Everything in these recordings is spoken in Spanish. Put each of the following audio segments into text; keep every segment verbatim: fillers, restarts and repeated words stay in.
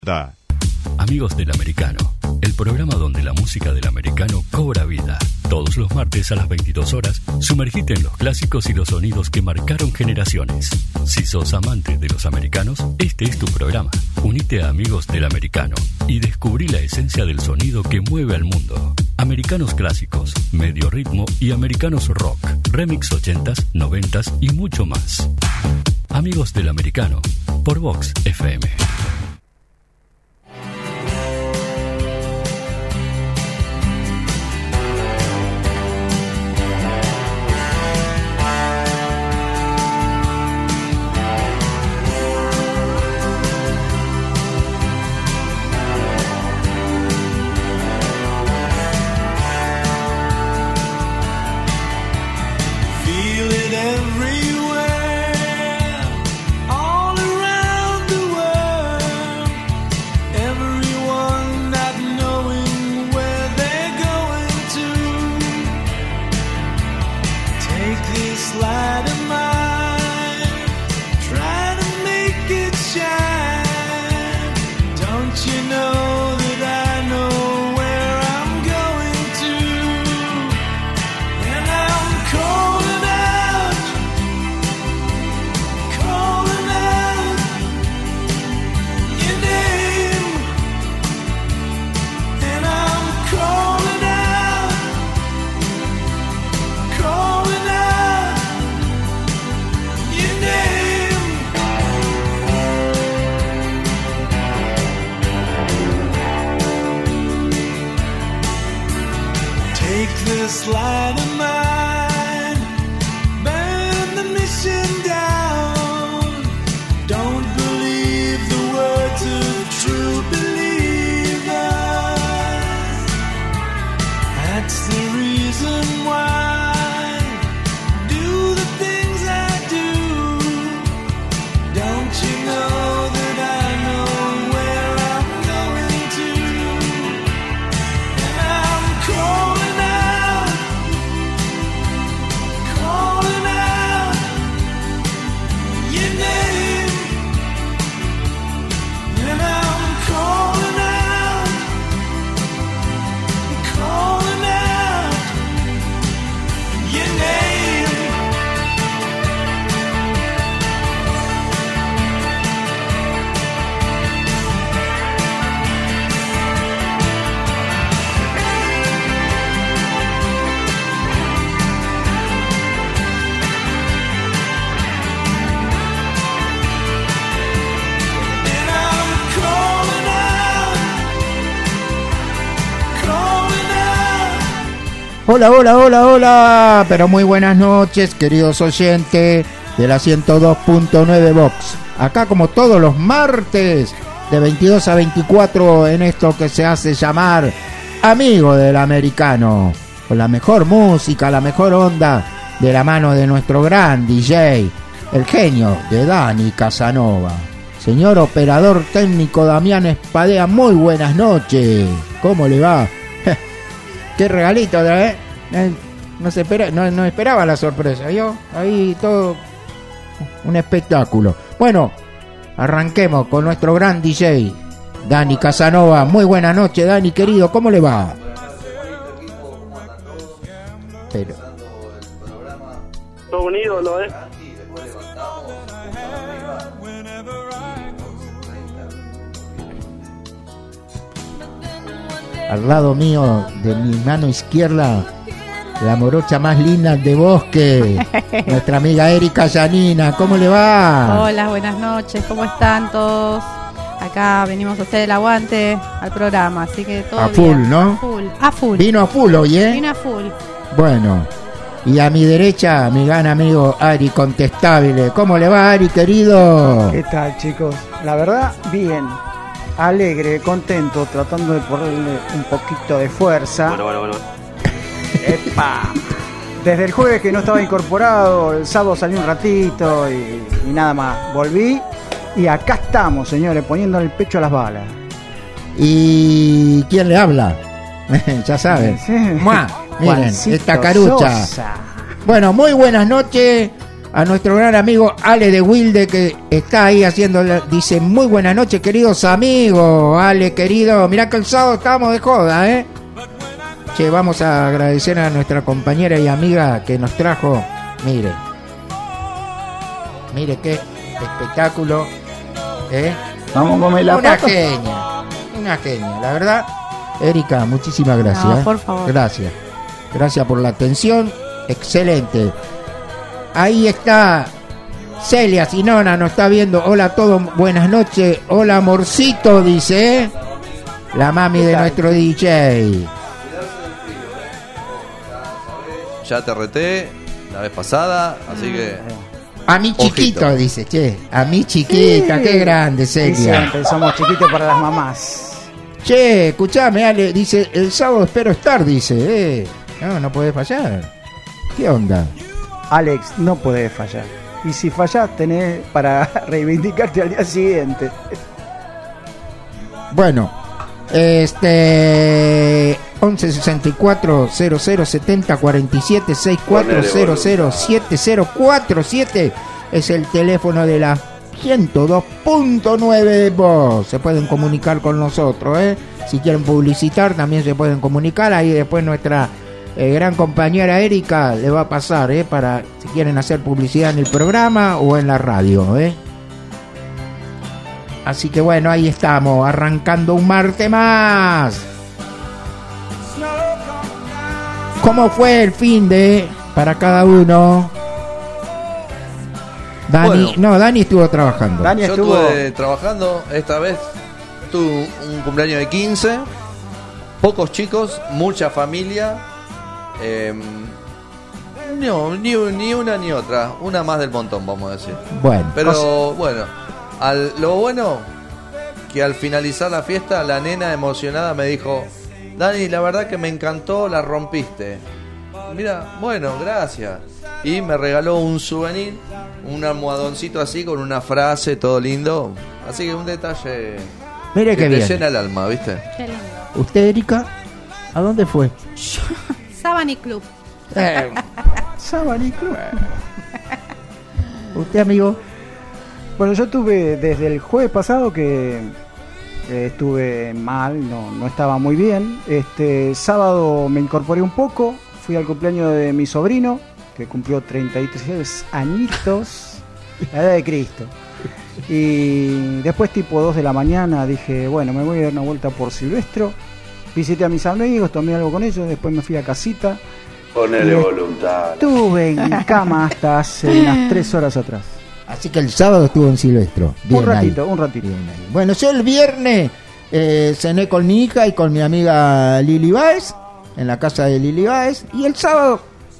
Da. Amigos del Americano, el programa donde la música del americano cobra vida. Todos los martes a las veintidós horas, sumergite en los clásicos y los sonidos que marcaron generaciones. Si sos amante de los americanos, este es tu programa. Unite a Amigos del Americano y descubrí la esencia del sonido que mueve al mundo. Americanos clásicos, medio ritmo y americanos rock, remix ochentas, noventas y mucho más. Amigos del Americano, por Vox F M. Hola, hola, hola, hola, pero muy buenas noches, queridos oyentes de la ciento dos punto nueve Vox. Acá como todos los martes de veintidós a veinticuatro en esto que se hace llamar Amigo del Americano, con la mejor música, la mejor onda, de la mano de nuestro gran D J, el genio de Dani Casanova. Señor operador técnico Damián Espadea, muy buenas noches, ¿cómo le va? Qué regalito, ¿eh? No, se espera, no, no esperaba la sorpresa, ¿vio? Ahí todo un espectáculo. Bueno, arranquemos con nuestro gran D J, Dani Casanova. Muy buena noche, Dani, querido, ¿cómo le va? Pero... todo un ídolo, ¿eh? Al lado mío, de mi mano izquierda, la morocha más linda de Bosque, nuestra amiga Erika Yanina. ¿Cómo le va? Hola, buenas noches, ¿cómo están todos? Acá venimos a hacer el aguante al programa, así que todo a bien. full, ¿no? A full, a full. Vino a full hoy, ¿eh? Vino a full. Bueno, y a mi derecha, mi gran amigo Ari Contestable. ¿Cómo le va, Ari, querido? ¿Qué tal, chicos? La verdad, bien. Alegre, contento, tratando de ponerle un poquito de fuerza. Bueno, bueno, bueno. ¡Epa! Desde el jueves que no estaba incorporado, el sábado salí un ratito y, y nada más. Volví y acá estamos, señores, poniendo el pecho a las balas. ¿Y quién le habla? Ya saben. Sí. ¡Mua! Miren, Juancito esta carucha. Sosa. Bueno, muy buenas noches. a nuestro gran amigo Ale de Wilde, que está ahí haciendo, dice, muy buenas noches, queridos amigos. Ale, querido, mirá que el sábado estamos de joda, ¿eh? Che, vamos a agradecer a nuestra compañera y amiga que nos trajo, mire, mire qué espectáculo, ¿eh? Vamos a comer la Una papa. genia, una genia, la verdad. Erika, muchísimas gracias. No, ¿eh? por favor. Gracias. Gracias por la atención. Excelente. Ahí está Celia Sinona, nos está viendo. Hola a todos, buenas noches. Hola, amorcito, dice, ¿eh? La mami de nuestro D J. Ya te reté la vez pasada, así que... A mi chiquito, Ojito. dice, che. A mi chiquita, Sí. qué grande, Y Celia. siempre somos chiquitos para las mamás. Che, escuchame, Ale, dice, el sábado espero estar, dice, eh. No, no podés fallar. ¿Qué onda? Alex, no podés fallar. Y si fallás, tenés para reivindicarte al día siguiente. Bueno, este once sesenta y cuatro cero cero setenta cuarenta y siete sesenta y cuatro cero cero siete cero cuatro siete es el teléfono de la ciento dos punto nueve de Vox. Se pueden comunicar con nosotros, ¿eh? Si quieren publicitar también se pueden comunicar. Ahí después nuestra eh, gran compañera Erika le va a pasar, ¿eh? Para si quieren hacer publicidad en el programa o en la radio, ¿eh? Así que bueno, ahí estamos, arrancando un martes más. ¿Cómo fue el fin de para cada uno? Dani, Bueno. no, Dani estuvo trabajando. Dani Yo estuvo. estuve trabajando, esta vez tuve un cumpleaños de quince, pocos chicos, mucha familia, eh, no, ni, ni una ni otra, una más del montón, vamos a decir. Bueno, Pero bueno, al, lo bueno que al finalizar la fiesta, la nena emocionada me dijo, Dani, la verdad que me encantó, la rompiste. Mira, bueno, gracias. Y me regaló un souvenir, un almohadoncito así con una frase, todo lindo. Así que un detalle mire que qué te bien. llena el alma, ¿viste? Qué lindo. ¿Usted, Erika? ¿A dónde fue? Sabani Club. Eh, Sabani Club. ¿Usted, amigo? Bueno, yo tuve desde el jueves pasado que eh, estuve mal, no, no estaba muy bien. Este sábado me incorporé un poco, fui al cumpleaños de mi sobrino, que cumplió treinta y tres añitos, la edad de Cristo. Y después tipo dos de la mañana dije, bueno, me voy a dar una vuelta por Silvestro. Visité a mis amigos, tomé algo con ellos, después me fui a casita. Ponele Y voluntad. Estuve en mi cama hasta hace unas tres horas atrás. Así que el sábado estuvo en Silvestro. Bien un ratito, ahí. un ratito. Bien ahí. Bueno, yo el viernes eh, cené con mi hija y con mi amiga Lili Báez, en la casa de Lili Báez. Y el sábado,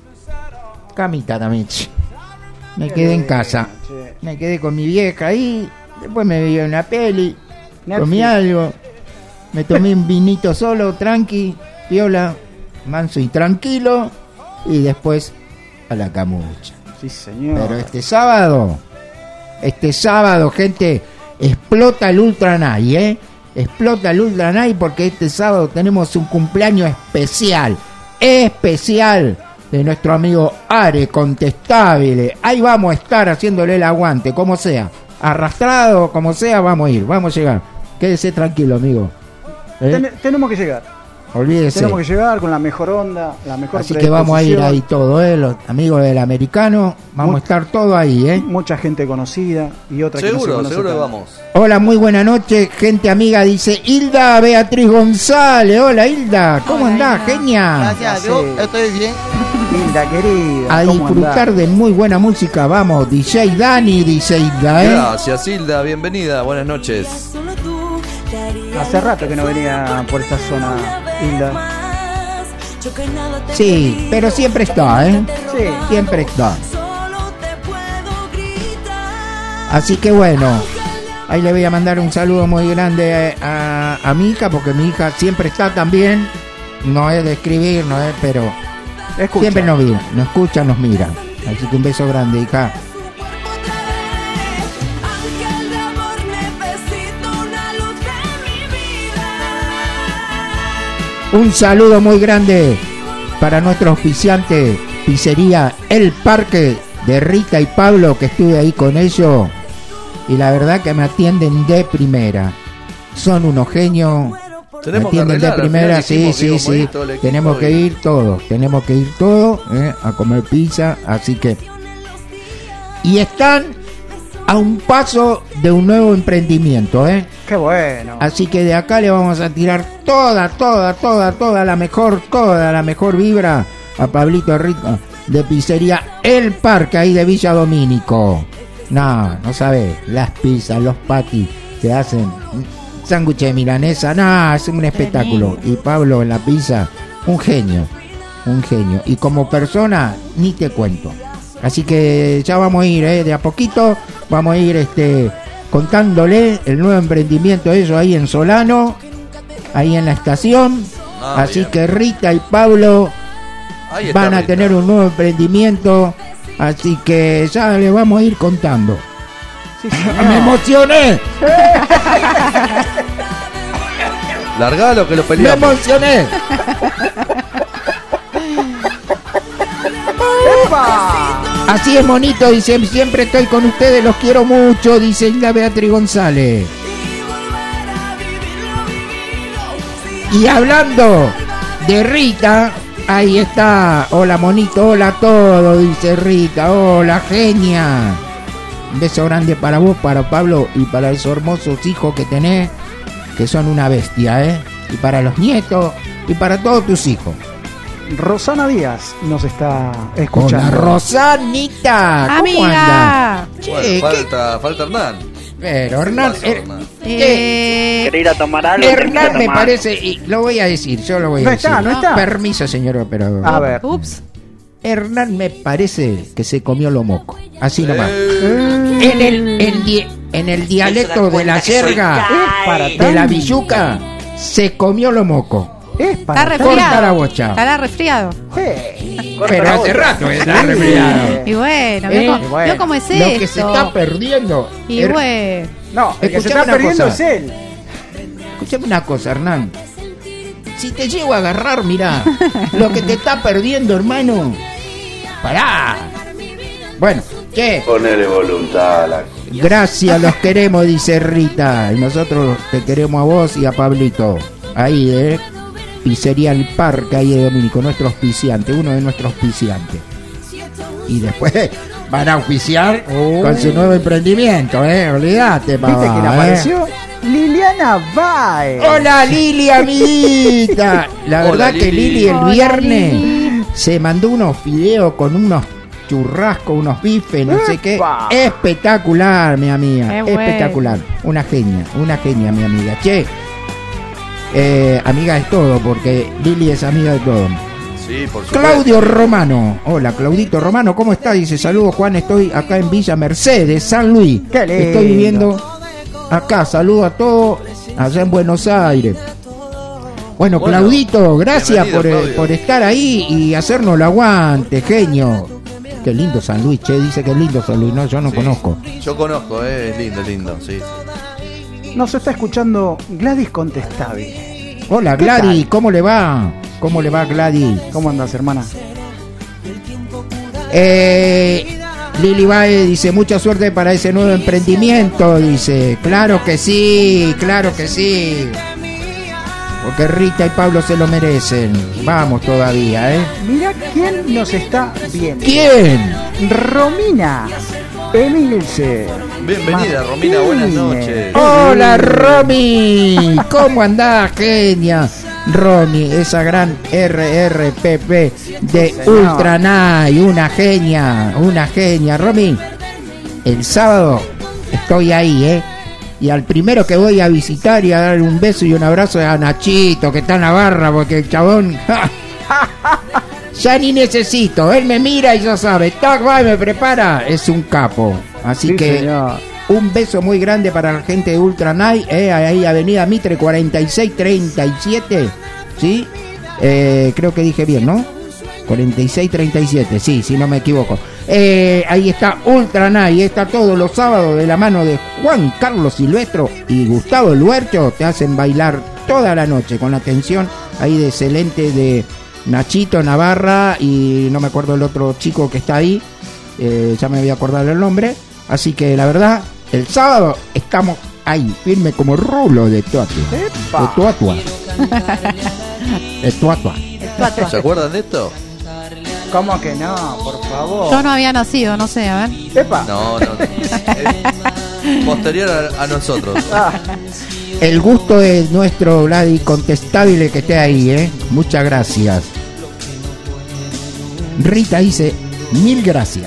camita también. Me quedé en casa. Che. Me quedé con mi vieja ahí. Después me vi una peli. Netflix. Comí algo. Me tomé un vinito solo, tranqui, piola, manso y tranquilo. Y después a la camucha. Sí, señor. Pero este sábado, este sábado, gente, explota el Ultra Night, ¿eh? Explota el Ultra Night porque este sábado tenemos un cumpleaños especial, especial de nuestro amigo Are Contestable. Ahí vamos a estar haciéndole el aguante, como sea, arrastrado, como sea, vamos a ir, vamos a llegar. Quédese tranquilo, amigo. ¿Eh? Ten- tenemos que llegar. Olvídese. Tenemos que llegar con la mejor onda, la mejor Así que vamos a ir predisposición. ahí todo, ¿eh? Los amigos del americano, vamos Mu- a estar todos ahí, ¿eh? Mucha gente conocida y otra que no se Seguro, conoce seguro que tanto. vamos. Hola, muy buena noche, gente amiga, dice Hilda Beatriz González. Hola, Hilda, ¿cómo Hola, andás, Hilda. genia? Gracias a Sí. Dios, estoy bien. Linda querida. A ¿cómo disfrutar andás? de muy buena música, vamos, D J Dani, dice Hilda, ¿eh? Gracias, Hilda, bienvenida, buenas noches. Hace rato que no venía por esta zona, Hilda. Sí, pero siempre está, ¿eh? Sí. Siempre está. Así que bueno, ahí le voy a mandar un saludo muy grande a, a mi hija, porque mi hija siempre está también. No es de escribir, no es, pero Escucha. siempre nos mira, nos escucha, nos mira. Así que un beso grande, hija. Un saludo muy grande para nuestro auspiciante, pizzería El Parque, de Rita y Pablo, que estuve ahí con ellos, y la verdad que me atienden de primera. Son unos genios. Tenemos me atienden que arreglar, de primera, al final sí, dijimos sí, que íbamos a sí. ir todo el equipo Tenemos que y- ir todos, tenemos que ir todos eh, a comer pizza, así que... Y están a un paso de un nuevo emprendimiento, ¿eh? Qué bueno. Así que de acá le vamos a tirar toda, toda, toda, toda la mejor, toda la mejor vibra a Pablito Rico de Pizzería El Parque, ahí de Villa Domínico. No, no sabes, las pizzas, los patis que hacen, sándwich de milanesa, no, es un espectáculo. Y Pablo en la pizza, un genio, un genio. Y como persona, ni te cuento. Así que ya vamos a ir, ¿eh? De a poquito, vamos a ir este contándole el nuevo emprendimiento de ellos ahí en Solano, ahí en la estación. Ah, Así bien. que Rita y Pablo Ahí está van a Rita. tener un nuevo emprendimiento, así que ya le vamos a ir contando. Sí, señor. ¡Me emocioné! Largalo que lo ¡Me peleamos. emocioné! ¡Epa! Así es, monito, dice, siempre estoy con ustedes, los quiero mucho, dice Hilda Beatriz González. Y hablando de Rita, ahí está. Hola, monito, hola a todos, dice Rita. Hola, genia. Un beso grande para vos, para Pablo y para esos hermosos hijos que tenés, que son una bestia, ¿eh? Y para los nietos y para todos tus hijos. Rosana Díaz nos está Hola, escuchando. Rosanita. ¿Cómo Amiga. anda? Che, Bueno, ¿qué? falta, falta Hernán. Pero Hernán, Pasa, Her- Hernán. ¿qué? Eh, ¿Querés ir a tomar algo? Hernán me parece, y lo voy a decir, yo lo voy a No decir. está, no está. Permiso, señor operador. A ver. Ups. Hernán me parece que se comió lo moco. Así nomás. Eh, En el, en, di- en el dialecto de la yerga, Es para de la tanto. villuca, se comió lo moco. Es Está para Corta resfriado. la bocha. Estará resfriado. Hey. Pero hace rato que está Sí. resfriado. Y bueno, Eh, veo, cómo- bueno. veo cómo es Lo esto. que se está perdiendo. Y Her- bueno. No, el que se Escuchame está una perdiendo cosa. es él. Escuchame una cosa, Hernán. Si te llego a agarrar, mirá, lo que te está perdiendo, hermano. Pará. Bueno, che. Ponele voluntad a la... Gracias, los queremos, dice Rita. Y nosotros te queremos a vos y a Pablito. Ahí, de Pizzería El Parque, ahí de Domínico, nuestro auspiciante, uno de nuestros auspiciantes. Y después van a auspiciar Oh. con su nuevo emprendimiento, ¿eh? Olvídate, papá. ¿Viste quién ¿eh? apareció? Liliana Baez. Hola, Lili, amiguita. La Hola, verdad que Lili. Lili el Hola, viernes Lili. se mandó unos fideos con unos churrascos, unos bifes, no sé qué. ¡Epa! Espectacular, mi amiga. Qué bueno. Espectacular. Una genia, una genia, mi amiga. Che, eh, amiga es todo, porque Lili es amiga de todo. Sí, por supuesto. Claudio Romano. Hola, Claudito Romano, ¿cómo está? Dice, saludos, Juan, estoy acá en Villa Mercedes, San Luis. Qué lindo. Estoy viviendo acá, saludo a todos allá en Buenos Aires. Bueno, Bueno, Claudito, gracias bienvenido, por, eh, Claudio. por estar ahí y hacernos el aguante, genio. Qué lindo San Luis, che, dice que es lindo San Luis, no, yo no Sí. conozco. Yo conozco, eh, es lindo, lindo, sí. Nos está escuchando Gladys Contestavi. Hola, ¿Qué Gladys, tal? ¿cómo le va? ¿Cómo le va, Gladys? ¿Cómo andas, hermana? Eh, Lili Bae dice, mucha suerte para ese nuevo emprendimiento, dice. Claro que sí, claro que sí. Porque Rita y Pablo se lo merecen. Vamos todavía, ¿eh? Mira quién nos está viendo. ¿Quién? Romina Emilce. Bienvenida, Romina, buenas noches. Hola, Romy. ¿Cómo andás, genia? Romy, esa gran R R P P de Señor. Ultra Night, una genia, una genia. Romy, el sábado estoy ahí, ¿eh? Y al primero que voy a visitar y a darle un beso y un abrazo es a Nachito, que está en la barra, porque el chabón... ya ni necesito, él me mira y ya sabe, tac, va y me prepara, es un capo. Así Sí, que... señor. un beso muy grande para la gente de Ultra Night, eh, ahí Avenida Mitre cuarenta y seis treinta y siete, ¿sí? Eh, creo que dije bien, ¿no? cuarenta y seis treinta y siete, sí, si no me equivoco. Eh, ahí está Ultra Night, está todos los sábados de la mano de Juan Carlos Silvestro y Gustavo Luercho, te hacen bailar toda la noche con la atención ahí de excelente de Nachito Navarra y no me acuerdo el otro chico que está ahí. eh, ya me voy a acordar el nombre. Así que la verdad, el sábado estamos ahí, firme como rulo de Tuatua. De Tuatua. De Tuatua. ¿Se acuerdan de esto? ¿Cómo que no? Por favor. Yo no había nacido, no sé, a ver. Epa. No, no. Es posterior a, a nosotros. Ah, El gusto de nuestro Vlad incontestable que esté ahí, ¿eh? Muchas gracias. Rita dice, mil gracias.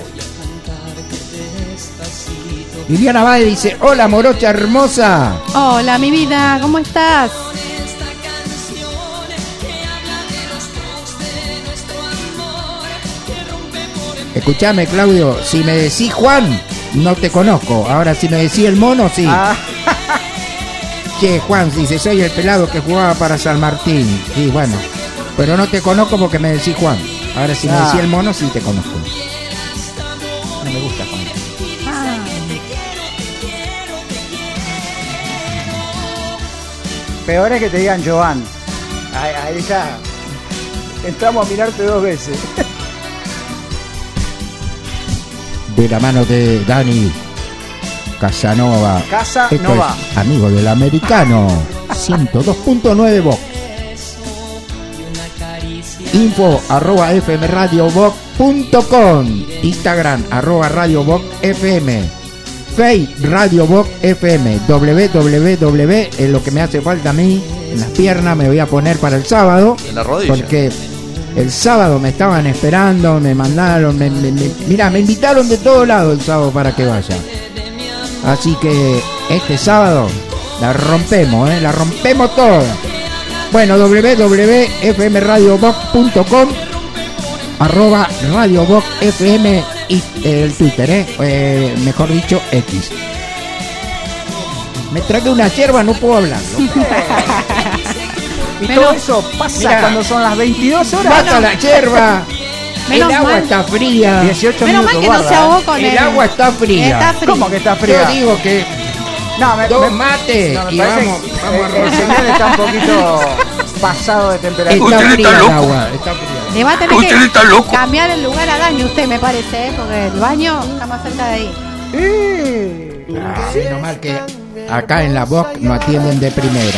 Liliana Bade dice, hola morocha hermosa. Hola, mi vida, ¿cómo estás? Escuchame, Claudio, si me decís Juan, no te conozco. Ahora si me decís el mono, sí. ah, Che, Juan, dice, soy el pelado que jugaba para San Martín. Sí, bueno, pero no te conozco porque me decís Juan. Ahora si me Ah. decís el mono, sí te conozco. No me gusta Juan. Ah, peor es que te digan Joan. Ahí, ahí ya. Entramos a mirarte dos veces. De la mano de Dani Casanova. Casa Esto no va. es amigo del americano. ciento dos punto nueve Vox. Info arroba fmradiovox punto com. Instagram arroba radiovox fm. Face Radio Vox F M. www es lo que me hace falta a mí. En las piernas me voy a poner para el sábado. En la rodilla. Porque el sábado me estaban esperando, me mandaron, me, me, me, mirá, me invitaron de todos lados el sábado para que vaya. Así que este sábado la rompemos, ¿eh? La rompemos toda. Bueno, www punto f m radio vox punto com, arroba Radio Vox F M y eh, el Twitter, ¿eh? Eh, mejor dicho, X. Me tragué una yerba, no puedo hablar. Y Menos- todo eso pasa Mirá. cuando son las veintidós horas. Basta la yerba. El Menos agua mal. está fría. dieciocho menos mal minutos, que no guarda, se ahogó ¿eh? con El el... agua está fría. Está frío. ¿Cómo que está Yo fría? digo que No, me, dos me- mates no, me y parece vamos, que vamos a el, el arrancar. señor está un poquito pasado de temperatura. Está fría el agua, está fría. Le va a tener que cambiar el lugar a Dani, usted me parece, ¿eh? Porque el baño está más cerca de ahí. Eh, Ah, menos mal que acá en la Vox no atienden de primera.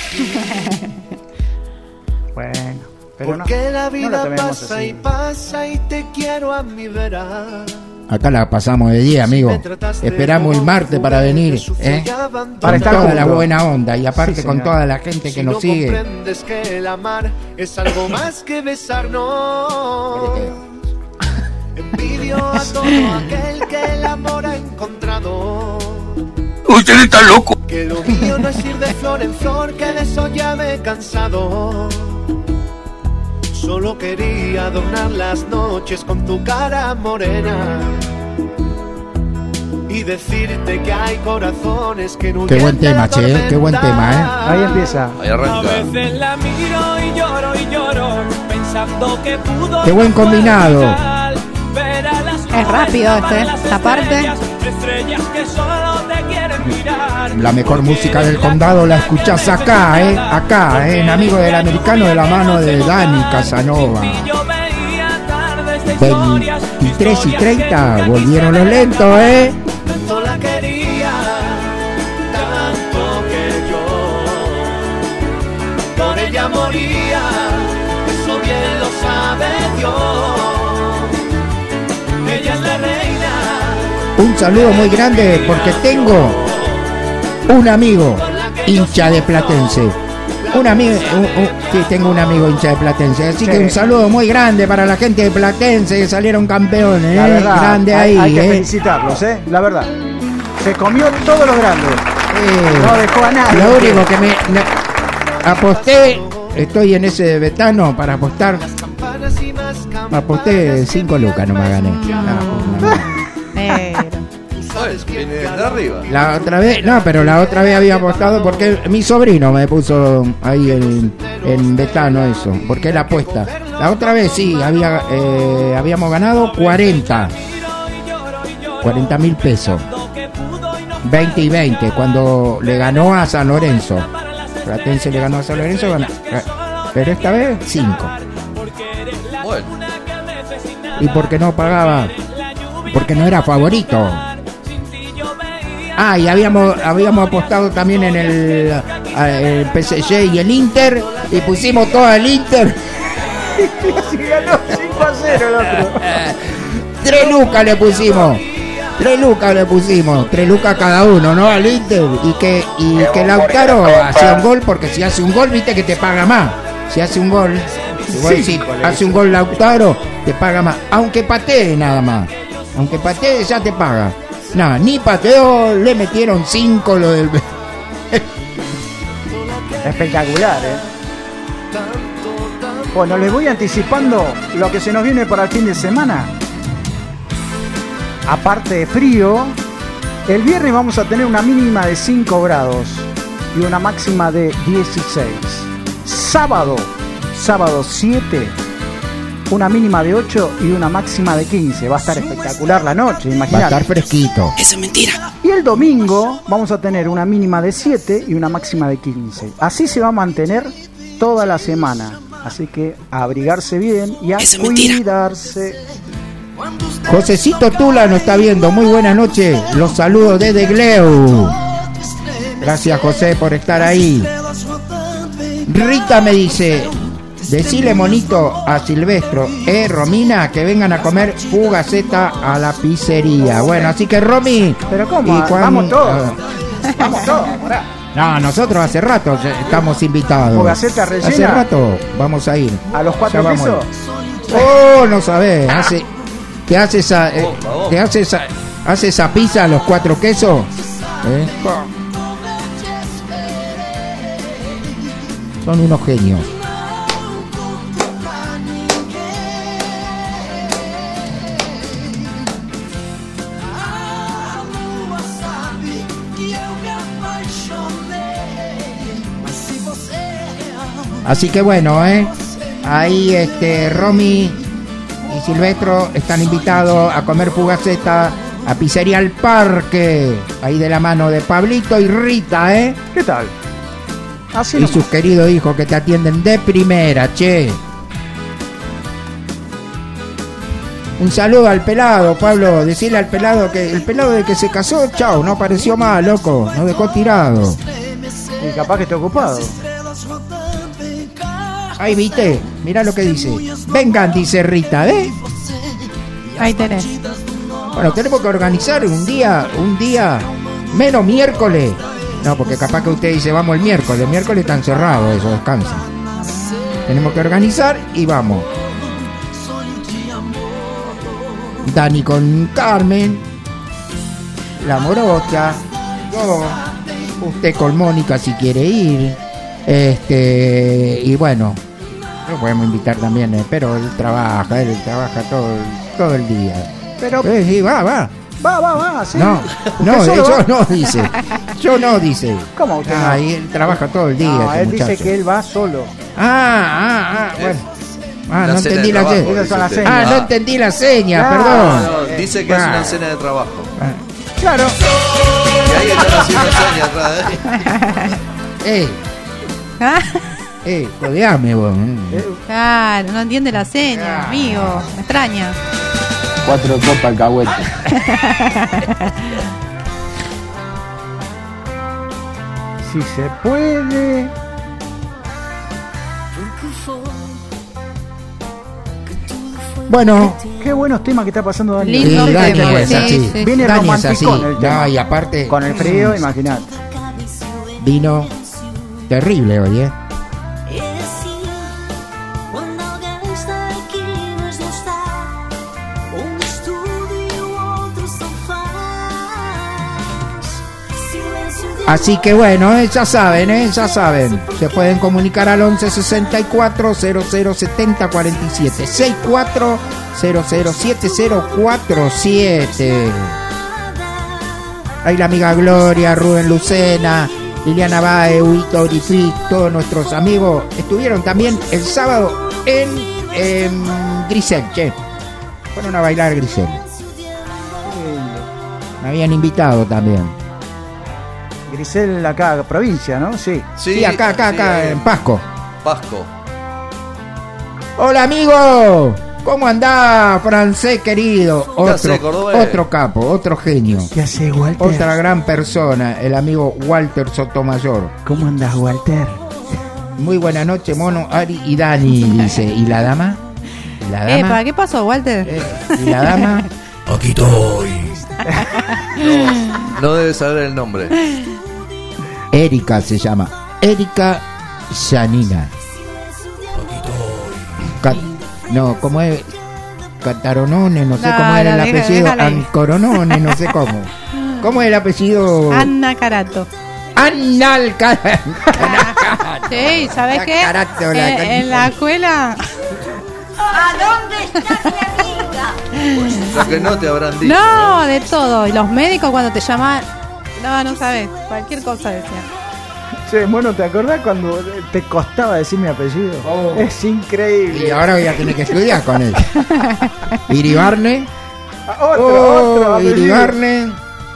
Bueno, pero no, Porque la no lo vida tomemos pasa así. y pasa y te quiero a mi vera. Acá la pasamos de día, amigo. Esperamos el martes para venir, ¿eh? Para Con estar toda la juntos. buena onda y aparte Sí, con señor. toda la gente que Si nos no sigue. comprendes que el amar es algo más que besarnos. Envidio a todo aquel que el amor ha encontrado. Usted está loco. Que lo mío no es ir de flor en flor, que de eso ya me he cansado. Solo quería adornar las noches con tu cara morena y decirte que hay corazones que no Qué buen huyen de la tema, che, ¿eh? Qué buen tema, ¿eh? Ahí empieza. Ahí A arranca. veces la miro y lloro y lloro, pensando que pudo. Qué buen no fue combinado. real. Ver a las Es rápido nubes, este, las esta parte. estrellas, estrellas que solo te quieren mirar. La mejor Porque música del eres la condado la cosa que escuchás me acá, ¿eh? desespera. Acá, ¿eh? En Amigo del Americano de la mano de Dani Casanova. Y yo veía tardes de historias, veintitrés y historias treinta, que nunca volvieron los quise lentos, ¿eh? Tanto la quería, tanto que yo por ella moría. Eso bien lo sabe Dios. Ella es la reina. Un saludo muy grande porque tengo un amigo hincha de Platense. Un amigo, un- un- sí, tengo un amigo hincha de Platense. Así que Sí. un saludo muy grande para la gente de Platense que salieron campeones, La ¿eh? verdad, Grande hay, ahí, hay que ¿eh? felicitarlos, ¿eh? La verdad. Se comió todos los grandes. Eh, No dejó a nadie. Lo único que me, me- aposté, estoy en ese betano para apostar. Campanas y más campanas. Aposté cinco lucas, no me gané. Ah, Pero... Oye, viene de arriba. La otra vez, no, pero la otra vez había apostado porque mi sobrino me puso ahí en, en betano eso, porque él apuesta. La otra vez sí, había eh, habíamos ganado cuarenta mil pesos. veinte y veinte, cuando le ganó a San Lorenzo. Platense le ganó a San Lorenzo, ganó- pero esta vez cinco. Bueno, Y porque no pagaba porque no era favorito. Ah, y habíamos habíamos apostado también en el, el P S G y el Inter, y pusimos todo el Inter. Y ganó cinco a cero el otro. Tres lucas le pusimos. Tres lucas le pusimos. Tres lucas cada uno, ¿no? Al Inter. Y que, y que Lautaro hacía un gol, porque si hace un gol, viste que te paga más. Si hace un gol, igual si hace un gol Lautaro, te paga más. Aunque patee nada más. Aunque patee ya te paga. No, ni pateó, le metieron cinco lo del... Espectacular, ¿eh? Bueno, les voy anticipando lo que se nos viene para el fin de semana. Aparte de frío, el viernes vamos a tener una mínima de cinco grados y una máxima de dieciséis. Sábado, sábado siete, una mínima de ocho y una máxima de quince. Va a estar espectacular la noche, imagínate. Va a estar fresquito. Eso es mentira. Y el domingo vamos a tener una mínima de siete y una máxima de quince. Así se va a mantener toda la semana. Así que a abrigarse bien y a Eso es cuidarse. Josecito Tula nos está viendo. Muy buenas noches. Los saludos desde Gleu. Gracias, José, por estar ahí. Rita me dice: decile, monito, a Silvestro, eh, Romina, que vengan a comer fugaceta a la pizzería. Bueno, así que Romy. Pero ¿cómo? y Juan, Vamos todos. uh, Vamos todos, morá. No, nosotros hace rato ya estamos invitados. Fugaceta rellena. Hace rato vamos a ir. ¿A los cuatro Ya vamos. quesos? Oh, no sabés. Hace, te hace esa, eh, te hace esa, hace esa pizza a los cuatro quesos. ¿Eh? Son unos genios. Así que bueno, ¿eh? Ahí este Romy y Silvestro están invitados a comer fugaceta a Pizzería El Parque, ahí de la mano de Pablito y Rita, ¿eh? ¿Qué tal? Así Y nomás. sus queridos hijos que te atienden de primera, che. Un saludo al pelado, Pablo. Decirle al pelado que el pelado de que se casó, chao, no apareció más, loco. Nos dejó tirado. Y capaz que esté ocupado. Ahí viste, mirá lo que dice. Vengan, dice Rita, ¿eh? Ahí tenés. Bueno, tenemos que organizar un día, un día, menos miércoles. No, porque capaz que usted dice, vamos el miércoles. El miércoles están cerrados, eso, descansa. Tenemos que organizar y vamos. Dani con Carmen, la morocha, yo, usted con Mónica si quiere ir. Este, y bueno, lo podemos invitar también, eh, pero él trabaja, él trabaja todo, todo el día. Pero Eh, sí, va, va. va, va, va, sí. No, no, ¿Usted solo yo va? no dice. Yo no dice. ¿Cómo usted Ah, no? y él trabaja todo el día. No, este él dice muchacho. que él va solo. Ah, ah, ah, bueno. Ah, Una no cena entendí de la trabajo, seña. Esas son las dice señas. Ah, no usted. entendí la seña, Ah, perdón. No, no, dice que es Ah. una cena de trabajo. Claro. Y ahí están haciendo señas atrás, ¿eh? Eh, eh, codeame vos. Claro, no entiende la seña, amigo. Me extraña. Cuatro copas alcahuete. Si se puede. Bueno, Qué buenos temas que está pasando Dani. sí, Lindo Dani tema, es sí, así. sí. Viene Dani es así. romanticón el tema. No, y aparte, Con el frío, imagínate. vino terrible hoy, ¿eh? Así que bueno, eh, ya saben, eh, ya saben. Se pueden comunicar al once sesenta y cuatro cero cero setenta cuarenta y siete. sesenta y cuatro cero cero siete cero cuatro siete. Ahí la amiga Gloria, Rubén Lucena, Liliana Bae, Huito Orifric, todos nuestros amigos estuvieron también el sábado en, en Grisel, che. Fueron a bailar Grisel. Me habían invitado también. Grisel acá, provincia, ¿no? Sí. Sí, acá, acá, sí, acá, ahí en Pasco. Pasco. Hola, amigo. ¿Cómo andás, francés querido? ¿Qué Otro, hace, cordobés? otro capo, otro genio. ¿Qué hace, Walter? Otra gran persona, el amigo Walter Sotomayor. ¿Cómo andás, Walter? Muy buena noche, mono, Ari y Dani, dice. ¿Y la dama? ¿Y la dama? Epa, ¿qué pasó, Walter? Eh, ¿Y la dama? Aquí estoy. No, no debe saber el nombre. Erika se llama. Erika Yanina. Cat- no, ¿cómo es? Cataronone, no sé No, cómo era no, el deja- apellido. déjalo ahí. Ancoronone, no sé cómo. ¿Cómo es el apellido? Anna Carato. Anna Alcarato. Sí, ¿sabes La qué? Carato, la en, Carato. en la escuela. ¿A dónde está mi amiga? Lo que no te habrán dicho. No, de todo. Y los médicos cuando te llaman. No, no sabes. Cualquier cosa decían. Che, bueno, ¿te acordás cuando te costaba decir mi apellido? Oh. Es increíble. Y ahora voy a tener que estudiar con él. Iribarne. Ah, Otro, Oh, otro apellido. Iribarne.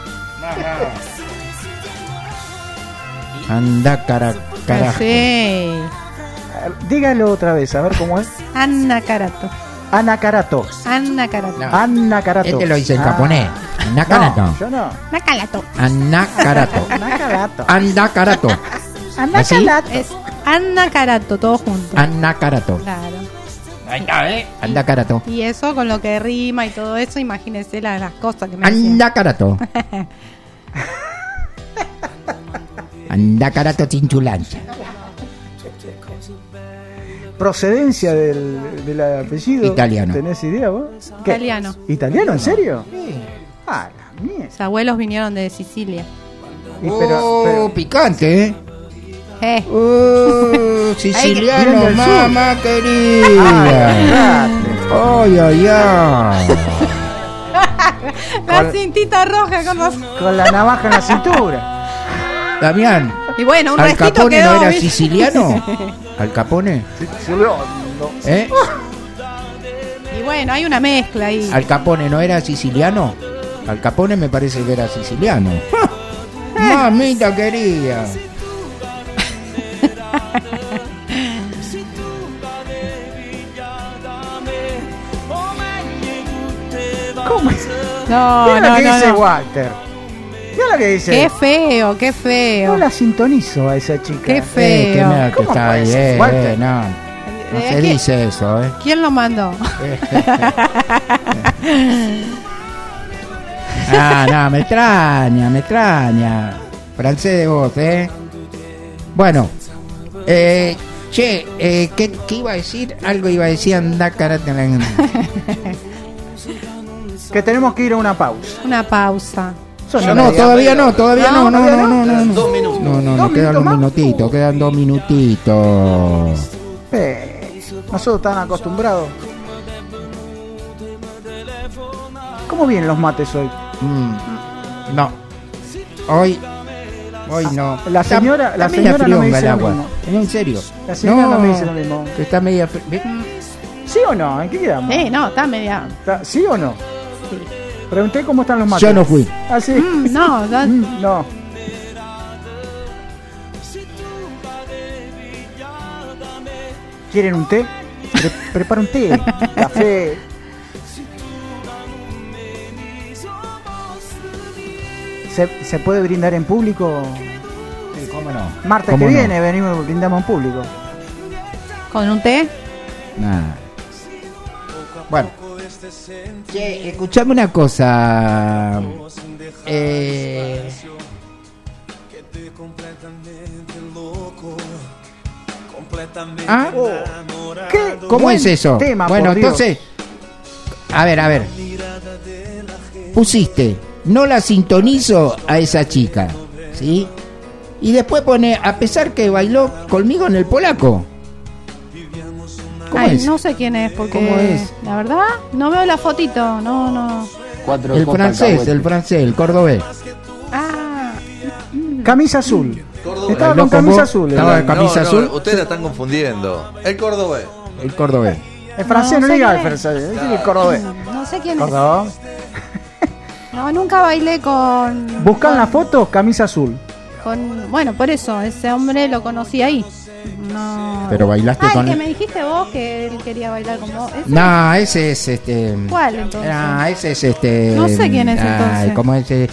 Anda cara, carajo. Sí. Dígalo otra vez, a ver cómo es. Anna Carato. Ana Carato. Anna Carato. No. Anna Carato. Este lo hice en Ah. japonés. Anda Carato. No, yo no. Anna Carato. Anda Carato. Ana Carato. Anda Carato. Ana ¿Así? Carato. Es Anna Carato, todo junto. Anda Carato. Claro. Ahí está, ¿eh? Anda Carato. Y eso con lo que rima y todo eso, imagínense la- las cosas que me hacían. Anda Carato. Anda Carato Chinchulancha. Procedencia del, del apellido. Italiano. ¿Tenés idea vos? ¿Qué? Italiano. ¿Italiano? ¿En serio? Ah, la mierda. Mis abuelos vinieron de Sicilia. Y pero- Oh, pero- picante, ¿eh? Eh. Oh, Vienen siciliano, del sur. mamá querida. Ay, ay, ay. La cintita roja con los... Con la navaja en la cintura. Damián, Y bueno, un ¿Al restito Capone quedó. no era ¿viste? siciliano? ¿Al Capone? ¿Eh? Y bueno, hay una mezcla ahí. ¿Al Capone no era siciliano? Al Capone me parece que era siciliano. Mamita querida. ¿Cómo? No, Mira no, lo que no, dice no. Walter. Mira lo que dice. Qué feo, qué feo. No la sintonizo a esa chica. Qué Eh, que feo. mira que ¿Cómo está puede ahí, ser, eh, Walter? eh, no. No Eh, se ¿qué? dice eso, ¿eh? ¿Quién lo mandó? Ah, no, me extraña, me extraña. Francés de voz, ¿eh? Bueno, eh, che, eh, ¿qué, ¿qué iba a decir? Algo iba a decir, anda karate. Que tenemos que ir a una pausa. Una pausa. Son No, las no, media- todavía no, todavía no, no, no, no, no, Quedan no. dos minutos. No, no, no, ¿Dos quedan minutos dos más? minutitos, quedan dos minutitos. Eh, nosotros están acostumbrados. ¿Cómo vienen los mates hoy? Mm, no, hoy, hoy no. La Está- señora- está la media señora no me frionga dice el lo agua. mismo. No, en serio. La señora no me dice lo mismo. que Está media fri- ¿Ve? ¿Sí o no? ¿En qué quedamos? Eh, no, está media. ¿Está- ¿Sí o no? Pregunté cómo están los mates. Yo no fui. ¿Ah, sí? Mm, no, no. Mm, no. ¿Quieren un té? Pre- prepara un té, café. ¿Se, ¿Se puede brindar en público? Sí, ¿cómo no? Martes ¿Cómo que no? viene venimos brindamos en público. ¿Con un té? Nada. Bueno. Che, escuchame una cosa. Eh, ¿Ah? ¿Qué ¿Cómo buen es eso? tema, Bueno, por Dios. entonces, a ver, a ver. Pusiste, no la sintonizo a esa chica, ¿sí? Y después pone, a pesar que bailó conmigo en el polaco. ¿Cómo Ay, es? no sé quién es, porque ¿Cómo es? la verdad no veo la fotito, no, no. Cuatro El copas francés, alcahuete. el francés, el cordobés. Ah, Camisa azul. Cordobés. Estaba Bailó con con camisa vos, azul. estaba ¿eh? de camisa no, azul. No, ustedes la están confundiendo. El cordobés. El cordobés. El francés No no, sé diga el quién es. francés, dice el cordobés. no sé quién es. Cordobés. No, nunca bailé con. Buscan con- la foto, camisa azul. Con, bueno, por eso, ese hombre lo conocí ahí. No. Pero bailaste ah, con el que él. me dijiste vos que él quería bailar con vos. ¿Ese? No, ese es este. ¿Cuál entonces? Ah, ese es este. No sé quién es ay, entonces. ¿cómo es ese?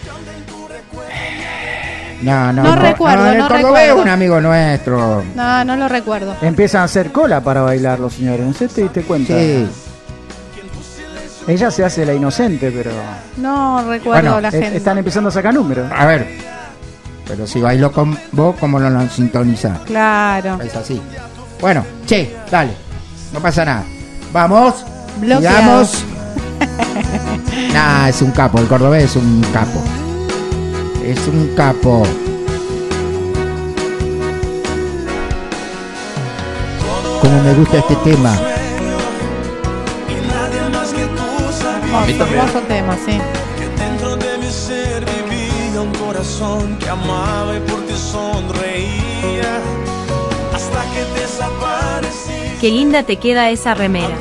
No, no, No recuerdo, el no cordobés recuerdo. es un amigo nuestro. No, no lo recuerdo. Empiezan a hacer cola para bailar los señores, no sé si te diste cuenta. Sí. Ella se hace la inocente, pero No recuerdo Bueno, la eh, gente. están empezando a sacar números. A ver. Pero si bailó con vos, ¿cómo no lo sintonizás? Claro. Es así. Bueno, che, dale. No pasa nada. Vamos. Bloqueado. Sigamos. Nah, es un capo. El cordobés es un capo. Es un capo. Como me gusta este tema. A mí Hermoso, también. hermoso tema, sí. Dentro de mi ser vivía un corazón que amaba y por ti sonreía hasta que desaparecí. Qué linda te queda esa remera.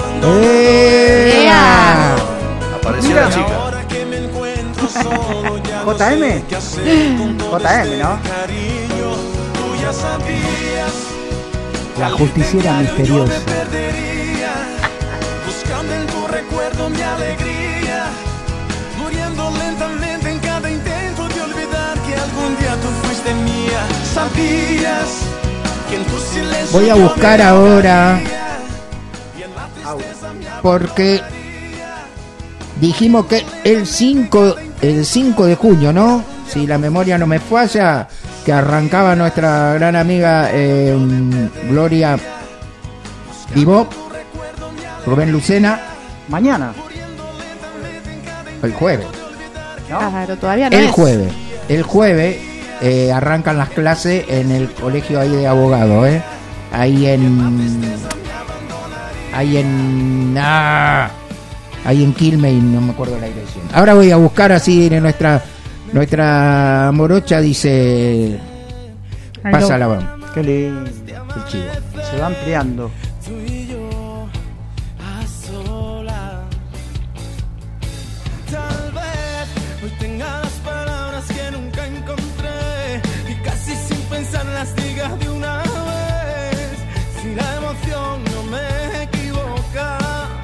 ¡Ea! Apareció Mira. la chica. Ahora que me encuentro solo ya no J M. sé qué hacer con todo J M, ¿no? este cariño. Tú ya sabías La justiciera misteriosa. me perdería buscando en tu recuerdo mi alegría, muriendo lentamente en cada intento de olvidar que algún día tú fuiste mía. Sabías que en tu silencio Voy a yo buscar me ahora. quedaría, y en la tristeza me Porque dijimos que el cinco, el cinco de junio, ¿no? Si la memoria no me falla, que arrancaba nuestra gran amiga eh, Gloria Vivó, Rubén Lucena, Mañana. el jueves. Claro, todavía no El es. jueves. El jueves eh, arrancan las clases en el colegio ahí de abogados, ¿eh? Ahí en... Ahí en... Ah, ahí en Quilmes, y no me acuerdo la dirección. Ahora voy a buscar así en nuestra... Nuestra morocha dice... Pasa la van. Qué lindo. El chivo. Se va ampliando. tú y yo a solas. Tal vez hoy tenga las palabras que nunca encontré y casi sin pensar las diga de una vez. Si la emoción no me equivoca,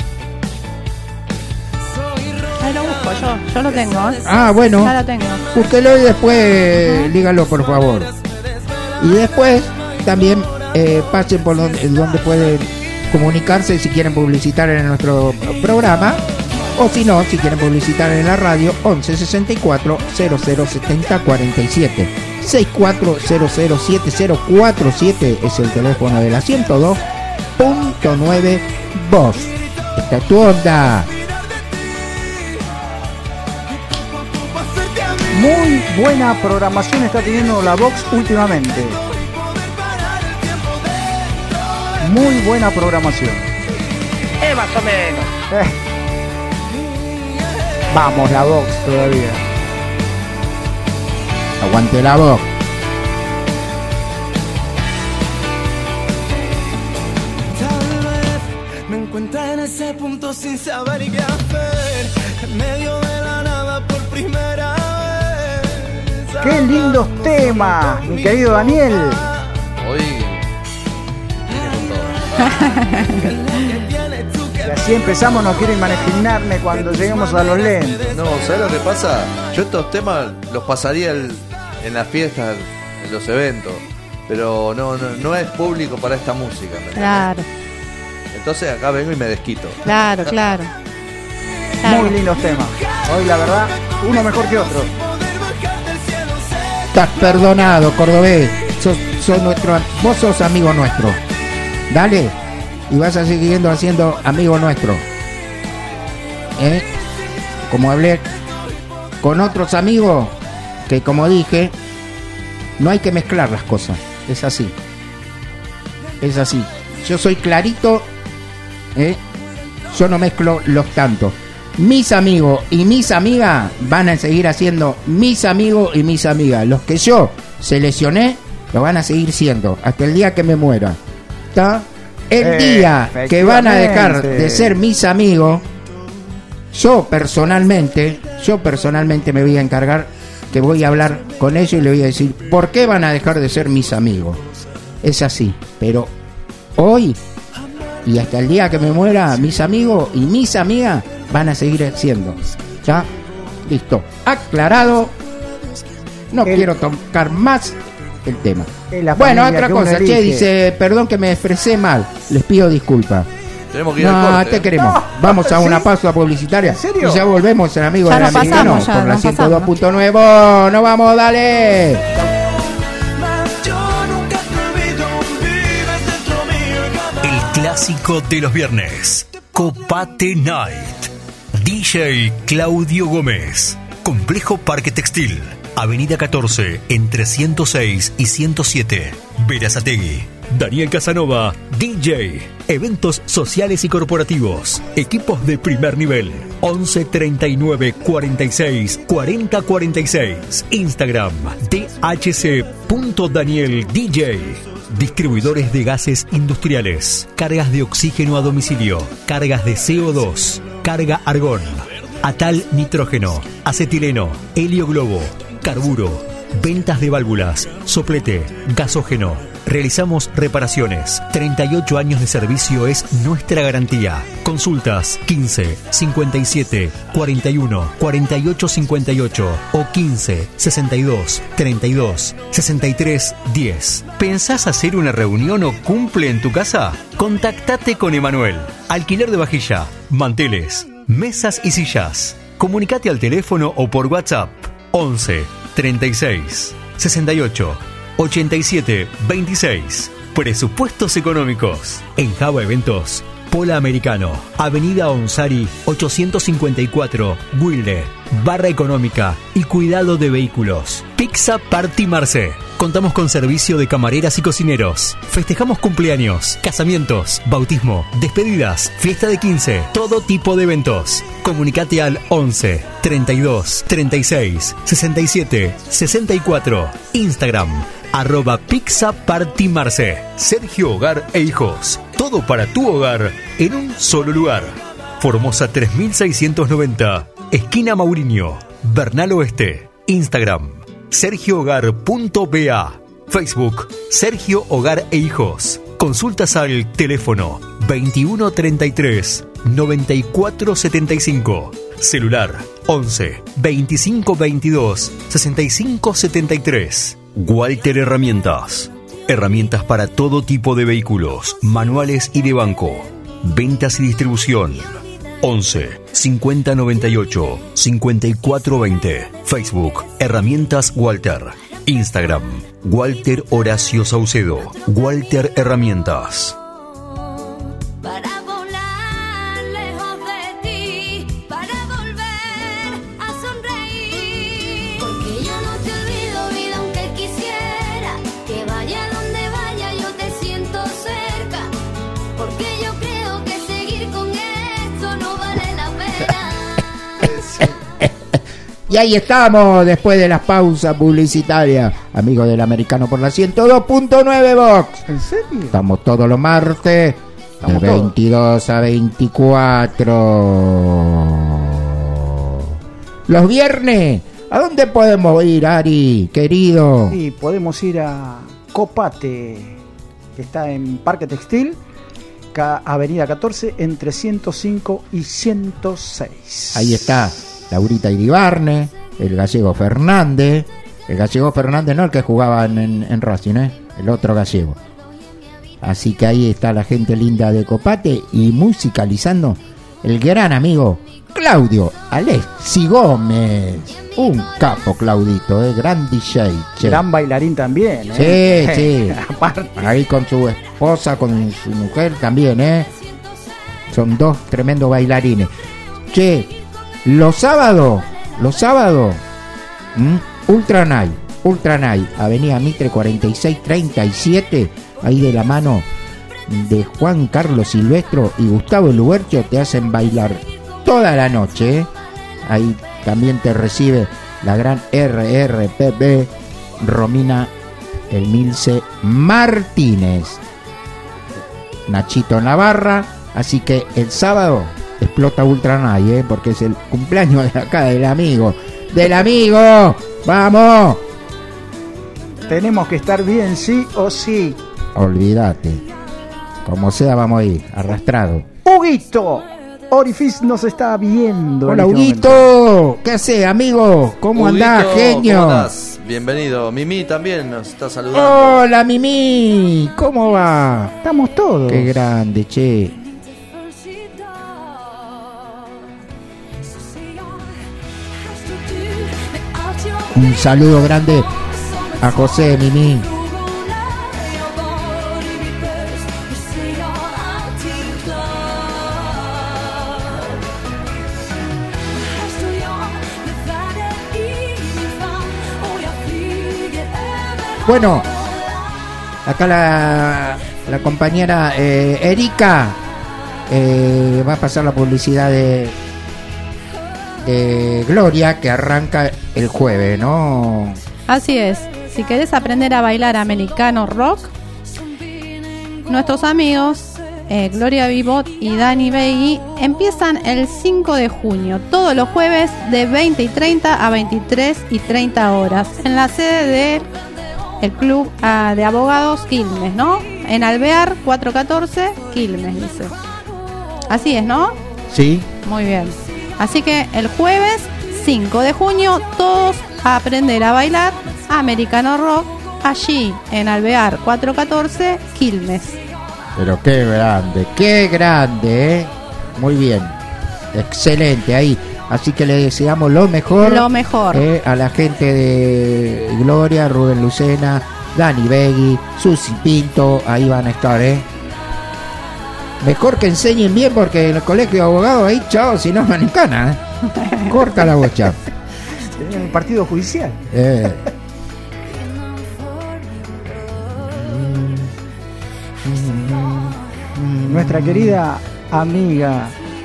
soy Ahí lo busco yo, yo lo tengo. ¿eh? Ah, bueno. Ya lo tengo. Búsquelo y después dígalo, por favor. Y después también eh, pasen por donde, donde pueden comunicarse si quieren publicitar en nuestro programa, o si no, si quieren publicitar en la radio. Once sesenta y cuatro cero cero setenta cuarenta y siete sesenta y cuatro cero cero siete cero cuatro siete es el teléfono de la ciento dos punto nueve Voz. Esta es tu onda. Muy buena programación está teniendo la Vox últimamente. Muy buena programación. Eh, más o menos. Eh. Vamos, la Vox todavía. Aguante la voz. Tal vez me encuentro en ese punto sin saber qué hacer, en medio de la nada por primera vez. Qué lindos temas, mi querido Daniel. Hoy viene con todo. Y así empezamos, no quiero imaginarme cuando lleguemos a los lentes. No, ¿sabes lo que pasa? Yo estos temas los pasaría el- en las fiestas, en los eventos, pero no, no, no es público para esta música, ¿me entendés? Claro, Entonces acá vengo y me desquito. claro, claro. Claro. Muy lindos temas. Hoy la verdad, uno mejor que otro. Estás perdonado, cordobés. Sos, sos nuestro, vos sos amigo nuestro. Dale. Y vas a seguir haciendo amigo nuestro. ¿Eh? Como hablé con otros amigos, que como dije, no hay que mezclar las cosas. Es así. Es así. Yo soy clarito. ¿Eh? Yo no mezclo los tantos. Mis amigos y mis amigas van a seguir haciendo mis amigos y mis amigas. Los que yo seleccioné, lo van a seguir siendo hasta el día que me muera. ¿Está? El día que van a dejar de ser mis amigos, yo personalmente, yo personalmente me voy a encargar que voy a hablar con ellos y le voy a decir por qué van a dejar de ser mis amigos. Es así, pero hoy y hasta el día que me muera, mis amigos y mis amigas van a seguir siendo. ¿Ya? Listo. Aclarado. No el, quiero tocar más el tema. Bueno, otra cosa. Che, dice, perdón que me expresé mal. Les pido disculpas. Tenemos que ir no, al corte. te queremos. No, Vamos a ¿sí? una pausa publicitaria. ¿En serio? Y ya volvemos en Amigos ya del no Americano pasamos, ya, por la no ciento dos punto nueve. pasamos. ¡No vamos, dale! El clásico de los viernes. Copate Night. D J Claudio Gómez. Complejo Parque Textil. Avenida catorce, entre ciento seis y ciento siete. Berazategui. Daniel Casanova, D J. Eventos sociales y corporativos. Equipos de primer nivel. once treinta y nueve cuarenta y seis cuarenta cuarenta y seis. Instagram D H C punto Daniel D J. Distribuidores de gases industriales. Cargas de oxígeno a domicilio. Cargas de C O dos. Carga argón. Atal nitrógeno. Acetileno. Helio globo. Carburo. Ventas de válvulas. Soplete. Gasógeno. Realizamos reparaciones. treinta y ocho años de servicio es nuestra garantía. Consultas quince cincuenta y siete cuarenta y uno cuarenta y ocho cincuenta y ocho o quince sesenta y dos treinta y dos sesenta y tres diez. ¿Pensás hacer una reunión o cumple en tu casa? Contactate con Emanuel. Alquiler de vajilla, manteles, mesas y sillas. Comunicate al teléfono o por WhatsApp once treinta y seis sesenta y ocho ochenta y siete veintiséis. Presupuestos económicos. En Java Eventos, Pola Americano, Avenida Onsari ochocientos cincuenta y cuatro, Wilde. Barra económica y cuidado de vehículos. Pizza Party Marce. Contamos con servicio de camareras y cocineros. Festejamos cumpleaños, casamientos, bautismo, despedidas, fiesta de quince, todo tipo de eventos. Comunicate al once treinta y dos treinta y seis sesenta y siete sesenta y cuatro. Instagram arroba Pizza Party Marce. Sergio Hogar e Hijos. Todo para tu hogar en un solo lugar. Formosa tres mil seiscientos noventa. Esquina Mauriño. Bernal Oeste. Instagram sergio hogar punto b a. Facebook Sergio Hogar e Hijos. Consultas al teléfono veintiuno treinta y tres noventa y cuatro setenta y cinco. Celular once veinticinco veintidós sesenta y cinco setenta y tres. Walter Herramientas. Herramientas para todo tipo de vehículos, manuales y de banco. Ventas y distribución. once cincuenta noventa y ocho cincuenta y cuatro veinte. Facebook Herramientas Walter. Instagram Walter Horacio Saucedo. Walter Herramientas. Y ahí estamos, después de las pausas publicitarias, amigos del Americano por la ciento dos punto nueve Box. ¿En serio? Estamos todos los martes, Estamos de veintidós todos. A veinticuatro. Los viernes, ¿a dónde podemos ir, Ari, querido? Sí, podemos ir a Copate, que está en Parque Textil, Avenida catorce, entre ciento cinco y ciento seis. Ahí está Laurita Iribarne, el gallego Fernández. El gallego Fernández no el que jugaba en, en, en Racing, ¿eh? El otro gallego. Así que ahí está la gente linda de Copate y musicalizando el gran amigo Claudio Alexi Gómez. Un capo, Claudito, ¿eh? Gran D J. Che. Gran bailarín también, ¿eh? Sí, sí. Aparte. Ahí con su esposa, con su mujer también, ¿eh? Son dos tremendos bailarines. Che, los sábados, los sábados, ¿m? Ultra Night, Ultra Night, Avenida Mitre cuarenta y seis treinta y siete, ahí de la mano de Juan Carlos Silvestro y Gustavo Lubercio, te hacen bailar toda la noche, ¿eh? Ahí también te recibe la gran R R P B Romina El Milce Martínez, Nachito Navarra. Así que el sábado explota Ultra Night, ¿eh? Porque es el cumpleaños de acá del amigo, del amigo ¡Vamos! Tenemos que estar bien, sí o sí. Olvídate. Como sea, vamos a ir, arrastrado. ¡Huguito! Orifice nos está viendo. Hola, en este Huguito. momento. ¿Qué haces, amigo? ¿Cómo Huguito, andás, genio? ¿cómo andás? Bienvenido. Mimi también nos está saludando. Hola, Mimi. ¿Cómo va? Estamos todos. Qué grande, che. Un saludo grande a José, Mimi. Bueno, acá la, la compañera eh, Erika eh, va a pasar la publicidad de, de Gloria, que arranca el jueves, ¿no? Así es. Si querés aprender a bailar americano rock, nuestros amigos eh, Gloria Vivot y Dani Begui empiezan el cinco de junio, todos los jueves de veinte y treinta a veintitrés y treinta horas, en la sede de el Club uh, de Abogados Quilmes, ¿no? En Alvear cuatrocientos catorce, Quilmes, dice. Así es, ¿no? Sí. Muy bien. Así que el jueves cinco de junio, todos a aprender a bailar americano rock, allí en Alvear cuatrocientos catorce, Quilmes. Pero qué grande, qué grande, ¿eh? Muy bien. Excelente, ahí. Así que le deseamos lo mejor, lo mejor. Eh, a la gente de Gloria, Rubén Lucena, Dani Begui, Susi Pinto, ahí van a estar, ¿eh? Mejor que enseñen bien, porque en el colegio de abogados ahí, chao, si no manicana, ¿eh? Corta la bocha. Tenían un partido judicial. Eh. Nuestra querida amiga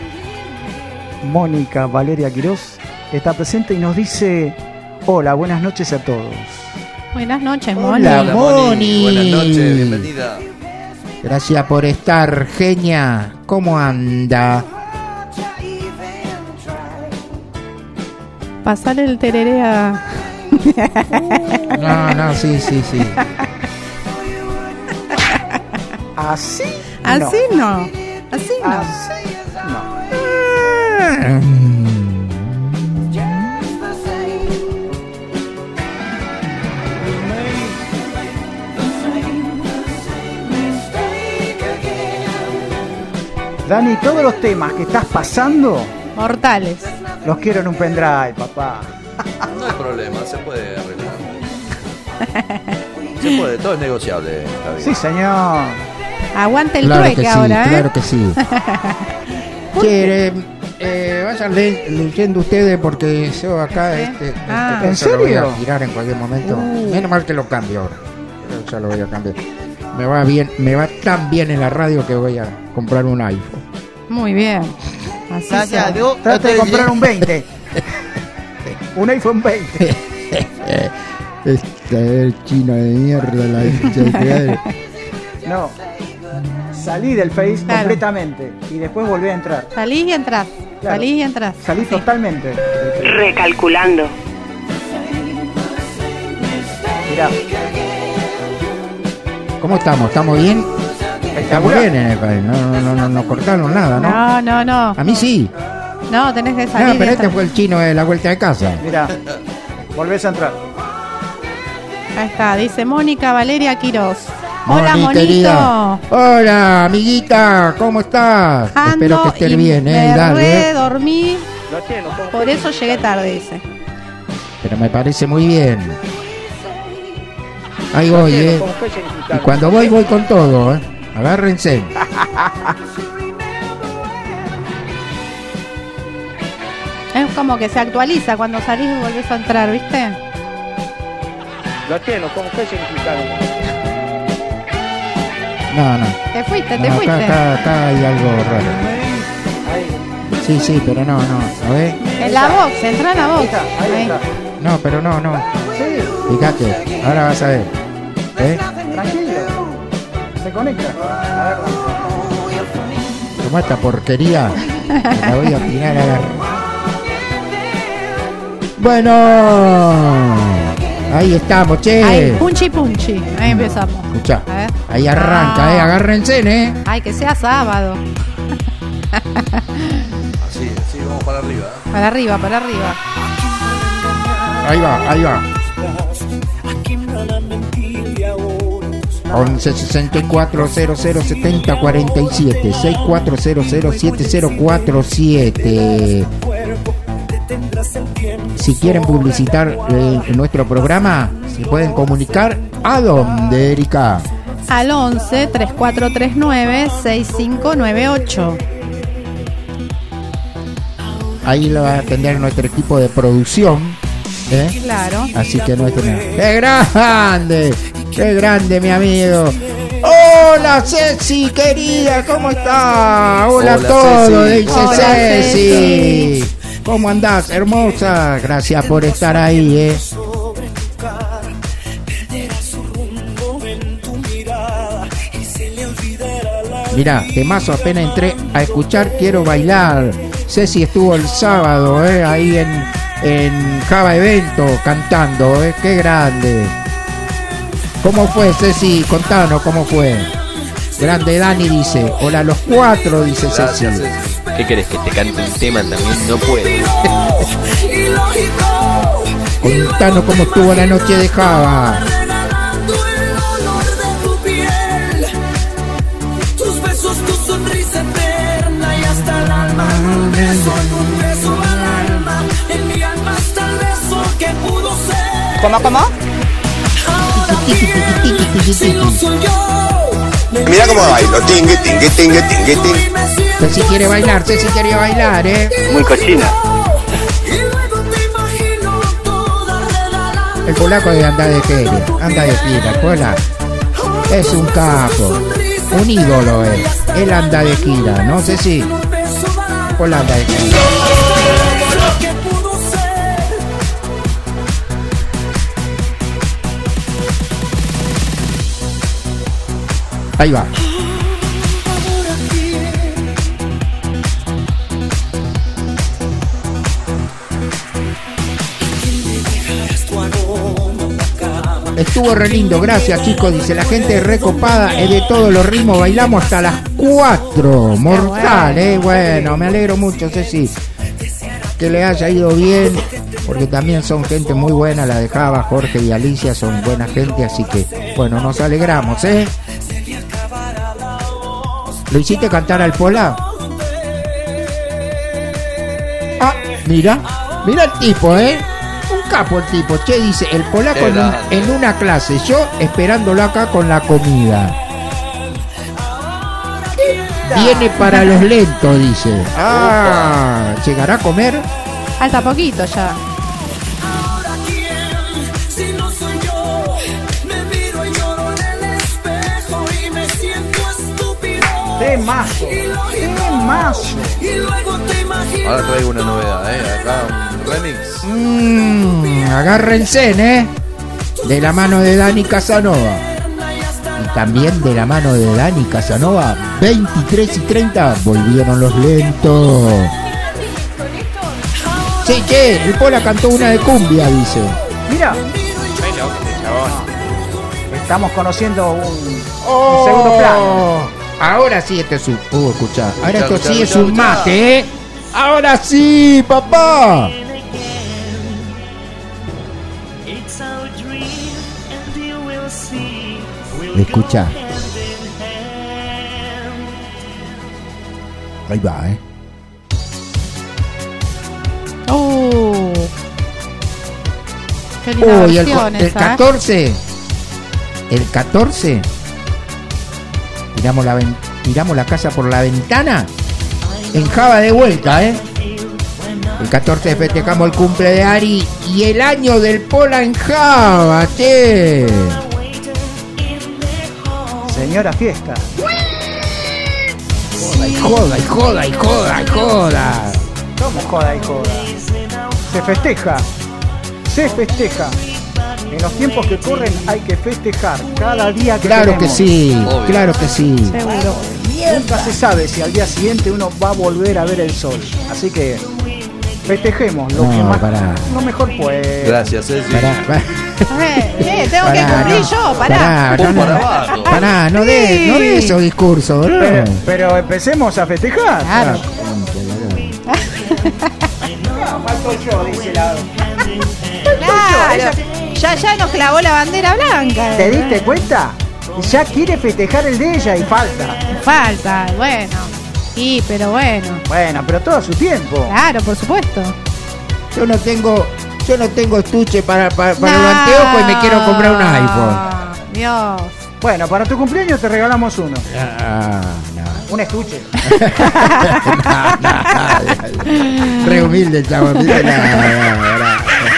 Mónica Valeria Quirós está presente y nos dice: hola, buenas noches a todos. Buenas noches, Moni. Hola, Moni. Buenas noches, bienvenida. Gracias por estar, genia. ¿Cómo anda? Pasar el tereré a... No, no, sí, sí, sí. Así Así no. Así no. Así no. Dani, todos los temas que estás pasando, mortales, los quiero en un pendrive, papá. No hay problema, se puede arreglar. Se puede, todo es negociable. Está bien. Sí, señor. Aguante el claro trueque que ahora, sí, ¿eh? Claro que sí. Che, eh, eh, vayan le- leyendo ustedes, porque yo acá este, Ah. este ¿En coso lo voy serio? a tirar en cualquier momento. Uh. Menos mal que lo cambio ahora. Pero ya lo voy a cambiar. Me va bien, me va tan bien en la radio que voy a comprar un iPhone. Muy bien. Así sea. Trata de comprar un veinte. Un iPhone veinte. Este es chino de mierda la No. Salí del Face Claro. completamente y después volví a entrar. Salís y entrás. Claro. Salís y entrás. Salí totalmente. Recalculando. Mirá. ¿Cómo estamos? ¿Estamos bien? Estamos bien en el país. No, no, no, no, no cortaron nada, ¿no? No, no, no. A mí sí. No, tenés que salir. No, y pero este entrar. fue el chino de la vuelta de casa. Mirá. Volvés a entrar. Ahí está, dice Mónica Valeria Quirós. Hola, Moni, monito. querida. Hola, amiguita. ¿Cómo estás? Ando Espero que estés y bien, eh. me Dale. re dormí. Por eso llegué tarde, dice. Pero me parece muy bien. Ahí voy, eh. Y cuando voy, voy con todo, eh. Agárrense. Es como que se actualiza cuando salís y volvés a entrar, ¿viste? Lo tiene, con qué significado. No, no. Te fuiste, te No, fuiste. acá, acá, acá hay algo raro. Sí, sí, pero no, no. A ver. En la box, entra en la box. Ahí Ahí. está. No, pero no, no. Sí, Fíjate. Ahora vas a ver. ¿Eh? tranquilo. Se conecta. A ver. Toma esta porquería. Me la voy a tirar a la... Bueno, ahí estamos, che. Ahí, punchi punchi. Ahí empezamos. Escuchá, A ver. ahí arranca, Ah. eh. Agárrense, eh. Ay, que sea sábado. Así, así, vamos para arriba. ¿eh? Para arriba, para arriba. Ahí va, ahí va. once sesenta y cuatro cero cero setenta cuarenta y siete sesenta y cuatro cero cero siete cero cuatro siete. Si quieren publicitar eh, nuestro programa, se pueden comunicar. ¿A dónde, Erika? Al once treinta y cuatro treinta y nueve sesenta y cinco noventa y ocho. Ahí lo va a atender nuestro equipo de producción, ¿eh? Claro. Así que no es tener. ¡Qué grande! ¡Qué grande, mi amigo! ¡Hola, Ceci, querida! ¿Cómo está? Hola, Hola, a todos, Ceci. dice Hola, Ceci. Ceci. ¿Cómo andás, hermosa? Gracias por estar ahí, ¿eh? Mirá, temazo, apenas entré a escuchar, quiero bailar. Ceci estuvo el sábado, ¿eh? Ahí en, en Java Evento cantando, ¿eh? ¡Qué grande! ¿Cómo fue, Ceci? Contanos, ¿cómo fue? Grande Dani dice, hola a los cuatro, dice Ceci. Gracias, Ceci. ¿Qué querés que te cante un tema? También no puedo. Contanos cómo estuvo la noche de Java. Tus besos, tu sonrisa eterna y hasta el alma. Un beso, un beso al alma. En mi alma hasta el beso que pudo ser. ¿Cómo, cómo? Ahora quién, si no soy yo. Mira cómo bailo, tingue, tingue, tingue, tingue, tingue. Ceci quiere bailar, Ceci quiere bailar, ¿eh? Muy cochina. El polaco de anda de gira, anda de gira, el polaco. Es un capo, un ídolo es. Él anda de gira, ¿no? Ceci. Hola, anda de gira. Ahí va. Estuvo re lindo, gracias chicos, dice la gente recopada, es de todos los ritmos, bailamos hasta las cuatro, mortal, eh, bueno, me alegro mucho, Ceci, que le haya ido bien, porque también son gente muy buena, la de Java, Jorge y Alicia son buena gente, así que, bueno, nos alegramos, eh. ¿Lo hiciste cantar al Pola? Ah, mira, mira el tipo, eh. Un capo el tipo, che, dice, el polaco en, un- en una clase, yo esperándolo acá con la comida. Viene para los lentos, dice. Ah, ¿llegará a comer? Falta poquito ya. Si no soy yo, me miro y lloro en el espejo y me siento estúpido. Temazo, temazo. Y luego te imagino. Ahora traigo una novedad, ¿eh? Acá un remix. Mmm, agárrense, ¿eh? De la mano de Dani Casanova. Y también de la mano de Dani Casanova, veintitrés y treinta, volvieron los lentos. Sí, che, el Pola cantó una de cumbia, dice. Mira, estamos conociendo un, un segundo plano. Ahora sí esto es un... Uh, escuchá. Ahora Escuchá, esto sí escuchá, es un escuchá. mate, ¿eh? Ahora sí, papá. Escucha. Ahí va, ¿eh? Uh. Qué linda Uy, el, versión el esa, ¿eh? catorce. El catorce. Tiramos la, ven- tiramos la casa por la ventana. En Java de vuelta, ¿eh? El catorce festejamos el cumple de Ari y el año del Pola en Java, che. Señora fiesta. Joda y joda y joda y joda y joda. ¿Cómo joda y joda? Se festeja. Se festeja. En los tiempos que corren hay que festejar cada día que Claro que tenemos. sí, Obvio. claro que sí. Seguro. Nunca se sabe si al día siguiente uno va a volver a ver el sol. Así que Festejemos lo No, que más, pará. lo mejor pues. Gracias, Ceci. Pará, pará. Eh, eh, tengo que Pará, cumplir no. yo, pará. Pará, Vos no, para no, abajo. pará, no de, no de esos discursos, ¿no? Pero, pero empecemos a festejar. Claro. Falto yo, dice la. Claro. Ya, ya nos clavó la bandera blanca. ¿Te diste cuenta? Ya quiere festejar el de ella y falta. Falta, bueno. Sí, pero bueno. Bueno, pero todo a su tiempo. Claro, por supuesto. Yo no tengo, yo no tengo estuche para, para, para No. los anteojos y me quiero comprar un iPhone. Dios. Bueno, para tu cumpleaños te regalamos uno. Ah, no. Un estuche. No, no, re humilde, chavo. No, no, no, no.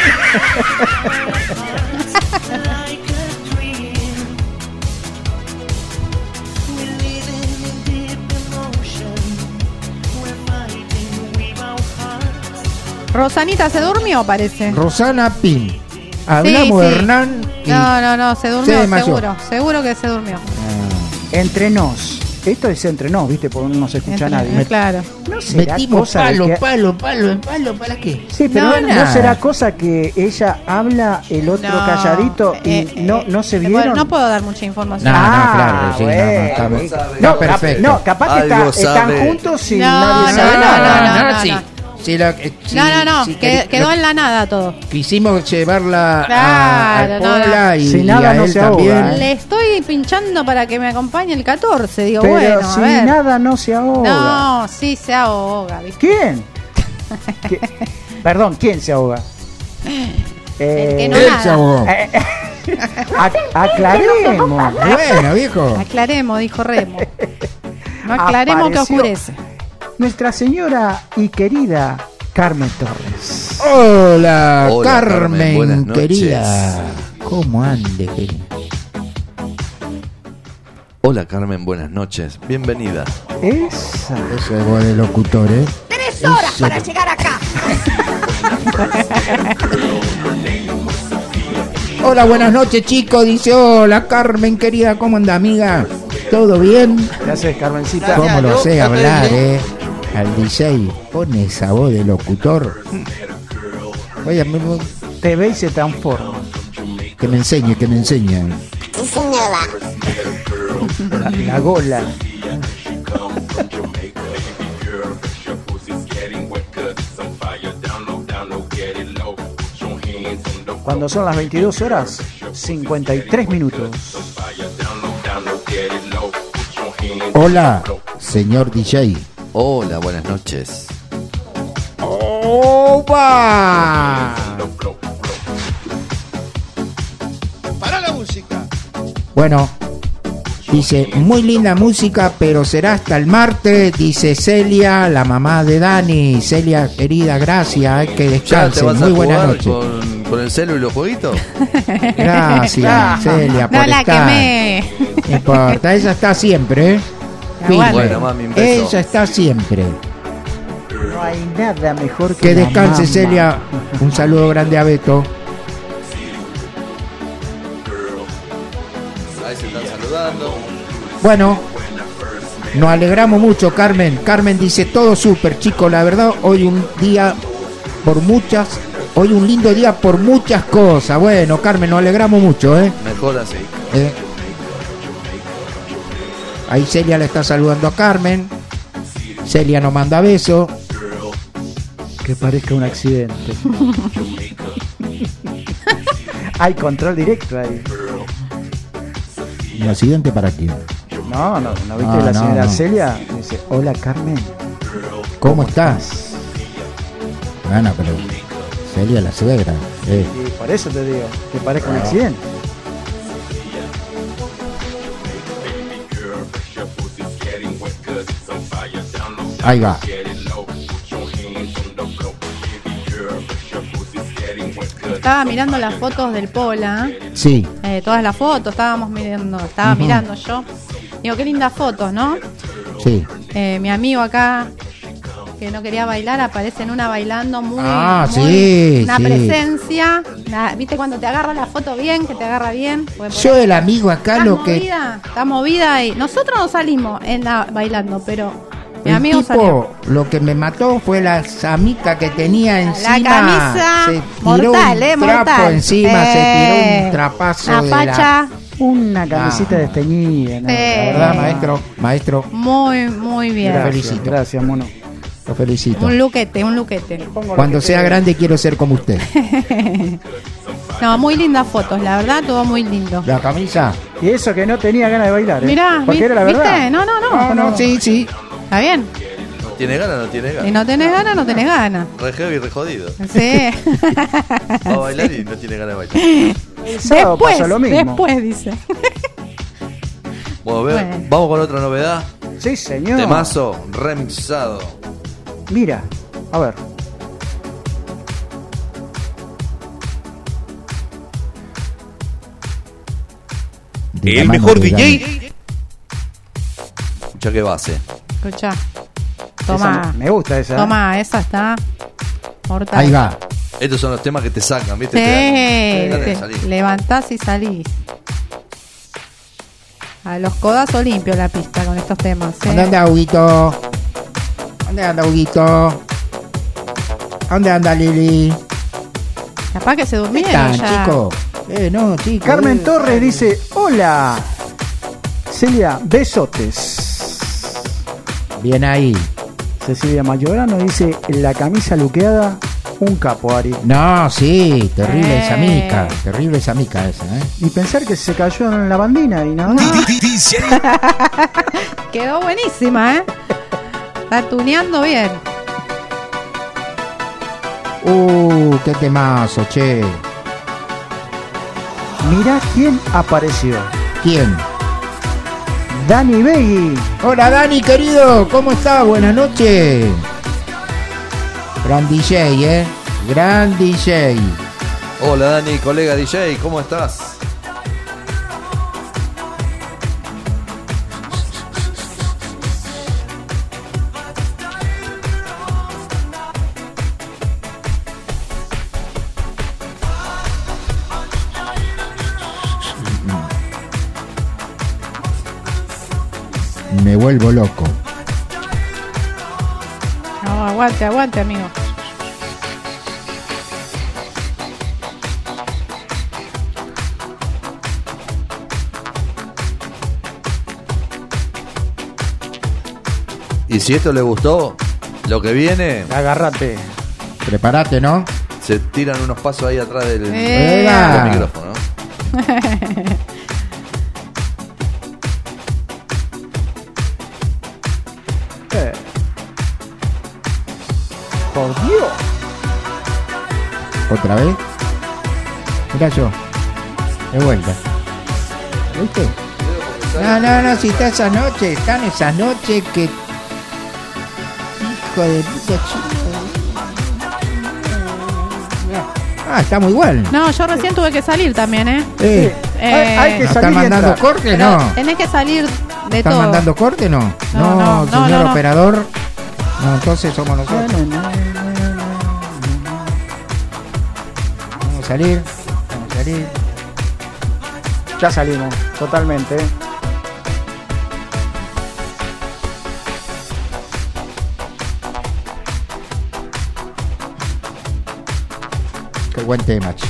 Rosanita se durmió, parece. Rosana Pin. Hablamos Sí, de sí. Hernán. Y... No, no, no, se Se durmió, desmayó. seguro. Seguro que se durmió. Entre nos. Esto es entre nos, ¿viste? Porque no se escucha a nadie. Claro. ¿No será Metimos cosa de palo, que- palo, palo, palo, ¿para qué? Sí, pero No, no, nada. será cosa que ella habla, el otro No, calladito y eh, no, eh, no se bueno, vieron. no puedo dar mucha información. No, no, Ah, claro, sí, no, no, bueno. estamos- sabe. no, cap- perfecto. no, capaz que Algo está- están sabe. juntos y No, nadie no, sabe. no, nada. no, no, sí. no. Sí, la- eh, sí, No, no, no, sí, que- queri- quedó lo- en la nada todo. Quisimos llevarla a, Claro, al no, Pola no. y, Si y nada a no él se ahoga, también. ¿eh? Le estoy pinchando para que me acompañe el catorce. Digo, Pero bueno, si a ver. nada no se ahoga. No, sí se ahoga, ¿viste? ¿Quién? ¿Qué? Perdón, ¿quién se ahoga? Eh, que no Él nada. se ahogó. eh, eh, ac- aclaremos. Bueno, viejo. Aclaremos, dijo Remo. No aclaremos que Apareció oscurece. Nuestra señora y querida Carmen Torres. Hola, Hola, Carmen, Carmen, buenas noches. querida. ¿Cómo ande, querida? Hola Carmen, buenas noches. Bienvenida. Esa. Eso es voz de locutor, ¿eh? Tres horas Eso. para llegar acá. Hola, buenas noches, chicos. Dice, hola, Carmen, querida. ¿Cómo anda, amiga? ¿Todo bien? ¿Qué haces, Carmencita? ¿Cómo lo yo, sé ¿está todo hablar, bien? eh? Al D J, pone esa voz de locutor. Oye, me- me- Te ve y se transforma. que me enseñe, que me enseñe. La, la gola. Cuando son las veintidós horas, cincuenta y tres minutos. Hola, señor D J. Hola, buenas noches. ¡Opa! Para la música. Bueno, dice, muy linda música, pero será hasta el martes, dice Celia, la mamá de Dani. Celia, querida, gracias, que ¿Ya te descanse. vas Muy a buenas jugar noches. con, con el celu y los jueguitos? Gracias, Celia, por No la estar. quemé. No importa, ella está siempre, ¿eh? Aguante. Bueno, mami, un beso. Ella está siempre. No hay nada mejor que Que la descanse, mamá. Celia. Un saludo grande a Beto. Ahí se están saludando. Bueno, nos alegramos mucho, Carmen. Carmen dice, todo súper, chicos. La verdad, hoy un día por muchas, hoy un lindo día por muchas cosas. Bueno, Carmen, nos alegramos mucho, ¿eh? Mejor así. ¿Eh? Ahí Celia le está saludando a Carmen. Celia nos manda besos. Que parezca un accidente. Hay control directo ahí. ¿Un accidente para quién? No, no, ¿no viste No, la no, señora no. Celia? Dice, hola Carmen. ¿Cómo estás? Bueno, pero Celia la suegra. Eh. Y por eso te digo, que parezca un Ah. accidente. Ahí va. Estaba mirando las fotos del Pola. Sí. Eh, todas las fotos estábamos mirando. Estaba Ujú. mirando yo. Digo, qué lindas fotos, ¿no? Sí. Eh, mi amigo acá, que no quería bailar, aparece en una bailando muy. Ah, muy- sí, Una sí. presencia. Una- ¿Viste cuando te agarra la foto bien? Que te agarra bien. Porque por Yo ahí el amigo acá está lo que... movida, está movida y nosotros no salimos en la, bailando, pero Mi el amigo tipo, salió. lo que me mató fue la samica que tenía encima. La camisa se tiró mortal, un eh, trapo mortal. encima, Eh, se tiró un trapazo la de facha. Una camiseta Ah. desteñida. ¿no? Sí. la... La verdad, maestro, maestro, Muy, muy bien. Lo Gracias, felicito. gracias, mono. lo felicito. Un luquete, un luquete. Cuando sea grande quiero ser como usted. No, muy lindas fotos, la verdad, todo muy lindo. La camisa. Y eso que no tenía ganas de bailar, ¿eh? Mirá, Porque vi- era la ¿viste? verdad. No, no, no. No, no, sí, sí. Está bien. No tiene ganas, no tiene Si ganas. no tenés ganas, no tenés ganas. Re heavy, re jodido. Sí. Va a bailar y no tiene ganas de bailar. El sábado Después, pasa lo mismo. después dice. Bueno, ve- Bueno. vamos con otra novedad. Sí, señor. Temazo, remixado. Mira, a ver. De la El mano mejor de D Dani. J. Escucha qué base. Escucha. Esa Toma. me, me gusta esa. ¿eh? Toma, esa está mortal. Ahí va. Estos son los temas que te sacan, ¿viste? Sí, Te dan ganas de te salir. levantás y salís. A los codazos limpios la pista con estos temas. ¿eh? ¿Dónde anda Huguito? ¿Dónde anda Huguito? ¿Dónde anda Lili? Capaz que se ¿Qué durmieron están, ya. chicos? Eh, no, chicos. Carmen eh. Torres dice, hola. Celia, besotes. Bien ahí. Cecilia Mayorano dice, la camisa luqueada, un capo, Ari. No, sí, terrible Eh. esa mica. Terrible esa mica esa, ¿eh? Y pensar que se cayó en la bandina y nada más. Quedó buenísima, ¿eh? Está tuneando bien. Uh, qué temazo, che. Mirá quién apareció. ¿Quién? Dani Begui. Hola Dani, querido, ¿cómo estás? Buenas noches. Gran D J, ¿eh? Gran D J. Hola Dani, colega D J, ¿cómo estás? Me vuelvo loco. No, aguante, aguante, amigo. Y si esto le gustó, lo que viene, Agárrate. Prepárate, ¿no? se tiran unos pasos ahí atrás del, Eh. del micrófono. Eh. Por Dios. ¿Otra vez? Mira yo. De vuelta. ¿Viste? No, no, no, si está esa noche, están esas noches que... Hijo de puta chico. Ah, estamos igual. No, yo recién tuve que salir también, ¿eh? Eh, Eh, Hay- hay que ¿no salir están y mandando entrar. corte? pero No. tenés que salir de ¿Están todo. mandando corte? No. No, No, no, no, señor no, no. operador. No, entonces somos nosotros. Vamos a salir. Vamos a salir. Ya salimos, totalmente. Qué buen tema, che.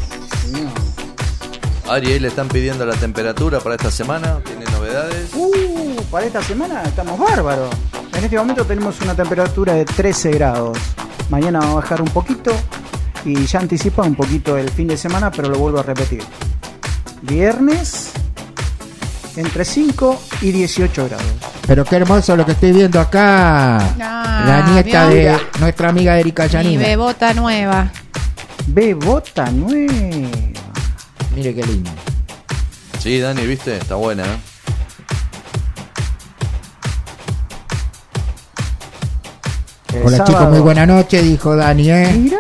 Ari, ahí le están pidiendo la temperatura para esta semana. ¿Tiene novedades? Uh, para esta semana estamos bárbaros. En este momento tenemos una temperatura de trece grados. Mañana va a bajar un poquito y ya anticipa un poquito el fin de semana, pero lo vuelvo a repetir. Viernes entre cinco y dieciocho grados. Pero qué hermoso lo que estoy viendo acá. Ah, La nieta ¿vio? de nuestra amiga Erika Mi Yanina. bebota nueva. Bebota nueva. Mire qué lindo. Sí, Dani, ¿viste? Está buena, ¿eh? El Hola sábado- chicos, muy buena noche, dijo Dani, ¿eh? Mira,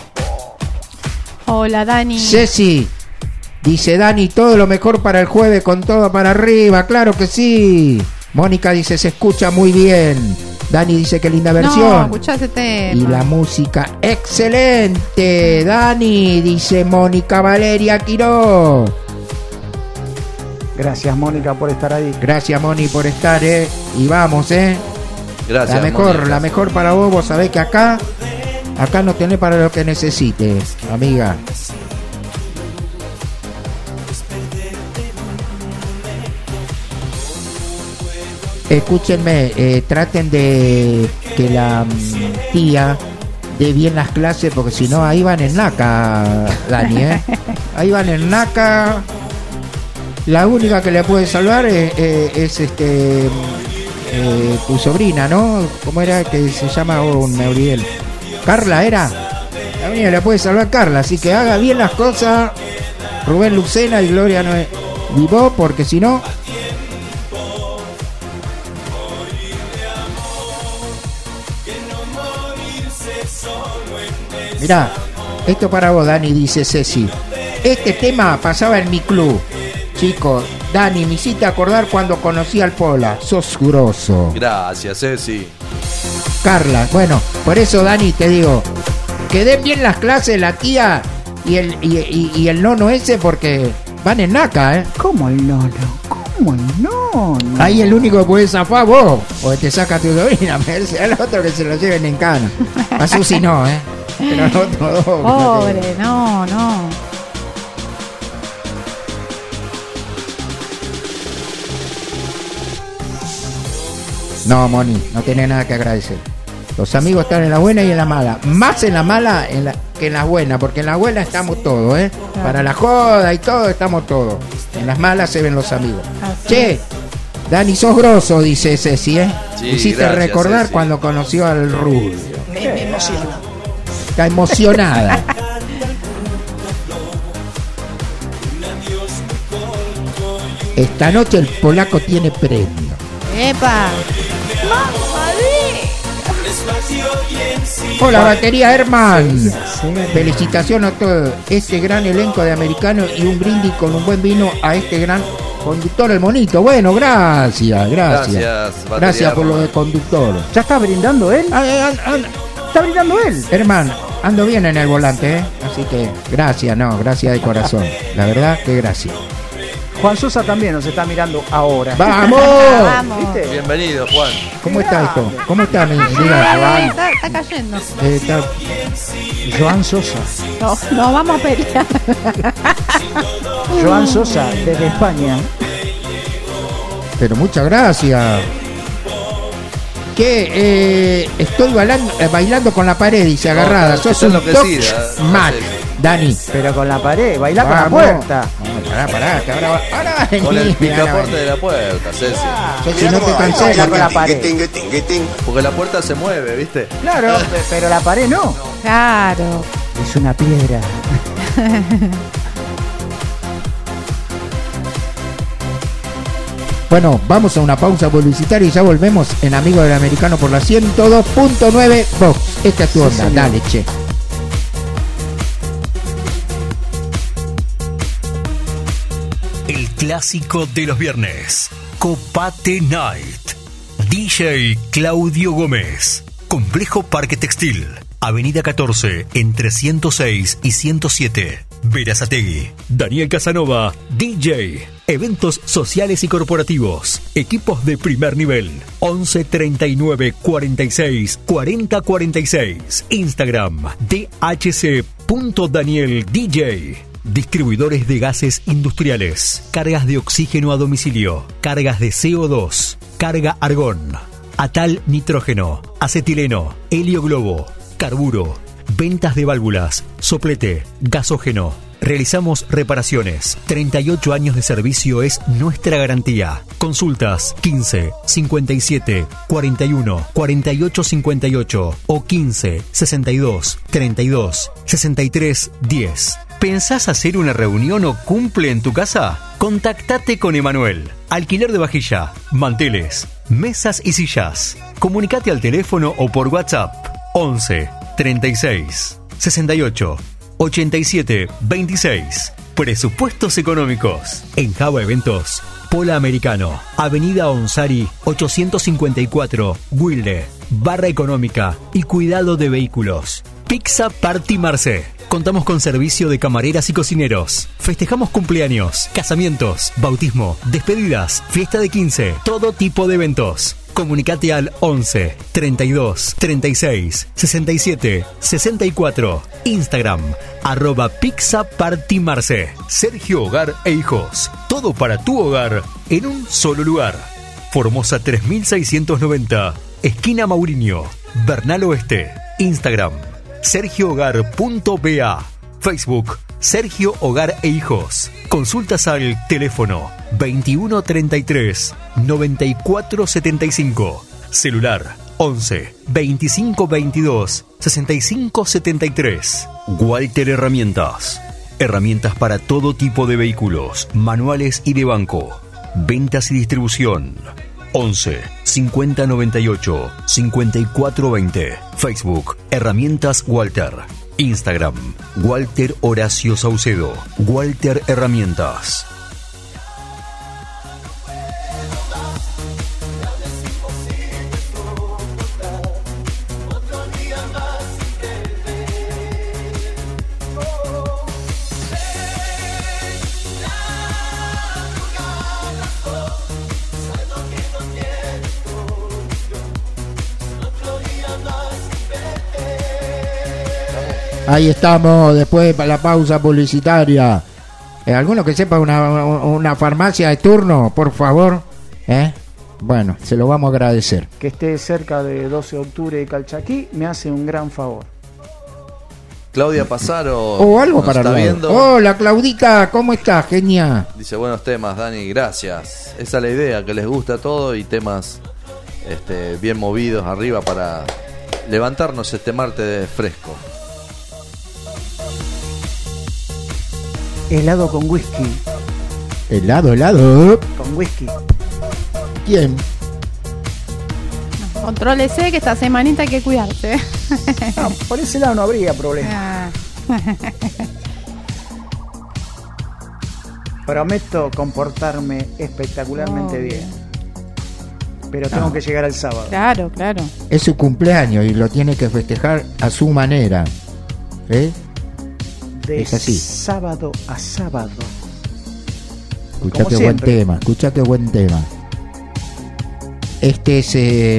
Hola, Dani. Ceci, dice Dani, todo lo mejor para el jueves con todo para arriba, claro que sí. Mónica dice, se escucha muy bien. Dani dice, qué linda No, versión. escuchá ese tema. Y la música, excelente. Dani, dice Mónica Valeria Quiró. gracias Mónica por estar ahí. Gracias, Moni, por estar, ¿eh? Y vamos, ¿eh? Gracias. La mejor, Mónica. la mejor para vos. Vos sabés que acá, acá no tenés para lo que necesites, amiga. Escúchenme, eh, traten de que la mm, tía dé bien las clases, porque si no ahí van en naca, Dani, ¿eh? Ahí van en naca. La única que le puede salvar es, eh, es este eh, tu sobrina, ¿no? ¿Cómo era que se llama? Oh, me olvidé. Carla era. La única que le puede salvar Carla, así que haga bien las cosas. Rubén Lucena y Gloria no es vivo, porque si no. Mirá, esto para vos, Dani, dice Ceci. Este tema pasaba en mi club. Chicos, Dani, me hiciste acordar cuando conocí al Pola. Sos grosso. Gracias, Ceci. Carla, bueno, por eso, Dani, te digo, que den bien las clases la tía y el, y, y, y el nono ese, porque van en naca, ¿eh? ¿Cómo el nono? ¿Cómo el nono? Ahí el único que puede zafar vos, o te saca tu sobrina, al otro que se lo lleven en cana. A Susi no, ¿eh? Pero los otros dos. Pobre, no, no. No, Moni, no tiene nada que agradecer. Los amigos están en la buena y en la mala. Más en la mala en la, que en la buena, porque en la buena estamos todos, ¿eh? Claro. Para la joda y todo estamos todos. En las malas se ven los amigos. Así che, es. Dani, sos grosso, dice Ceci, ¿eh? Sí, hiciste gracias, recordar Ceci. Cuando conoció al rubio. Me, me emociona. Está emocionada. Esta noche el polaco tiene premio. ¡Epa! Hola, batería Herman. Felicitaciones a todo este gran elenco de americanos y un brindis con un buen vino a este gran conductor, el monito. Bueno, gracias, gracias. Gracias, Gracias por lo de conductor. ¿Ya está brindando él? Ah, ah, ah, ¿Está brindando él? Herman, ando bien en el volante, ¿eh? Así que gracias, no, gracias de corazón. La verdad que gracias. Juan Sosa también nos está mirando ahora. ¡Vamos! Vamos. ¿Viste? Bienvenido, Juan. ¿Cómo está esto? ¿Cómo está mi Ay, diga? está, está cayendo. Eh, está- Joan Sosa. No, no vamos a pelear. Joan Sosa, desde España. Pero muchas gracias. Que eh, estoy bailando, eh, bailando con la pared, dice agarrada. No, Sos está un enloquecida, toque no mal, sé. Dani. Pero con la pared, bailá con Vamos. la puerta. No, pará, pará, que ahora va. Ahora Con el vení, picaporte ahora de la puerta, Ceci. vení. Si no te cansé, baila con la pared. Tingue, tingue, tingue. Porque la puerta se mueve, ¿viste? Claro, pe- pero la pared no. Claro. Es una piedra. Bueno, vamos a una pausa publicitaria y ya volvemos en Amigo del Americano por la ciento dos punto nueve Vox. Esta es tu onda, señor. dale, che. El clásico de los viernes. Copate Night. D J Claudio Gómez. Complejo Parque Textil. Avenida catorce, entre ciento seis y ciento siete. Berazategui. Daniel Casanova, D J. Eventos sociales y corporativos. Equipos de primer nivel. once treinta y nueve cuarenta y seis cuarenta cuarenta y seis. Instagram D H C punto Daniel D J. Distribuidores de gases industriales. Cargas de oxígeno a domicilio. Cargas de C O dos. Carga argón. Atal nitrógeno. Acetileno. Helio globo. Carburo. Ventas de válvulas. Soplete. Gasógeno. Realizamos reparaciones. treinta y ocho años de servicio es nuestra garantía. Consultas quince cincuenta y siete cuarenta y uno cuarenta y ocho cincuenta y ocho o quince sesenta y dos treinta y dos sesenta y tres diez. ¿Pensás hacer una reunión o cumple en tu casa? Contactate con Emanuel. Alquiler de vajilla, manteles, mesas y sillas. Comunicate al teléfono o por WhatsApp once treinta y seis sesenta y ocho ochenta y siete veintiséis. Presupuestos económicos. En Java Eventos, Pola Americano, Avenida Onsari ochocientos cincuenta y cuatro, Wilde. Barra económica y cuidado de vehículos. Pizza Party Marce. Contamos con servicio de camareras y cocineros. Festejamos cumpleaños, casamientos, bautismo, despedidas, fiesta de quince, todo tipo de eventos. Comunicate al once, treinta y dos, treinta y seis, sesenta y siete, sesenta y cuatro. Instagram, arroba Pizza Party Marce. Sergio Hogar e Hijos. Todo para tu hogar en un solo lugar. Formosa tres mil seiscientos noventa, esquina Mauriño, Bernal Oeste. Instagram, sergio hogar punto b a. Facebook, Sergio Hogar e Hijos. Consultas al teléfono veintiuno treinta y tres, noventa y cuatro setenta y cinco. Celular once, veinticinco veintidós, sesenta y cinco setenta y tres. Walter Herramientas. Herramientas para todo tipo de vehículos, manuales y de banco. Ventas y distribución. once, cincuenta noventa y ocho, cincuenta y cuatro veinte. Facebook, Herramientas Walter. Instagram, Walter Horacio Saucedo. Walter Herramientas. Ahí estamos, después de la pausa publicitaria. Eh, ¿Alguno que sepa una, una farmacia de turno, por favor? ¿Eh? Bueno, se lo vamos a agradecer. Que esté cerca de doce de octubre de Calchaquí me hace un gran favor. Claudia Pasaro. O algo para está el lado. viendo. Hola Claudita, ¿cómo estás? Genia. Dice buenos temas, Dani, gracias. Esa es la idea, que les gusta todo y temas este, bien movidos arriba para levantarnos este martes fresco. Helado con whisky. Helado, helado. Con whisky. ¿Quién? Contrólese que esta semanita hay que cuidarse. No, por ese lado no habría problema. Prometo comportarme espectacularmente Obvio. bien. Pero tengo No. que llegar el sábado. Claro, claro. Es su cumpleaños y lo tiene que festejar a su manera. ¿Eh? De Es así. sábado a sábado. Escucha Como qué buen siempre. tema, escucha qué buen tema. Este es... Eh,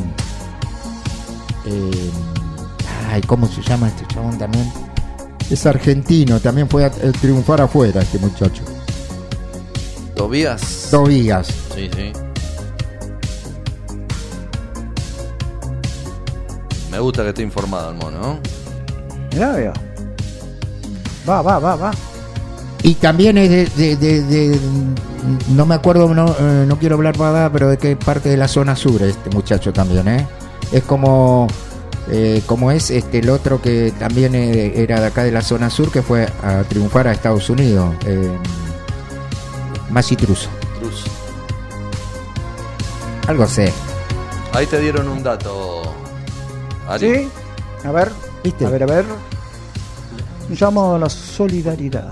eh, ay, ¿cómo se llama este chabón también? Es argentino, también fue a eh, triunfar afuera este muchacho. Tobías. Tobías. Sí, sí. Me gusta que esté informado el mono, ¿no? Mirá, veo. Va, va, va, va. Y también es de, de, de, de- no me acuerdo, no, eh, no quiero hablar para pero de qué parte de la zona sur este muchacho también, ¿eh? Es como, eh, como es este el otro que también eh, era de acá de la zona sur que fue a triunfar a Estados Unidos, eh, Masi Truso. Cruz. Algo sé. Ahí te dieron un dato, Ari. ¿Sí? A ver. ¿Viste? A ver, a ver. Llamo a la solidaridad.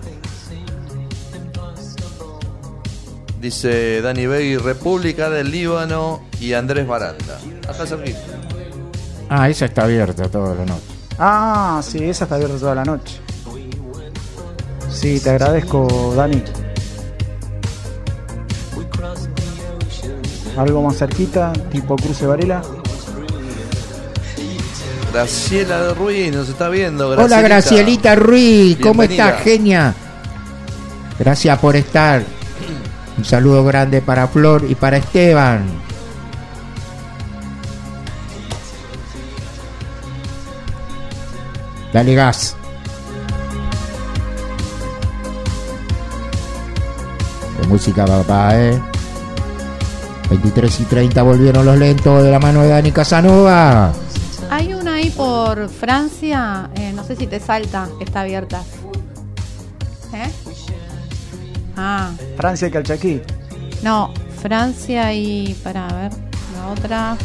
Dice Dani Begui, República del Líbano y Andrés Baranda. Acá cerquita. Ah, esa está abierta toda la noche. Ah, sí, esa está abierta toda la noche. Sí, te agradezco, Dani. Algo más cerquita, tipo Cruce Varela. Graciela de Ruiz nos está viendo. Hola Gracielita Ruiz, ¿cómo Bienvenida. estás, genia? Gracias por estar. Un saludo grande para Flor y para Esteban. Dale gas. De música, papá, eh. veintitrés y treinta volvieron los lentos de la mano de Dani Casanova. Hay una ahí por Francia, eh, no sé si te salta, que está abierta. ¿Eh? Ah, Francia y Calchaquí. no, Francia y... para ver, la otra...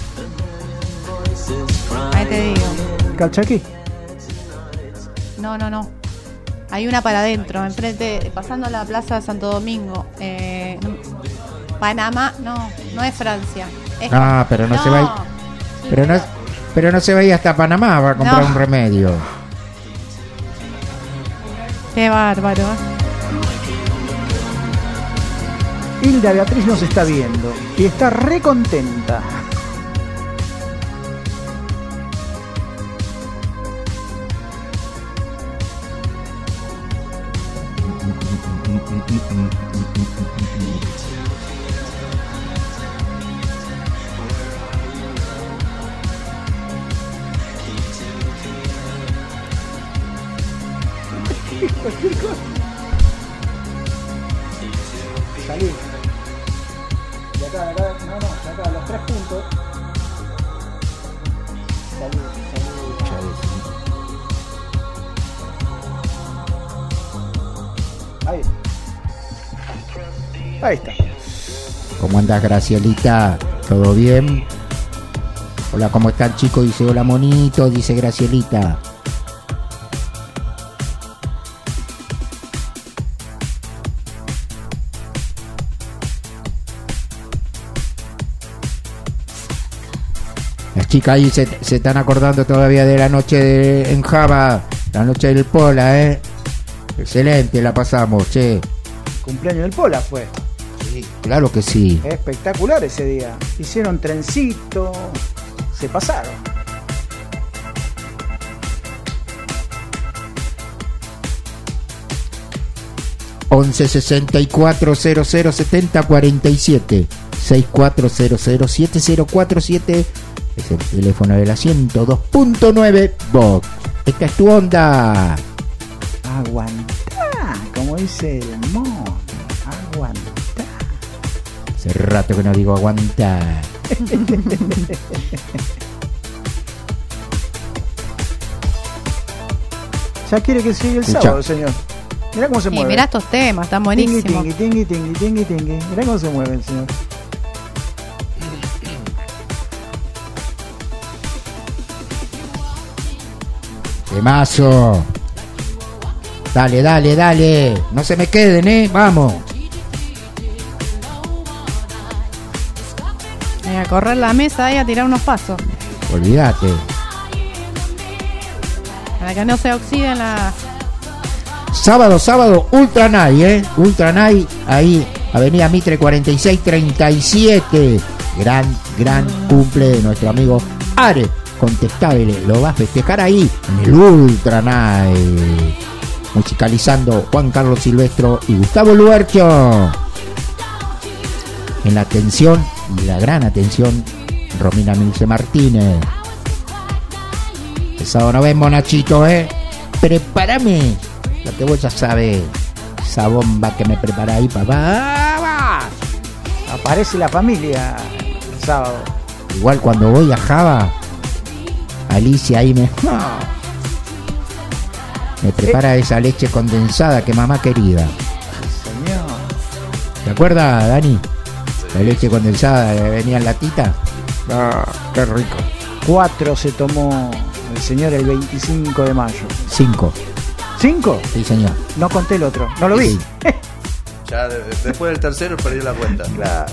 Ahí te digo. Calchaquí. No, no, no. Hay una para adentro, enfrente, pasando la plaza de Santo Domingo. Eh, Panamá, no, no es Francia. Es Ah, pero no, se va a ir- pero no, pero no se va a ir hasta Panamá, va a comprar No. un remedio. Qué bárbaro. Hilda Beatriz nos está viendo y está re contenta. Salí. De acá, de acá, no, no, de acá, los tres puntos. Salí, salí. Ahí. Ahí está. ¿Cómo andás, Gracielita? ¿Todo bien? Hola, ¿cómo están, chicos? Dice, hola, monito, dice Gracielita. Las chicas ahí se, se están acordando todavía de la noche de, en Java, la noche del Pola, ¿eh? Excelente, la pasamos, che. Cumpleaños del Pola fue. Sí, claro que sí. Espectacular ese día. Hicieron trencito, se pasaron. once sesenta y cuatro cero cero setenta cuarenta y siete sesenta y cuatro cero cero siete cero cuatro siete es el teléfono de la ciento dos punto nueve Vox. Esta es tu onda. Aguantá, como dice el mono. Aguantá. Hace rato que no digo aguantá. Ya quiere que siga el Escucha. sábado, señor. Mirá cómo se Y mueve. mirá estos temas, están buenísimos. Tingui, tingui, tingui, tingui, tingui. Mirá cómo se mueve el señor. Temazo. Dale, dale, dale. No se me queden, eh. Vamos. Y a correr la mesa y a tirar unos pasos. Olvídate. Para que no se oxiden las. Sábado, sábado, Ultra Night, eh. Ultra Night, ahí, Avenida Mitre cuarenta y seis treinta y siete. Gran, gran cumple de nuestro amigo Are. Contestable, lo va a festejar ahí en el Ultra Night. Musicalizando Juan Carlos Silvestro y Gustavo Luercho. En la atención, y la gran atención, Romina Milce Martínez. El sábado nos vemos, Nachito, eh. Prepárame. Lo que vos ya sabés. Esa bomba que me prepara ahí, papá. Aparece la familia el sábado. Igual cuando voy a Java, Alicia ahí me... me prepara Eh. esa leche condensada que mamá querida. Señor. ¿Te acuerdas, Dani? La leche condensada que venía en latita. Ah, qué rico. Cuatro se tomó el señor el veinticinco de mayo. Cinco. ¿Cinco? Sí, señor. No conté el otro. No lo vi. Sí. Ya de- después del tercero perdí la cuenta. Claro.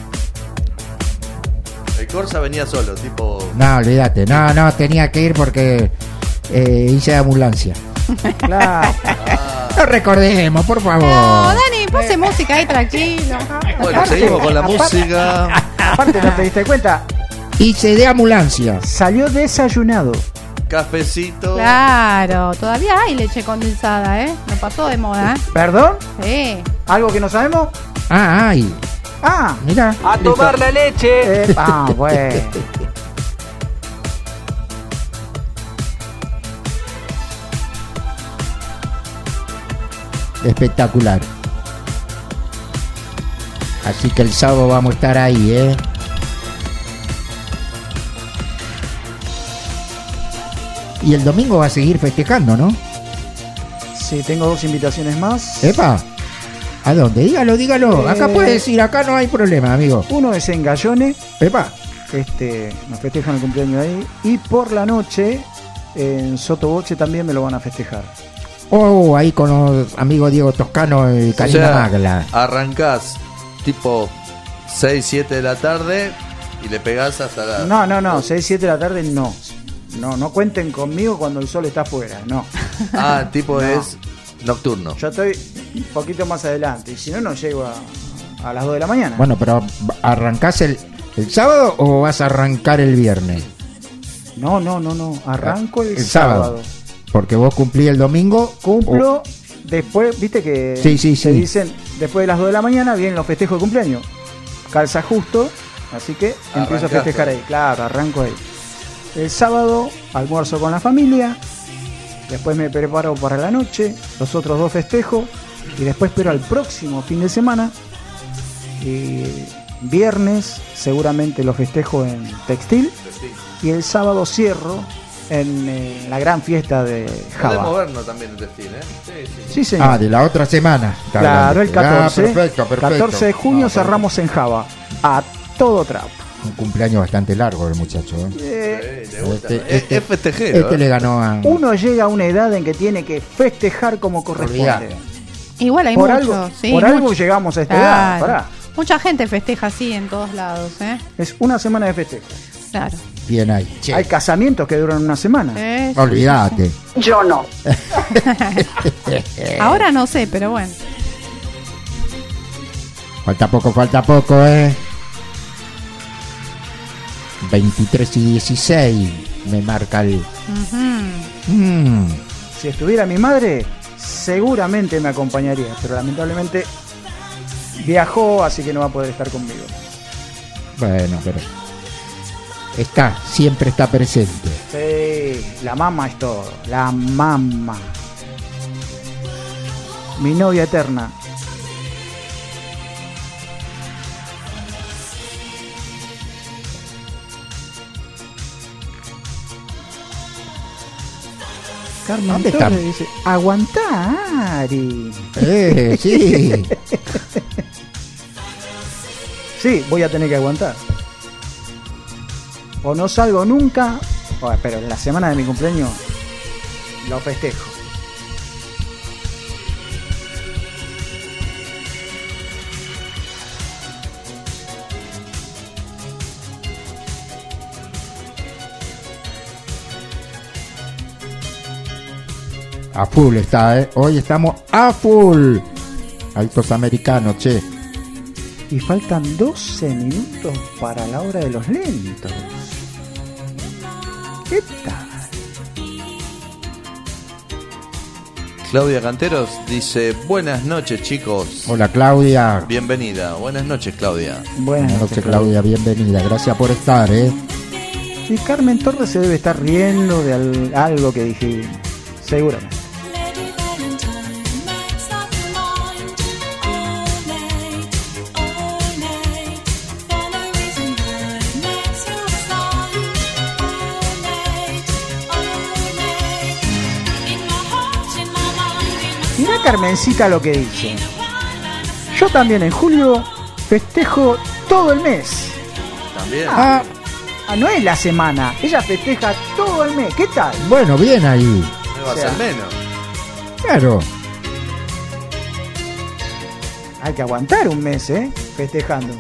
El Corsa venía solo, tipo. No, olvídate. No, no, tenía que ir porque eh, hice ambulancia. Claro. No recordemos, por favor. No, Dani, pase música ahí tranquilo. Bueno, seguimos con la aparte- música. Aparte, ¿no te diste cuenta? Hice de ambulancia. Salió desayunado. Cafecito. Claro, todavía hay leche condensada, ¿eh? No pasó de moda, ¿eh? ¿Perdón? Sí. ¿Algo que no sabemos? Ah, ay. Ah, Mira. A tomar la leche. eh, ah, bueno. Espectacular. Así que el sábado vamos a estar ahí, ¿eh? Y el domingo va a seguir festejando, ¿no? Sí, tengo dos invitaciones más. Epa. ¿A dónde? Dígalo, dígalo. Eh. Acá puede decir, acá no hay problema, amigo. Uno es en Gallone. Epa. Este, nos festejan el cumpleaños ahí. Y por la noche, en Sotoboche también me lo van a festejar. Oh, ahí con los amigos Diego Toscano y O Karina sea, Magla. arrancás tipo seis, siete de la tarde y le pegás hasta la. No, no, no, seis, siete de la tarde no. No, no cuenten conmigo cuando el sol está afuera, no. Ah, tipo No. es Nocturno. Yo estoy un poquito más adelante. Y si no, no llego a, a las dos de la mañana. Bueno, pero ¿arrancás el, el sábado o vas a arrancar el viernes? No, no, no, no. Arranco el, el sábado. sábado. Porque vos cumplí el domingo. Cumplo o... después, viste que sí, sí, se sí. dicen después de las dos de la mañana vienen los festejos de cumpleaños. Calza justo, así que Arrancaste. empiezo a festejar ahí. Claro, arranco ahí. El sábado almuerzo con la familia. Después me preparo para la noche. Los otros dos festejos. Y después espero al próximo fin de semana. Y viernes seguramente lo festejo en textil. Y el sábado cierro en eh, la gran fiesta de Java. Podemos vernos también en textil, ¿eh? Sí, sí. Sí, señor. Ah, de la otra semana. Claro, el catorce. Ah, perfecto, perfecto. catorce de junio no, cerramos en Java. A todo trapo. Un cumpleaños bastante largo el muchacho, ¿eh? Eh, Sí, le gusta. Este, es, este, es festejero. este ¿eh? le ganó a... Uno llega a una edad en que tiene que festejar como corresponde. Olvidate. Igual hay por muchos, algo, sí, por mucho. algo llegamos a esta Claro. edad. Pará. Mucha gente festeja así en todos lados, ¿eh? Es una semana de festejo. Claro. Bien ahí. Che. Hay casamientos que duran una semana. Eh, Olvídate. Yo no. Ahora no sé, pero bueno. Falta poco, falta poco, ¿eh? veintitrés y dieciséis me marca el... Ujú. Mm. Si estuviera mi madre, seguramente me acompañaría. Pero lamentablemente viajó, así que no va a poder estar conmigo. Bueno, pero... Está, siempre está presente. Sí, la mamá es todo. La mamá. Mi novia eterna. Carmen ¿Dónde Torres está? dice, aguantá, Ari. Eh, sí. Sí, voy a tener que aguantar. O no salgo nunca, o- pero en la semana de mi cumpleaños lo festejo. A full está, ¿eh? Hoy estamos a full. Altos americanos, che. Y faltan doce minutos para la hora de los lentos. ¿Qué tal? Claudia Canteros dice, buenas noches chicos. Hola, Claudia. Bienvenida. Buenas noches, Claudia. Buenas Buenas noches, Claudia. Bienvenida. Gracias por estar, ¿eh? Y Carmen Torres se debe estar riendo de al- algo que dije. Seguramente. Mirá Carmencita lo que dice. Yo también en julio festejo todo el mes. También. Ah, ah, no es la semana. Ella festeja todo el mes. ¿Qué tal? Bueno, bien ahí. No va a o sea, ser menos. Claro. Hay que aguantar un mes, ¿eh? Festejando.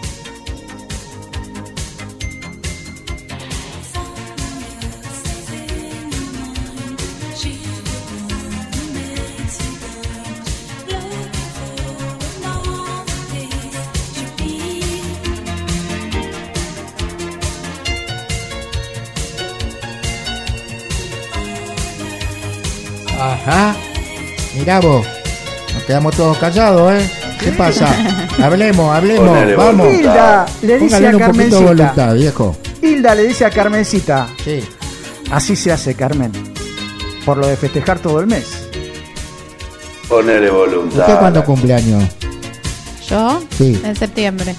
Ajá. Mirá vos. Nos quedamos todos callados, ¿eh? ¿Qué pasa? Hablemos, hablemos. Ponele Vamos. Hilda le dice Póngale a un poquito de Carmencita. voluntad, viejo. Hilda le dice a Carmencita. Sí. Así se hace, Carmen. Por lo de festejar todo el mes. Ponele voluntad. ¿Usted cuándo cumpleaños? Yo, Sí. en septiembre.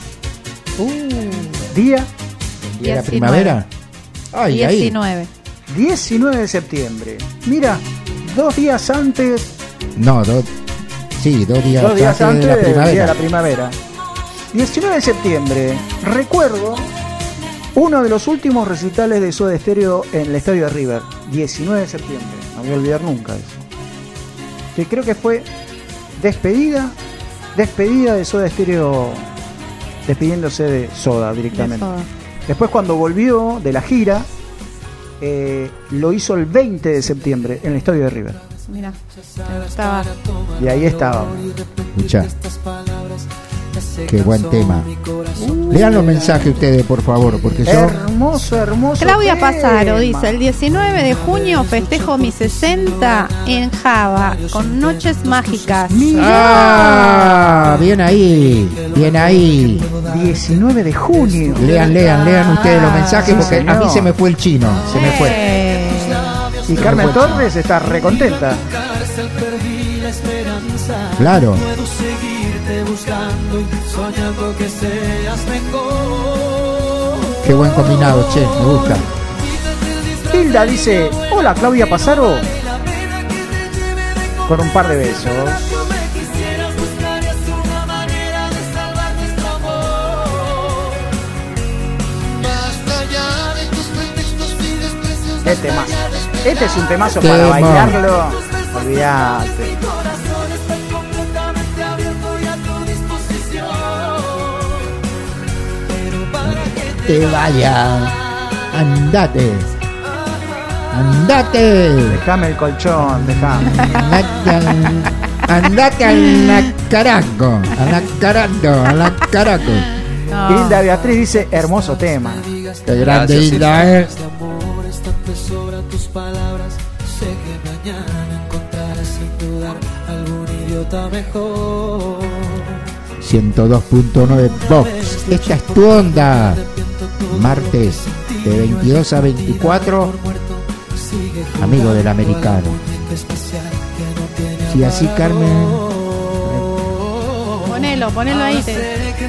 Día ¿Y la diecinueve. primavera? Ay, ahí. diecinueve. diecinueve de septiembre. Mira, dos días antes, No, dos. Sí, dos días, dos días antes de la del día de primavera. la primavera. diecinueve de septiembre. Recuerdo uno de los últimos recitales de Soda Stereo en el estadio de River. diecinueve de septiembre. No voy a olvidar nunca eso. Que creo que fue despedida, despedida de Soda Stereo, despidiéndose de Soda directamente. De Soda. Después cuando volvió de la gira, eh, lo hizo el veinte de septiembre en el estadio de River. Mira, estaba. Y ahí estaba. Escucha. Qué buen tema. Lean los mensajes ustedes, por favor, porque yo... Hermoso, hermoso. Claudia tema. Pasaro dice: el diecinueve de junio festejo mis sesenta en Java con noches mágicas. ¡Ah! Bien ahí, bien ahí. diecinueve de junio. Lean, lean, lean ustedes los mensajes, Sí, porque señor. a mí se me fue el chino, se me fue. Eh, Y Carmen Torres está recontenta. Claro. Puedo seguirte buscando y soñando que seas mejor. Qué buen combinado, che, me gusta. Hilda dice: hola Claudia Pasaro. Con un par de besos. Este temazo. Este es un temazo para Tema. bailarlo. Olvídate. Te vaya. Andate. Andate. Déjame el colchón, déjame. Andate al, andate al carajo. A la carajo, a la carajo. no. Hilda Beatriz dice: hermoso tema. Qué grande, Gracias, Hilda, eh. ciento dos punto nueve Vox. Esta es tu onda. Martes de veintidós a veinticuatro. Amigo del americano. Si así, Carmen. Ponelo, ponelo ahí. Te...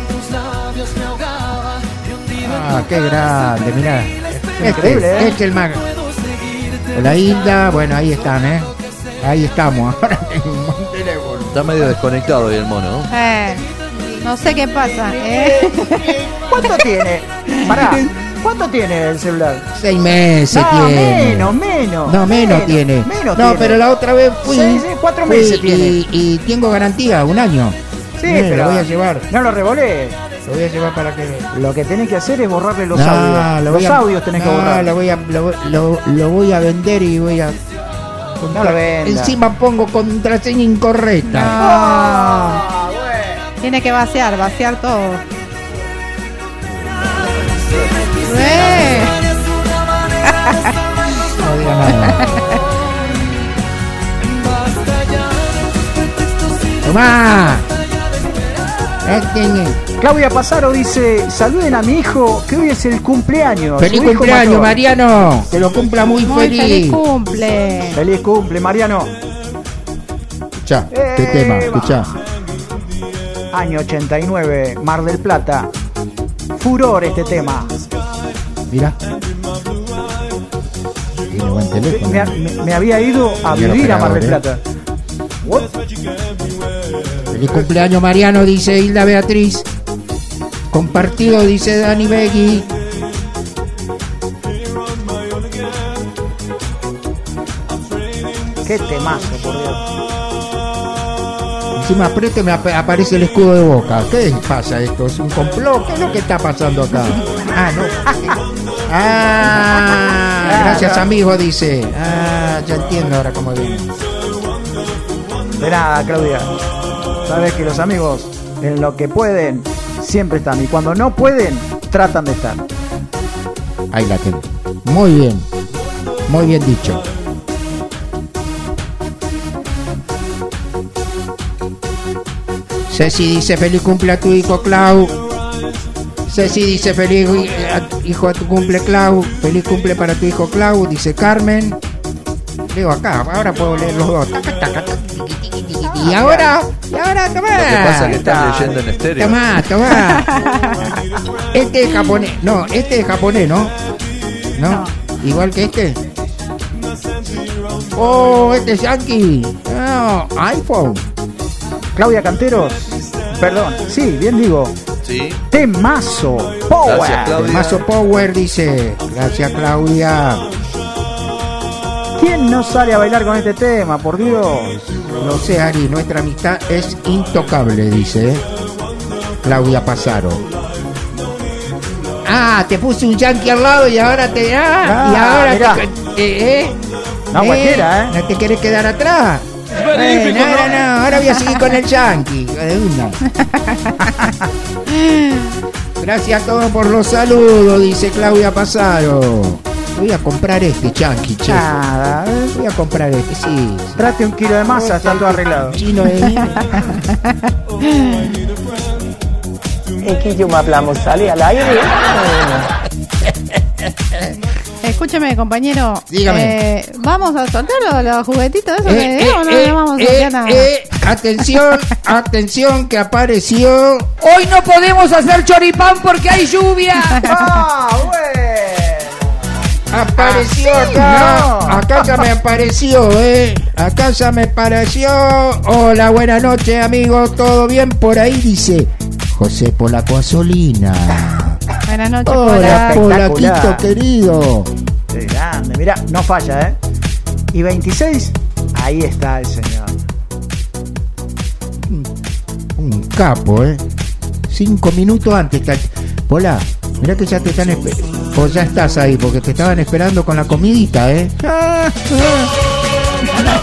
Ah, qué grande, mirá. Este, Increíble, ¿eh? este es el más. Hola, Hilda. Bueno, ahí están, ¿eh? Ahí estamos. Ahora tengo un buen teléfono. Está medio desconectado hoy el mono, ¿no? Eh, no sé qué pasa. ¿eh? ¿Cuánto tiene? Pará. ¿Cuánto tiene el celular? Seis meses No, tiene. menos, menos. No, menos, tiene. Menos no, tiene. pero la otra vez fui. Sí, sí, cuatro fui meses y, tiene. y tengo garantía, un año. Sí, Eh, pero lo voy a llevar. no lo revolé. Lo voy a llevar para que. Lo que tenés que hacer es borrarle los No, audios. lo Los voy a- audios tenés no, que borrar. Lo voy a, lo, lo- lo voy a vender y voy a. No lo venda. Encima pongo contraseña incorrecta. Ah, bueno. Tiene que vaciar, vaciar todo. Eh. No diga nada. Tomá. Este- Claudia Pasaro dice: saluden a mi hijo que hoy es el cumpleaños. Feliz Su hijo cumpleaños, mayor. Mariano. Que lo cumpla muy, Muy feliz. feliz cumple. Feliz cumple, Mariano. Escuchá, qué Eh, tema, va. escuchá. Año ochenta y nueve, Mar del Plata. Furor este tema. Mira. Tiene buen teléfono. Me, me- me había ido a Señor vivir a Mar del operador, Plata. What? Feliz cumpleaños, Mariano, dice Hilda Beatriz. Compartido, dice Dani Begui. Qué temazo, por Dios. Encima apriete me ap- aparece el escudo de Boca. ¿Qué pasa esto? ¿Es un complot? ¿Qué es lo que está pasando acá? Ah, no. Ah, gracias, amigo, dice. Ah, ya entiendo ahora cómo viene. De nada, Claudia. Sabes que los amigos, en lo que pueden, siempre están. Y cuando no pueden, tratan de estar. Ahí la tengo. Muy bien. Muy bien dicho. Ceci dice feliz cumple a tu hijo Clau. Ceci dice feliz hi- hijo a tu cumple Clau. Feliz cumple para tu hijo Clau, dice Carmen. Leo acá, ahora puedo leer los dos. Taca, taca, taca, tiqui, tiqui, tiqui. Y ahora, y ahora, tomá. Lo que pasa es que estás leyendo en estéreo. Tomá, tomá. Este es japonés. No, este es japonés, ¿no? ¿No? Igual que este. Oh, este es yankee. No, iPhone. Claudia Canteros. Perdón. Sí, bien digo. Sí. Temazo. Power. Gracias, Claudia. Temazo Power dice. Gracias, Claudia. ¿Quién no sale a bailar con este tema? Por Dios. No sé, Ari, nuestra amistad es intocable, dice Claudia Pasaro. Ah, te puse un yankee al lado y ahora te... Ah, Ah, y ahora mirá. te... Eh, eh. No, cualquiera, ¿eh? ¿No te querés quedar atrás? Eh, no, no, no, ahora voy a seguir con el Yankee. De una. Gracias a todos por los saludos, dice Claudia Pasaro. Voy a comprar este Yankee, che. Nada, voy a comprar este, sí. Trate un kilo de masa, está todo arreglado. Chino de Es que yo me hablamos, sale al aire. Escúcheme, compañero. Dígame. Eh, ¿Vamos a soltar los, los juguetitos esos Eh, que eh, dio o no eh, le vamos a eh, soltar nada? eh, atención, atención que apareció. Hoy no podemos hacer choripán porque hay lluvia. ¡Ah, bueno! Apareció Así acá, no. acá ya me apareció, eh. Acá ya me apareció. Hola, buenas noches, amigos. ¿Todo bien por ahí? Dice José Polaco Asolina. Buenas noches, Hola, Pola. Polaquito querido. Qué grande, mirá, no falla, ¿eh? Y veintiséis, ahí está el señor. Un capo, eh. Cinco minutos antes está. Pola, mirá que ya te están esperando. O ya estás ahí, porque te estaban esperando con la comidita, eh. Ah, ah.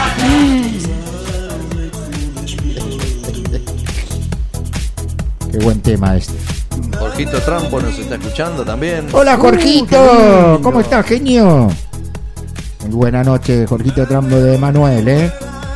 Qué buen tema este. Jorgito Trampo nos está escuchando también. Hola, Jorgito. Uh, ¿Cómo estás, genio? Muy buena noche, Jorgito Trampo de Manuel, ¿eh?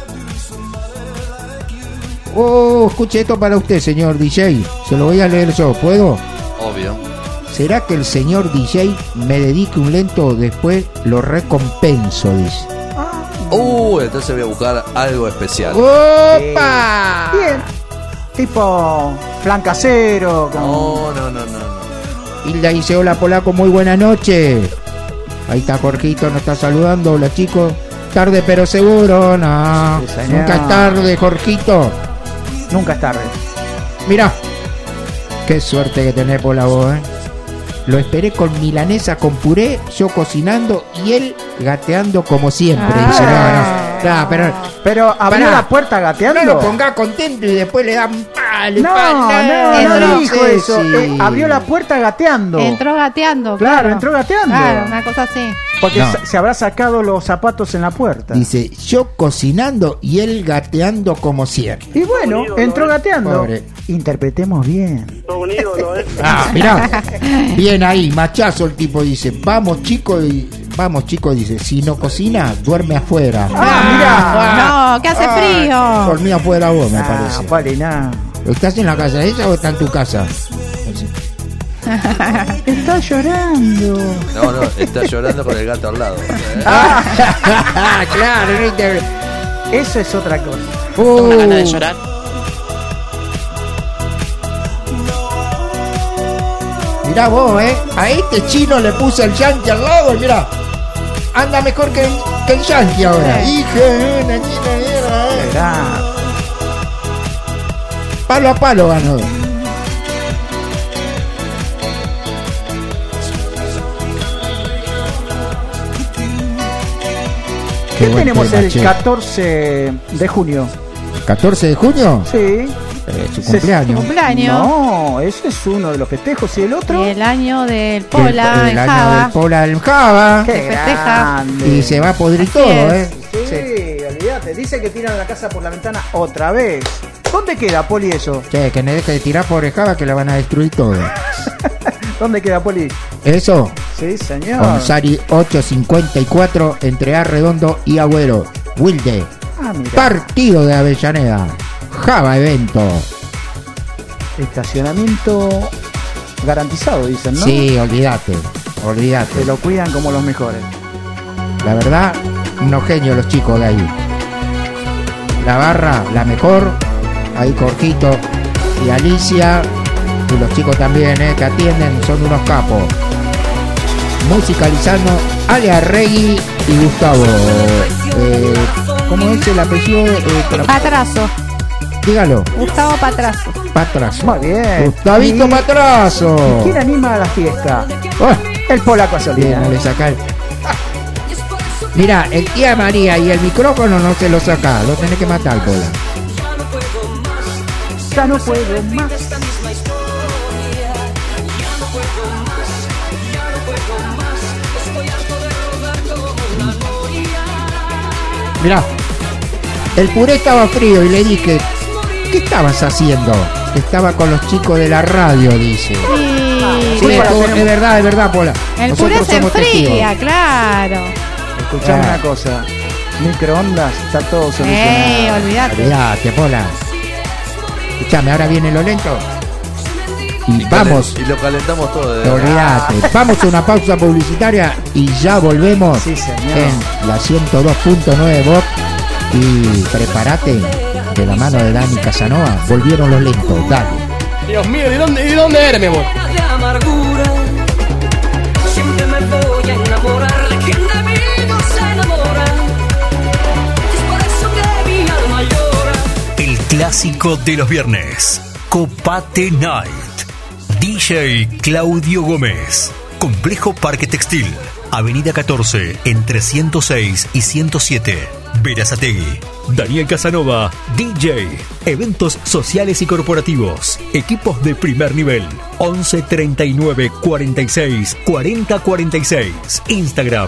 Oh, escuche esto para usted, señor D J. Se lo voy a leer yo, ¿puedo? Obvio. ¿Será que el señor D J me dedique un lento o después lo recompenso? Dice. Uh, entonces voy a buscar algo especial. ¡Opa! Eh, bien. Tipo flan casero. Con... No, no, no, no, no. Hilda dice, hola, Polaco, muy buena noche. Ahí está Jorgito, nos está saludando. Hola, chicos. Tarde pero seguro, no. Sí, señor. Nunca es tarde, Jorgito. Nunca es tarde. Mirá, qué suerte que tenés por la voz, ¿eh? Lo esperé con milanesa con puré, yo cocinando y él gateando como siempre. Ah. Dice, no, no, no, pero, pero abrió pará, la puerta gateando. no lo ponga contento y después le dan palo. No, palo, no, no, no dijo sé eso. si- Eh, abrió la puerta gateando. Entró gateando. Claro, Claro, entró gateando. Claro, una cosa así. Porque No. se- se habrá sacado los zapatos en la puerta. Dice, yo cocinando y él gateando como siempre. Y bueno, entró gateando. Pobre. Interpretemos bien. Ah, mirá, bien ahí, machazo el tipo dice, vamos chicos, y vamos chicos, dice, si no cocina, duerme afuera. Ah, No, que hace frío. Dormí afuera vos, me Ah, parece. Pali, nada. ¿Estás en la casa de ella o está en tu casa? Está llorando. No, no, está llorando con el gato al lado. Ah, claro, no te... Eso es otra cosa. Uh, Una gana de llorar. mirá vos, eh, a este chino le puse el Yankee al lado y mirá, anda mejor que el, que el Yankee ahora. Hija de una china mierda, eh. Mirá. Palo a palo ganó. ¿Qué buen tenemos tema, el che. catorce de junio? ¿catorce de junio? Sí. Eh, su Se- cumpleaños. Cumpleaños. No, ese es uno de los festejos. ¿Y el otro? Y el año del El, Pola el en año Java. del Pola del Java. Qué se festeja. grande. Y se va a podrir Así todo, es. eh. Sí, olvídate. Dice que tiran la casa por la ventana otra vez. ¿Dónde queda, Poli, eso? Che, que me deje de tirar por Java que la van a destruir todo. ¿Dónde queda, Poli? Eso, Sí, señor. con Sari ochocientos cincuenta y cuatro entre Arredondo y Agüero. Wilde. Ah, mira. Partido de Avellaneda. Java evento. Estacionamiento garantizado, dicen, ¿no? Sí, olvídate. Olvídate. Se lo cuidan como los mejores. La verdad, unos genios los chicos de ahí. La barra, la mejor. Ahí Jorgito y Alicia. Y los chicos también, eh, que atienden, son unos capos. Musicalizando Ale Arregui y Gustavo. Eh, ¿Cómo es el apellido? Eh, para- Patrazo. dígalo. Gustavo Patrazo. Patrazo. Muy bien. Gustavito ¿Y- Patrazo. ¿Quién anima a la fiesta? Oh, El Polaco bien, Asolina. no le saca el... Mira, el tía María y el micrófono no se lo saca, lo tenés que matar, Pola. Ya no puedo más. Mirá, el puré estaba frío y le dije, ¿qué estabas haciendo? Estaba con los chicos de la radio, dice. Sí, Sí, es, todo- es verdad, es verdad, Pola. el Nosotros puré se somos testigos. enfría, claro. Escuchame Ah. una cosa. Microondas, está todo Eh, solucionado. olvídate. Olvídate, Pola. Escuchame, ahora viene lo lento. Y vamos, Y lo calentamos todo. de- olvídate. Vamos a una pausa publicitaria y ya volvemos Sí, señor. en la ciento dos punto nueve Vox. Y prepárate, de la mano de Dani Casanova, volvieron los lentos, dale. Dios mío, ¿de dónde, ¿de dónde eres, mi amor? De amargura, siempre me voy a enamorar de quien de mí no se enamora. Es por eso que mi alma llora. El clásico de los viernes. Copate Night. D J Claudio Gómez. Complejo Parque Textil. Avenida catorce, entre ciento seis y ciento siete. Berazategui. Daniel Casanova, D J. Eventos sociales y corporativos. Equipos de primer nivel. once treinta y nueve cuarenta y seis cuarenta cuarenta y seis. Instagram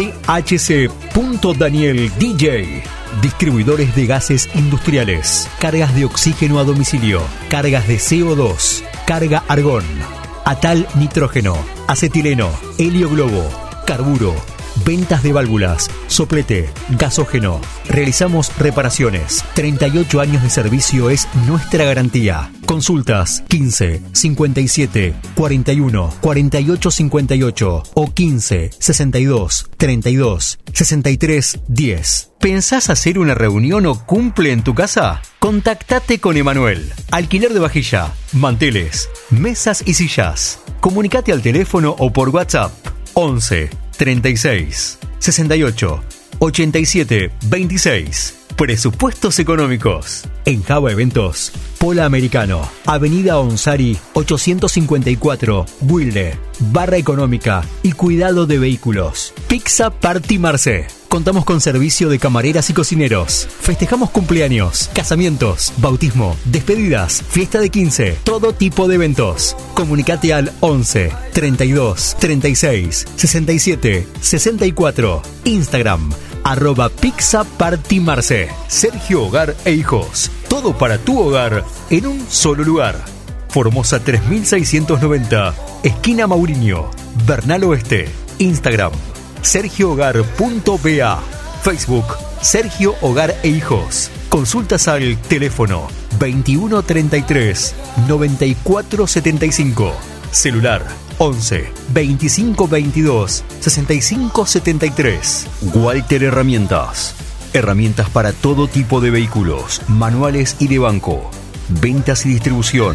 dhc.daniel.dj. Distribuidores de gases industriales. Cargas de oxígeno a domicilio. Cargas de C O dos. Carga argón. Atal nitrógeno. Acetileno. Helio globo. Carburo. Ventas de válvulas, soplete, gasógeno. Realizamos reparaciones. treinta y ocho años de servicio es nuestra garantía. Consultas quince cincuenta y siete cuarenta y uno cuarenta y ocho cincuenta y ocho o quince sesenta y dos treinta y dos sesenta y tres diez. ¿Pensás hacer una reunión o cumple en tu casa? Contactate con Emanuel. Alquiler de vajilla, manteles, mesas y sillas. Comunicate al teléfono o por WhatsApp once treinta y seis sesenta y ocho ochenta y siete veintiséis. Presupuestos económicos. En Java Eventos, Pola Americano, Avenida Onsari ochocientos cincuenta y cuatro, Wilde, Barra Económica y Cuidado de Vehículos. Pizza Party Marce. Contamos con servicio de camareras y cocineros. Festejamos cumpleaños, casamientos, bautismo, despedidas, fiesta de quince, todo tipo de eventos. Comunicate al once treinta y dos treinta y seis sesenta y siete sesenta y cuatro. Instagram arroba Pizza Party Marce. Sergio Hogar e Hijos. Todo para tu hogar en un solo lugar. Formosa tres mil seiscientos noventa, esquina Mauriño, Bernal Oeste. Instagram sergio hogar punto b a. Facebook Sergio Hogar e Hijos. Consultas al teléfono veintiuno treinta y tres noventa y cuatro setenta y cinco. Celular once veinticinco veintidós sesenta y cinco setenta y tres. Walter Herramientas. Herramientas para todo tipo de vehículos, manuales y de banco. Ventas y distribución.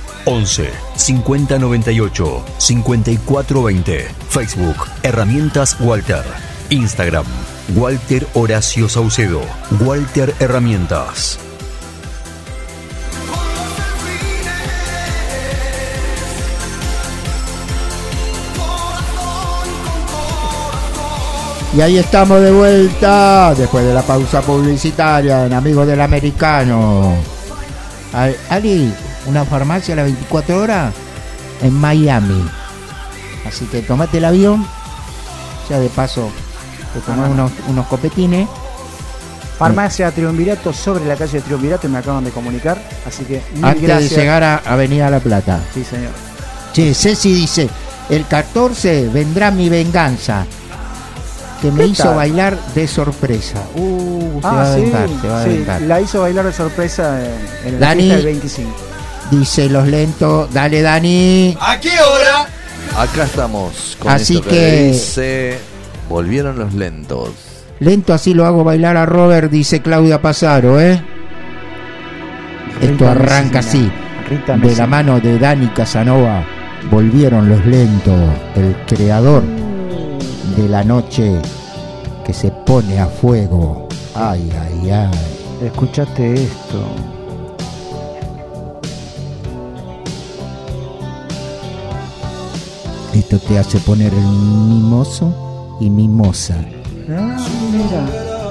once cincuenta noventa y ocho cincuenta y cuatro veinte. Facebook Herramientas Walter. Instagram Walter Horacio Saucedo. Walter Herramientas. Y ahí estamos de vuelta, después de la pausa publicitaria, en Amigos del Americano. Ay, Ali, una farmacia a las veinticuatro horas en Miami. Así que tomate el avión, ya de paso te tomás unos, unos copetines. Farmacia Triunvirato sobre la calle Triunvirato, me acaban de comunicar. Así que mil Antes gracias. de llegar a Avenida La Plata. Sí, señor. Che, Ceci dice, el catorce vendrá mi venganza, que me ¿Qué hizo tal? bailar de sorpresa. Uh, se va Ah, a sí, vengar, se va a sí, vengar. la hizo bailar de sorpresa en, en la Dani. fiesta del veinticinco. Dice los lentos, dale Dani. ¿A qué hora? Acá estamos con Así esto que, que- dice volvieron los lentos. Lento así lo hago bailar a Robert, dice Claudia Pasaro, ¿eh? Esto Rita arranca Messina. así, Rita de Messina. la mano de Dani Casanova. Volvieron los lentos, el creador de la noche que se pone a fuego. Ay, ay, ay. Escuchate esto. Esto te hace poner el mimoso y mimosa. Ah, mira.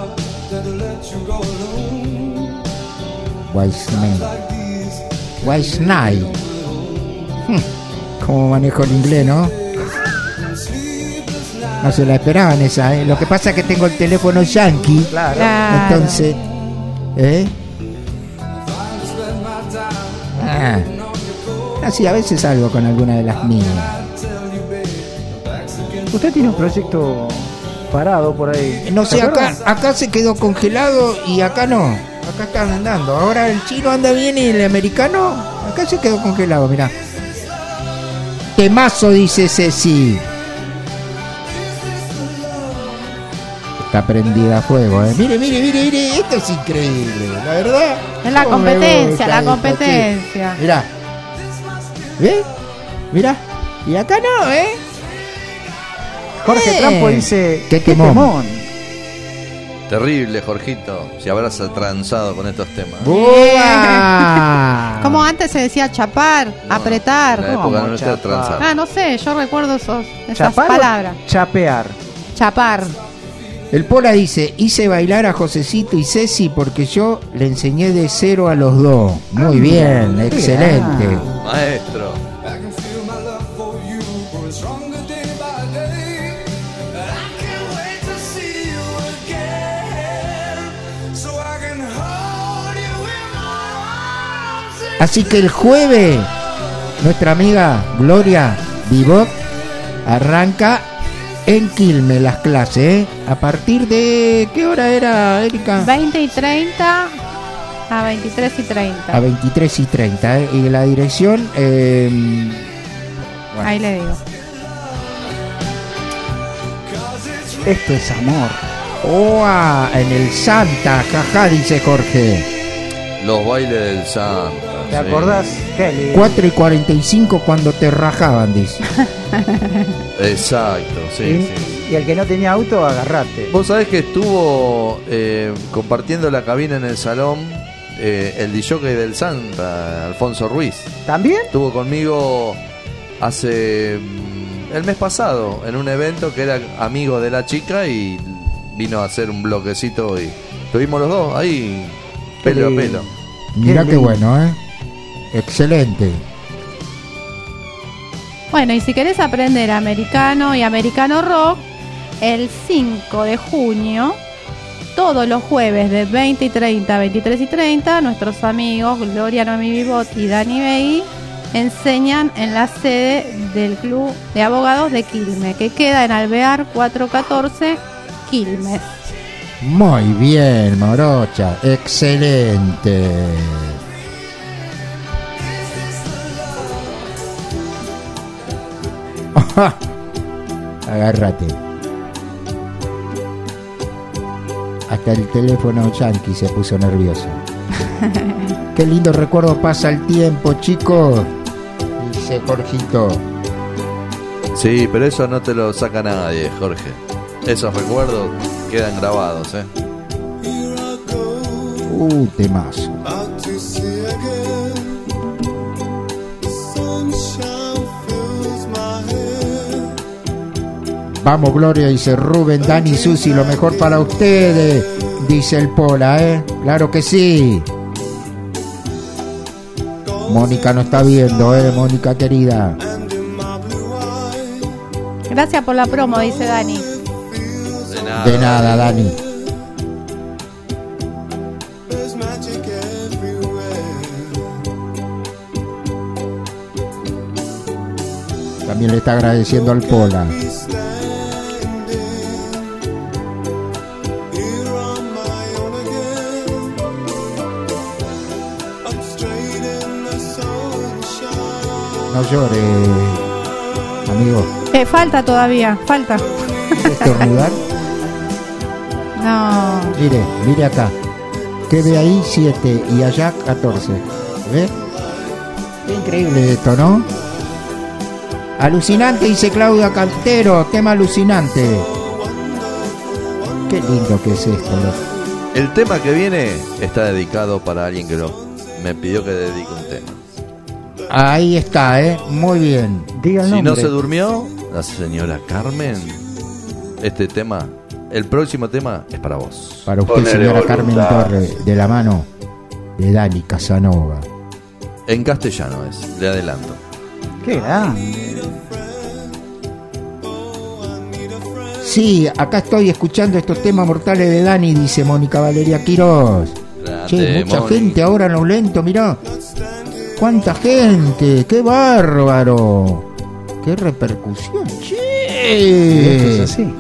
Wise Man. Wise Night. Hm, ¿Cómo manejo el inglés, no? No se la esperaban esa, ¿eh? Lo que pasa es que tengo el teléfono yankee. Claro. Claro. Entonces, ¿eh? Ah. Así a veces salgo con alguna de las mías. Usted tiene un proyecto parado por ahí. No sé, ¿Se acá, acuerdan? acá se quedó congelado y acá no. Acá están andando. Ahora el chino anda bien y el americano, acá se quedó congelado, mirá. Temazo, dice Ceci. Está prendida a fuego, eh. Mire, mire, mire, mire, esto es increíble, la verdad. Es la ¿Cómo me competencia, gusta la esto, competencia. che? Mirá. ¿Ves? Mirá. Y acá no, ¿eh? Jorge Eh. Trampo dice: Qué "Qué temón". temón". Terrible, Jorgito. Si habrás transado con estos temas. ¡Buah! Como antes se decía chapar, apretar. En la época ¿Cómo no está chapar? transado. Ah, no sé, yo recuerdo esos, esas ¿Chapar o palabras. chapear? Chapar. El Pola dice: hice bailar a Josecito y Ceci porque yo le enseñé de cero a los dos. Muy bien, excelente. Maestro. Así que el jueves, nuestra amiga Gloria Vivot arranca en Quilmes las clases, ¿eh? ¿A partir de qué hora era, Erika? veinte y treinta a veintitrés y treinta. A veintitrés y treinta, ¿eh? Y la dirección, eh, bueno. Ahí le digo. Esto es amor. ¡Oa! En el Santa, jaja, dice Jorge. Los bailes del Santa. ¿Te sí. acordás? Qué lindo. cuatro y cuarenta y cinco cuando te rajaban, dice. Exacto, sí, y, sí. y el que no tenía auto, agarrate. Vos sabés que estuvo eh, compartiendo la cabina en el salón eh, el D J del Santa, Alfonso Ruiz. ¿También? Estuvo conmigo hace mm, el mes pasado en un evento que era amigo de la chica y vino a hacer un bloquecito y estuvimos los dos ahí pelo a pelo. Mirá qué bueno, ¿eh? Excelente. Bueno, y si querés aprender americano y americano rock, el cinco de junio, todos los jueves de veinte y treinta a veintitrés y treinta, nuestros amigos Gloria Noemi Vivot y Dani Begui enseñan en la sede del Club de Abogados de Quilmes, que queda en Alvear cuatrocientos catorce, Quilmes. Muy bien, Morocha. Excelente. Agárrate. Hasta el teléfono yankee se puso nervioso. Qué lindo recuerdo pasa el tiempo, chicos. Dice Jorgito. Sí, pero eso no te lo saca nadie, Jorge. Esos recuerdos quedan grabados, ¿eh? Uh, temazo. Vamos, Gloria, dice Rubén, Dani, Susi, lo mejor para ustedes, dice el Pola, ¿eh? Claro que sí. Mónica no está viendo, ¿eh? Mónica querida. Gracias por la promo, dice Dani. De nada, De nada, Dani. También le está agradeciendo al Pola. No llore, amigo. Eh, falta todavía, falta. ¿Quiere estornudar? No. Mire, mire acá. Que ve ahí siete y allá catorce. ¿Ve? Qué increíble esto, ¿no? Alucinante, dice Claudia Cantero. Tema alucinante. Qué lindo que es esto, ¿no? El tema que viene está dedicado para alguien que lo, me pidió que dedique un tema. Ahí está, ¿eh? Muy bien. Diga el Si nombre. no se durmió, la señora Carmen, este tema, el próximo tema es para vos. Para usted, Ponele señora voluntad. Carmen Torre, de la mano de Dani Casanova. En castellano es, le adelanto. Qué grande. Sí, acá estoy escuchando estos temas mortales de Dani, dice Mónica Valeria Quiroz. Grande, Che, mucha Moni. gente ahora en lo lento, mirá. ¡Cuánta gente! ¡Qué bárbaro! ¡Qué repercusión! ¡Che! Es así.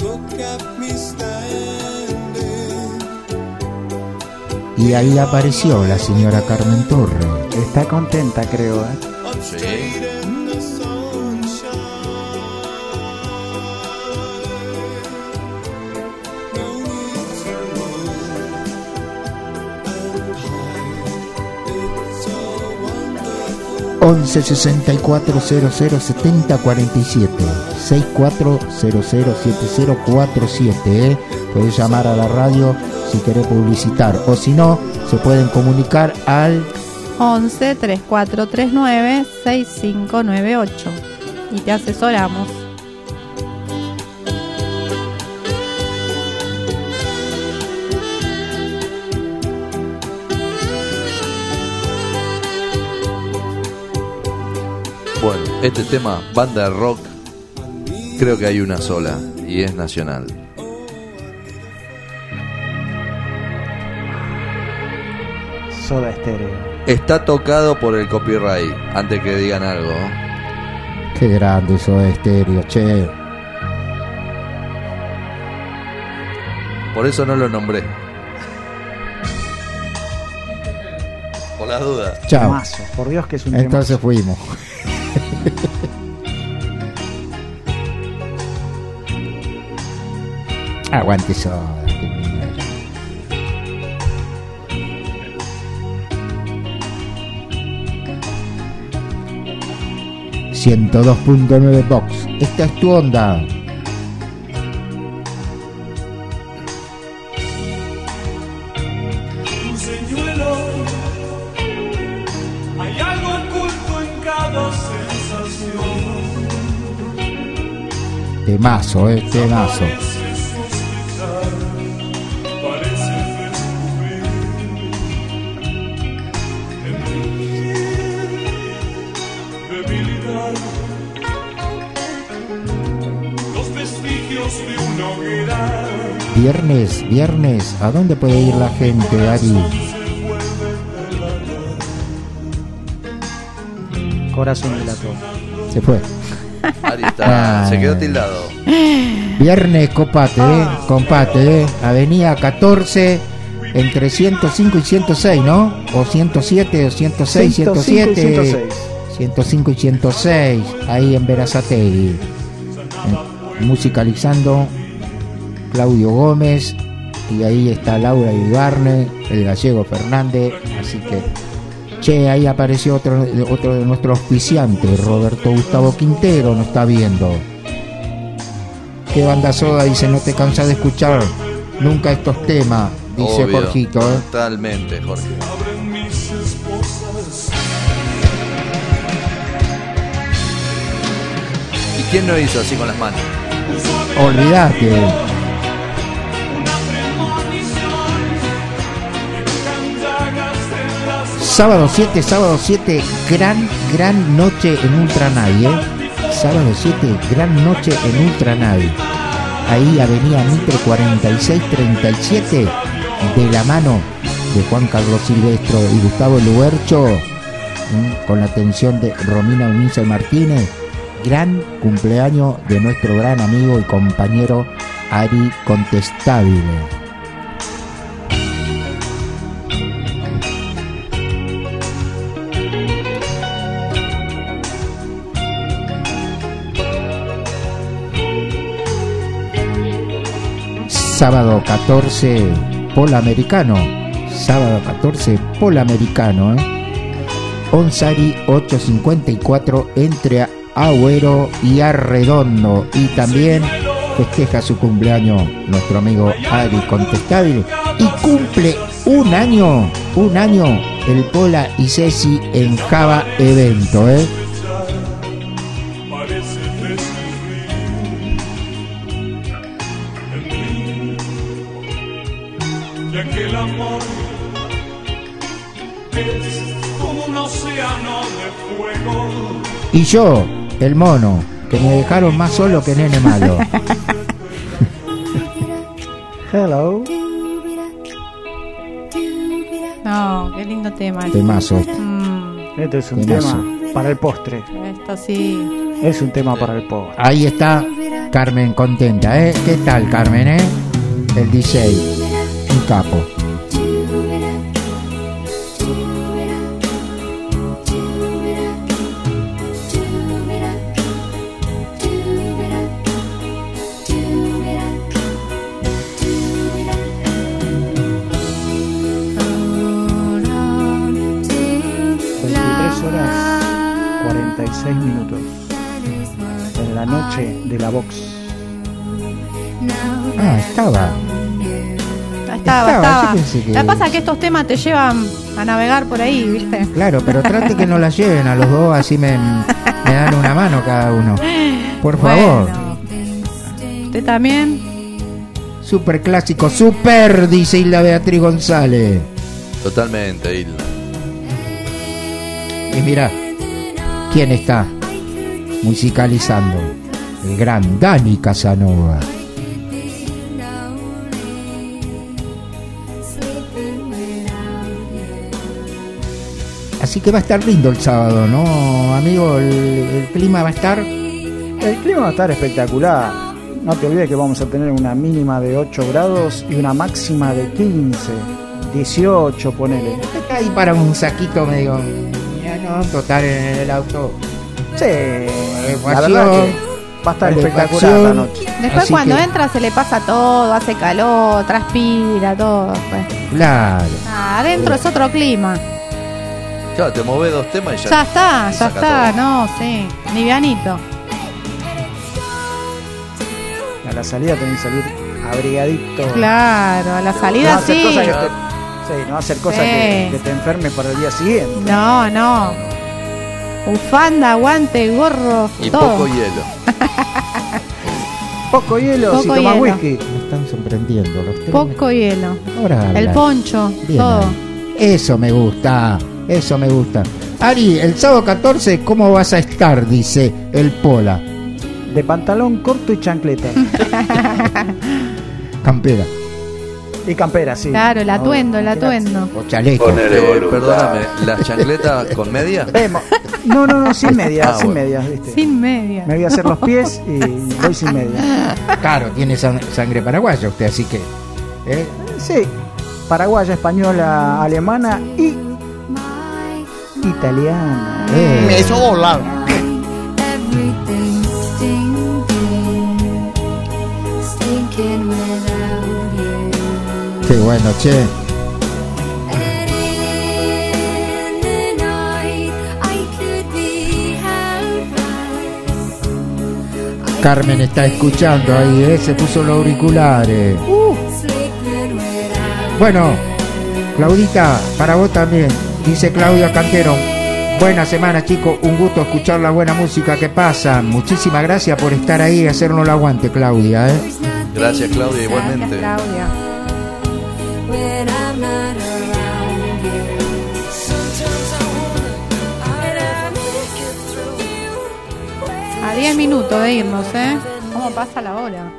Y ahí apareció la señora Carmen Torres. Está contenta, creo, ¿eh? Sí. once sesenta y cuatro cero cero setenta cuarenta y siete sesenta y cuatro cero cero setenta cuarenta y siete, ¿eh? Podés llamar a la radio si querés publicitar, o si no, se pueden comunicar al once treinta y cuatro treinta y nueve sesenta y cinco noventa y ocho y te asesoramos. Bueno, este tema, banda de rock, creo que hay una sola y es nacional. Soda Stereo. Está tocado por el copyright, antes que digan algo. Qué grande eso de estéreo, che. Por eso no lo nombré. Por las dudas. Chao. Temazo, por Dios que es un Entonces temazo. fuimos. Aguante Soda. ciento dos punto nueve Box. Esta es tu onda. Tu señuelo, hay algo oculto en cada sensación. Temazo, eh, temazo. Parece sospechar, parece descubrir en mí debilidad, los vestigios de una hoguera. Viernes, viernes, ¿a dónde puede ir la gente, Ari? Corazón dilatado. Se fue. Ari está, Ah. se quedó tildado. Viernes, copate, eh, compate, eh. Avenida catorce, entre ciento cinco y ciento seis, ¿no? O ciento siete, o ciento seis, ciento ciento cinco y siete. ciento seis. ciento cinco y ciento seis, ahí en Berazategui. Eh, musicalizando Claudio Gómez, y ahí está Laura Ibarne, el gallego Fernández, así que, che, ahí apareció otro, otro de nuestros auspiciantes, Roberto Gustavo Quintero, nos está viendo. ¿Qué banda Soda? Dice, no te cansas de escuchar nunca estos temas, dice Obvio, Jorgito, ¿eh? Totalmente, Jorge. ¿Y quién no hizo así con las manos? Olvídate. Sábado siete, sábado siete, gran, gran noche en Ultranay, ¿eh? Sábado siete, gran noche en Ultranay. Ahí Avenida Mitre cuarenta y seis treinta y siete, de la mano de Juan Carlos Silvestro y Gustavo Luercho, ¿eh? Con la atención de Romina Unice Martínez. Gran cumpleaños de nuestro gran amigo y compañero Ari Contestable. Sábado catorce, Polamericano. Sábado catorce, Polamericano, ¿eh? Onsari ocho cincuenta y cuatro entre Agüero y Arredondo. Y también festeja su cumpleaños nuestro amigo Ari Contestable. Y cumple un año, un año el Pola y Ceci en Java Evento, ¿eh? Ya que el amor es como un océano de fuego. Y yo, el mono, que me dejaron más solo que nene malo. Hello. No, qué lindo tema. este. Temazo este. Mm, Este es un Temazo. tema para el postre. esto sí. Es un tema para el postre. Ahí está Carmen contenta, ¿eh? ¿Qué tal, Carmen, eh? El D J, un capo. veintitrés horas cuarenta y seis minutos en la noche de la box. Ah, estaba. Estaba, Estaba, estaba. yo pensé que- Lo que pasa es que estos temas te llevan a navegar por ahí, ¿viste? Claro, pero trate que no la lleven a los dos, así me, me dan una mano cada uno. Por favor. Bueno. ¿Usted también? Super clásico, super, dice Hilda Beatriz González. Totalmente, Hilda. Y mira, ¿quién está musicalizando? El gran Dani Casanova. Así que va a estar lindo el sábado, ¿no, amigo? El, el clima va a estar... El clima va a estar espectacular. No te olvides que vamos a tener una mínima de ocho grados y una máxima de quince, dieciocho, ponele. Está ahí para un saquito medio... Ya no, total en el auto. Sí, la Calefacción, verdad que va a estar espectacular la calefacción. noche. Después Así cuando que- entra se le pasa todo, hace calor, transpira, todo. Pues. Claro. Ah, adentro es otro clima. Claro, te mueves dos temas y ya. Ya está, ya saca está, todo. no, sí, livianito. A la salida tenés que salir abrigadito. Claro, a la No salida hacer sí. cosas que te, sí, no hacer cosas Sí. que, que te enfermes para el día siguiente. No, no. Bufanda, guante, gorro, Y todo. poco hielo. Poco hielo Poco si tomás hielo. whisky. Me están sorprendiendo los tres. Poco hielo. Ahora El hablan. poncho, Bien, todo. Ari. Eso me gusta, eso me gusta. Ari, el sábado catorce, ¿cómo vas a estar? Dice el Pola. De pantalón corto y chancleta. Campera. Y campera, sí. Claro, el atuendo, el atuendo. O chaleco. Ponele Eh, voluntad. perdóname, ¿las chancletas con media? Vemos. No, no, no, sin medias, Ah, sin bueno. medias, ¿viste? Sin media. Me voy a hacer los pies y voy sin medias. Claro, tiene san- sangre paraguaya usted, así que... ¿eh? Sí, paraguaya, española, alemana y italiana. Eh. Me hizo volar. Qué bueno, che. Carmen está escuchando ahí, ¿eh? Se puso los auriculares. Bueno, Claudita, para vos también, dice Claudia Cantero. Buena semana, chicos, un gusto escuchar la buena música que pasa. Muchísimas gracias por estar ahí y hacernos el aguante, Claudia, ¿eh? Gracias, Claudia, igualmente. Gracias, Claudia. A diez minutos de irnos, ¿eh? ¿Cómo pasa la hora?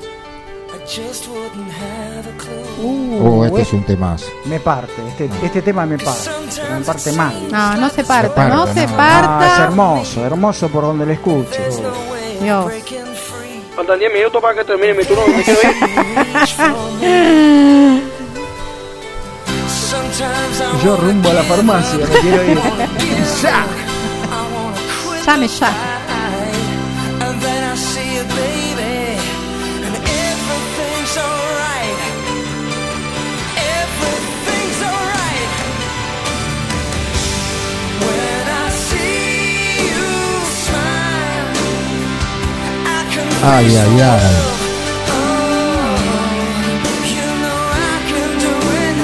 Oh, este es un temazo. Me parte, este, este tema me parte, me parte mal. No, no se parta, parta, no se no. Ah, es parta. hermoso, hermoso por donde lo escuches. Dios. Faltan diez minutos para que termine mi turno. Me quiero ir. Yo rumbo a la farmacia, me quiero ir. ¡Ya! Llame ya. And then I see you, baby, and everything's alright. Everything's alright. When I see you smile, I can Ay, ay, ay. you know I can do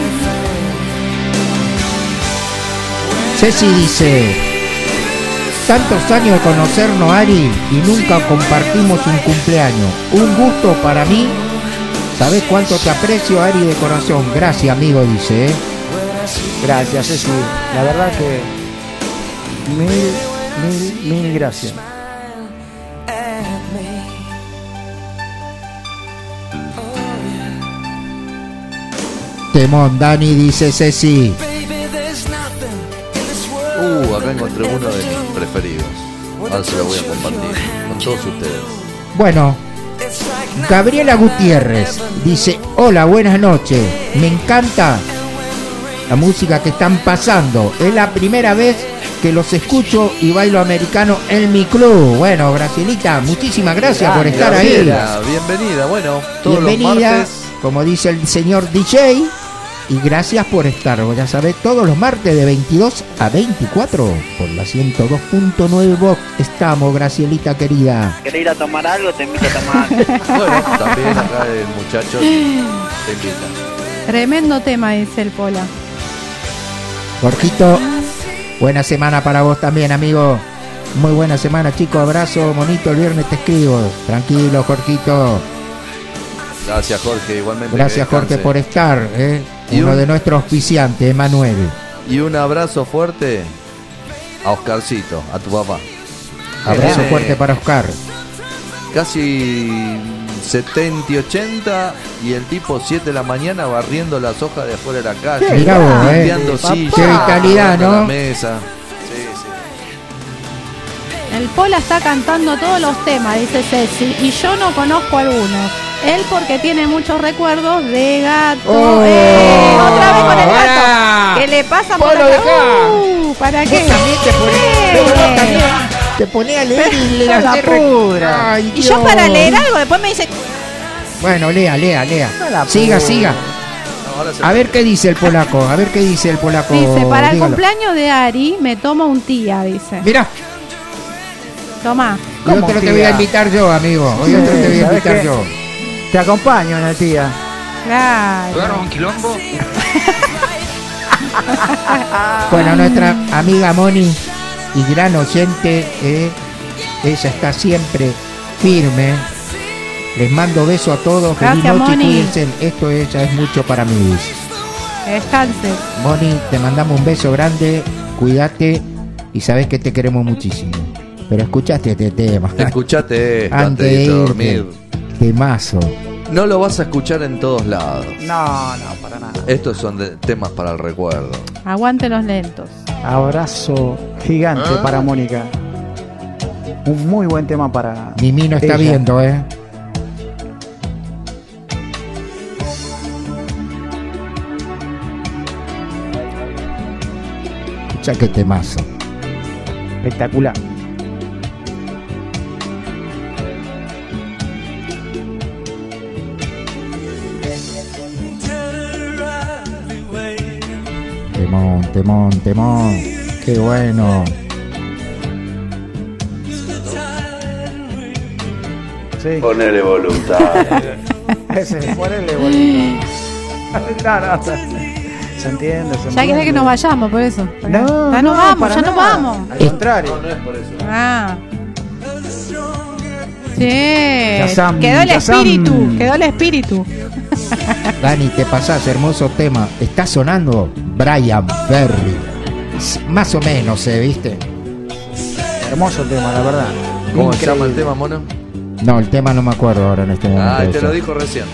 anything. Ceci dice: tantos años de conocernos, Ari, y nunca compartimos un cumpleaños. Un gusto para mí. ¿Sabés cuánto te aprecio, Ari, de corazón? Gracias, amigo, dice, ¿eh? Gracias, Ceci. La verdad que mil, mil, mil gracias. Temón, Dani, dice Ceci. Uh, acá encontré uno de mis preferidos. Ahora se lo voy a compartir con todos ustedes. Bueno, Gabriela Gutiérrez dice: hola, buenas noches. Me encanta la música que están pasando. Es la primera vez que los escucho y bailo americano en mi club. Bueno, Gracielita, muchísimas gracias por estar Graciela, ahí. Bienvenida, bueno, todos Bienvenida, los martes. como dice el señor D J. Y gracias por estar, ya sabés, todos los martes de veintidós a veinticuatro por la ciento dos punto nueve Vox. Estamos, Gracielita querida. ¿Querés ir a tomar algo? Te invito a tomar. Bueno, también acá el muchacho te invita. Tremendo tema, dice el Pola. Jorgito, buena semana para vos también, amigo. Muy buena semana, chicos. Abrazo, monito. El viernes te escribo. Tranquilo, Jorgito. Gracias, Jorge, igualmente. Gracias, Jorge, por estar. ¿eh? Y Uno un- de nuestros auspiciantes, Emanuel. Y un abrazo fuerte a Oscarcito, a tu papá. Abrazo Tiene fuerte para Oscar. Casi setenta y ochenta y el tipo siete de la mañana barriendo las hojas de afuera de la calle. Mirá vos, eh. limpiando sillas, Qué vitalidad, lavando ¿no? la mesa. Sí, sí. El Pola está cantando todos los temas, dice Ceci, y yo no conozco alguno. Él porque tiene muchos recuerdos de gato. Oh, ¡Eh! Otra vez con el gato. pará. ¿Qué le pasa por Polo, acá? dejá. Uh, ¿Para qué? Vos también te ponés, ¡Eh! pero vos también te ponés a leer y le La haces re- pudra. Ay, Y yo para Dios. leer algo, después me dice... Bueno, lea, lea, lea. No la Siga, pudra. siga. No, ahora se A ver qué dice el polaco. A ver qué dice el polaco. Dice, para el Dígalo. cumpleaños de Ari me tomo un tía, dice. Mirá, Tomá. hoy ¿Cómo, otro te tía? voy a invitar yo, amigo. Hoy Sí, otro te voy a ¿sabés invitar qué? yo. Te acompaño, una tía. Claro. un quilombo? Bueno, nuestra amiga Moni y gran oyente, eh, ella está siempre firme. Les mando beso a todos. Feliz Gracias, noche y Moni. cuídense. Esto es, ya es mucho para mí. Que descanse. Moni, te mandamos un beso grande. Cuídate y sabes que te queremos muchísimo. Pero escuchaste este tema. Escuchate esto Antes antes de de irte. dormir. Temazo. No lo vas a escuchar en todos lados. No, no, para nada. Estos son de- temas para el recuerdo. Aguante los lentos. Abrazo gigante ¿Ah? para Mónica. Un muy buen tema para. Mimi no está ella. viendo, ¿eh? Escucha qué temazo. Espectacular. Temón, temón, temón. Qué bueno. Sí. Ponele voluntad. Ese, ponele voluntad. No, no, se entiende, se Ya entiende. querés que nos vayamos, por eso. No, ya no, nos vamos, para ya nos nada. vamos. Al contrario. No es por eso. Ah. Sí. Yazam, Quedó el Yazam. espíritu. Quedó el espíritu. Dani, te pasás, hermoso tema. Está sonando Brian Ferry. S- Más o menos, ¿eh? ¿Viste? Hermoso tema, la verdad. ¿Cómo se Increíble. llama el tema, mono? No, el tema no me acuerdo ahora en este momento. Ah, te eso. lo dijo recién.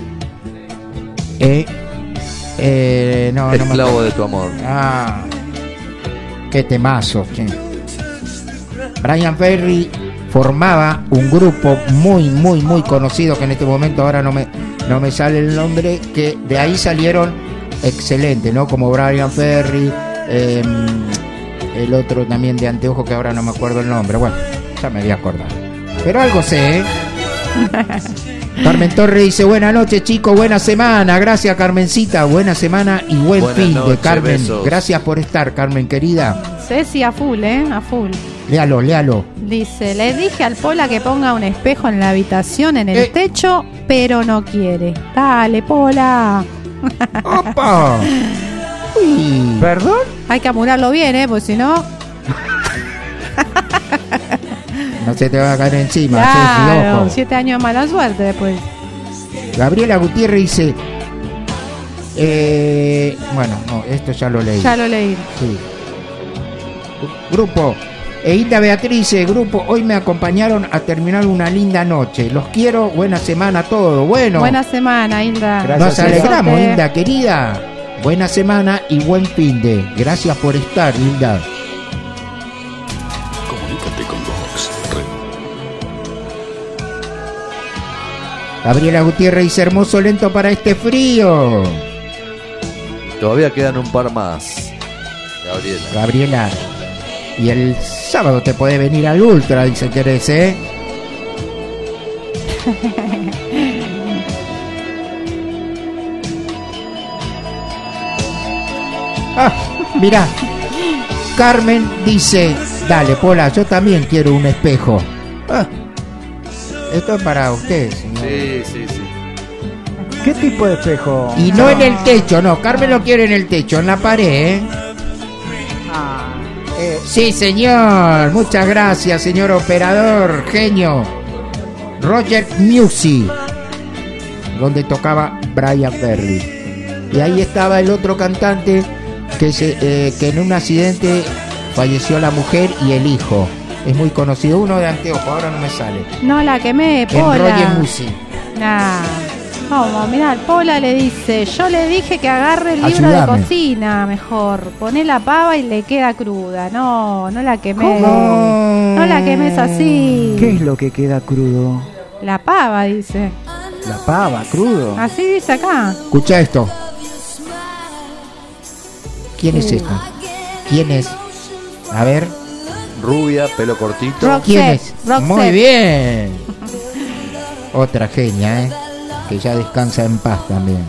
Eh, eh, no, no me Esclavo acuerdo. de tu amor. Ah, qué temazo, che. Brian Ferry formaba un grupo muy, muy, muy conocido que en este momento ahora no me, no me sale el nombre, que de ahí salieron excelentes, ¿no? Como Brian Ferry, eh, el otro también de anteojo que ahora no me acuerdo el nombre. Bueno, ya me voy a acordar. Pero algo sé, ¿eh? Carmen Torre dice, buenas noches chicos, buena semana. Gracias Carmencita, buena semana y buen Buenas fin de noches, Carmen. besos. Gracias por estar, Carmen querida. Ceci a full, ¿eh? A full. Léalo, léalo. Dice, le dije al Pola que ponga un espejo en la habitación, en el Eh. techo, pero no quiere. Dale, Pola. ¡Opa! Uy. ¿Perdón? Hay que amurarlo bien, ¿eh? Porque si no... No se te va a caer encima, Claro, Ceci, ojo. siete años de mala suerte después. Gabriela Gutiérrez dice, eh, bueno, no, esto ya lo leí. Ya lo leí. Sí. Grupo E Hilda Beatriz, el grupo, hoy me acompañaron a terminar una linda noche. Los quiero, buena semana a todos. Bueno, buena semana, Hilda. Gracias, nos alegramos, Hilda. Hilda querida. Buena semana y buen fin de. Gracias por estar, Hilda. Comunícate con Vox. Gabriela Gutiérrez dice: hermoso lento para este frío. Todavía quedan un par más. Gabriela. Gabriela. Y el sábado te puede venir al Ultra, dice querés, ¿eh? Ah, mirá. Carmen dice: dale, Pola, yo también quiero un espejo. Ah, esto es para usted, señor. Sí, sí, sí. ¿Qué tipo de espejo? Y no, no en el techo, no. Carmen lo quiere en el techo, en la pared, ¿eh? Ah, eh. Sí, señor. Muchas gracias, señor operador, genio. Roger Music, donde tocaba Brian Ferry. Y ahí estaba el otro cantante que, se, eh, que en un accidente falleció la mujer y el hijo. Es muy conocido, uno de anteojo, ahora no me sale. No la quemé, Pola. En Roger Music. Nah. ¿Cómo? Mirá, el Pola le dice: yo le dije que agarre el libro Ayúdame. de cocina mejor. Poné la pava y le queda cruda. No, no la quemé. ¿Cómo? No la quemes así. ¿Qué es lo que queda crudo? La pava, dice. La pava, crudo. Así dice acá. Escucha esto. ¿Quién es esta? ¿Quién es? A ver. Rubia, pelo cortito. Roxette, ¿Quién es? Roxette. Muy bien. Otra genia, ¿eh? Que ya descansa en paz también.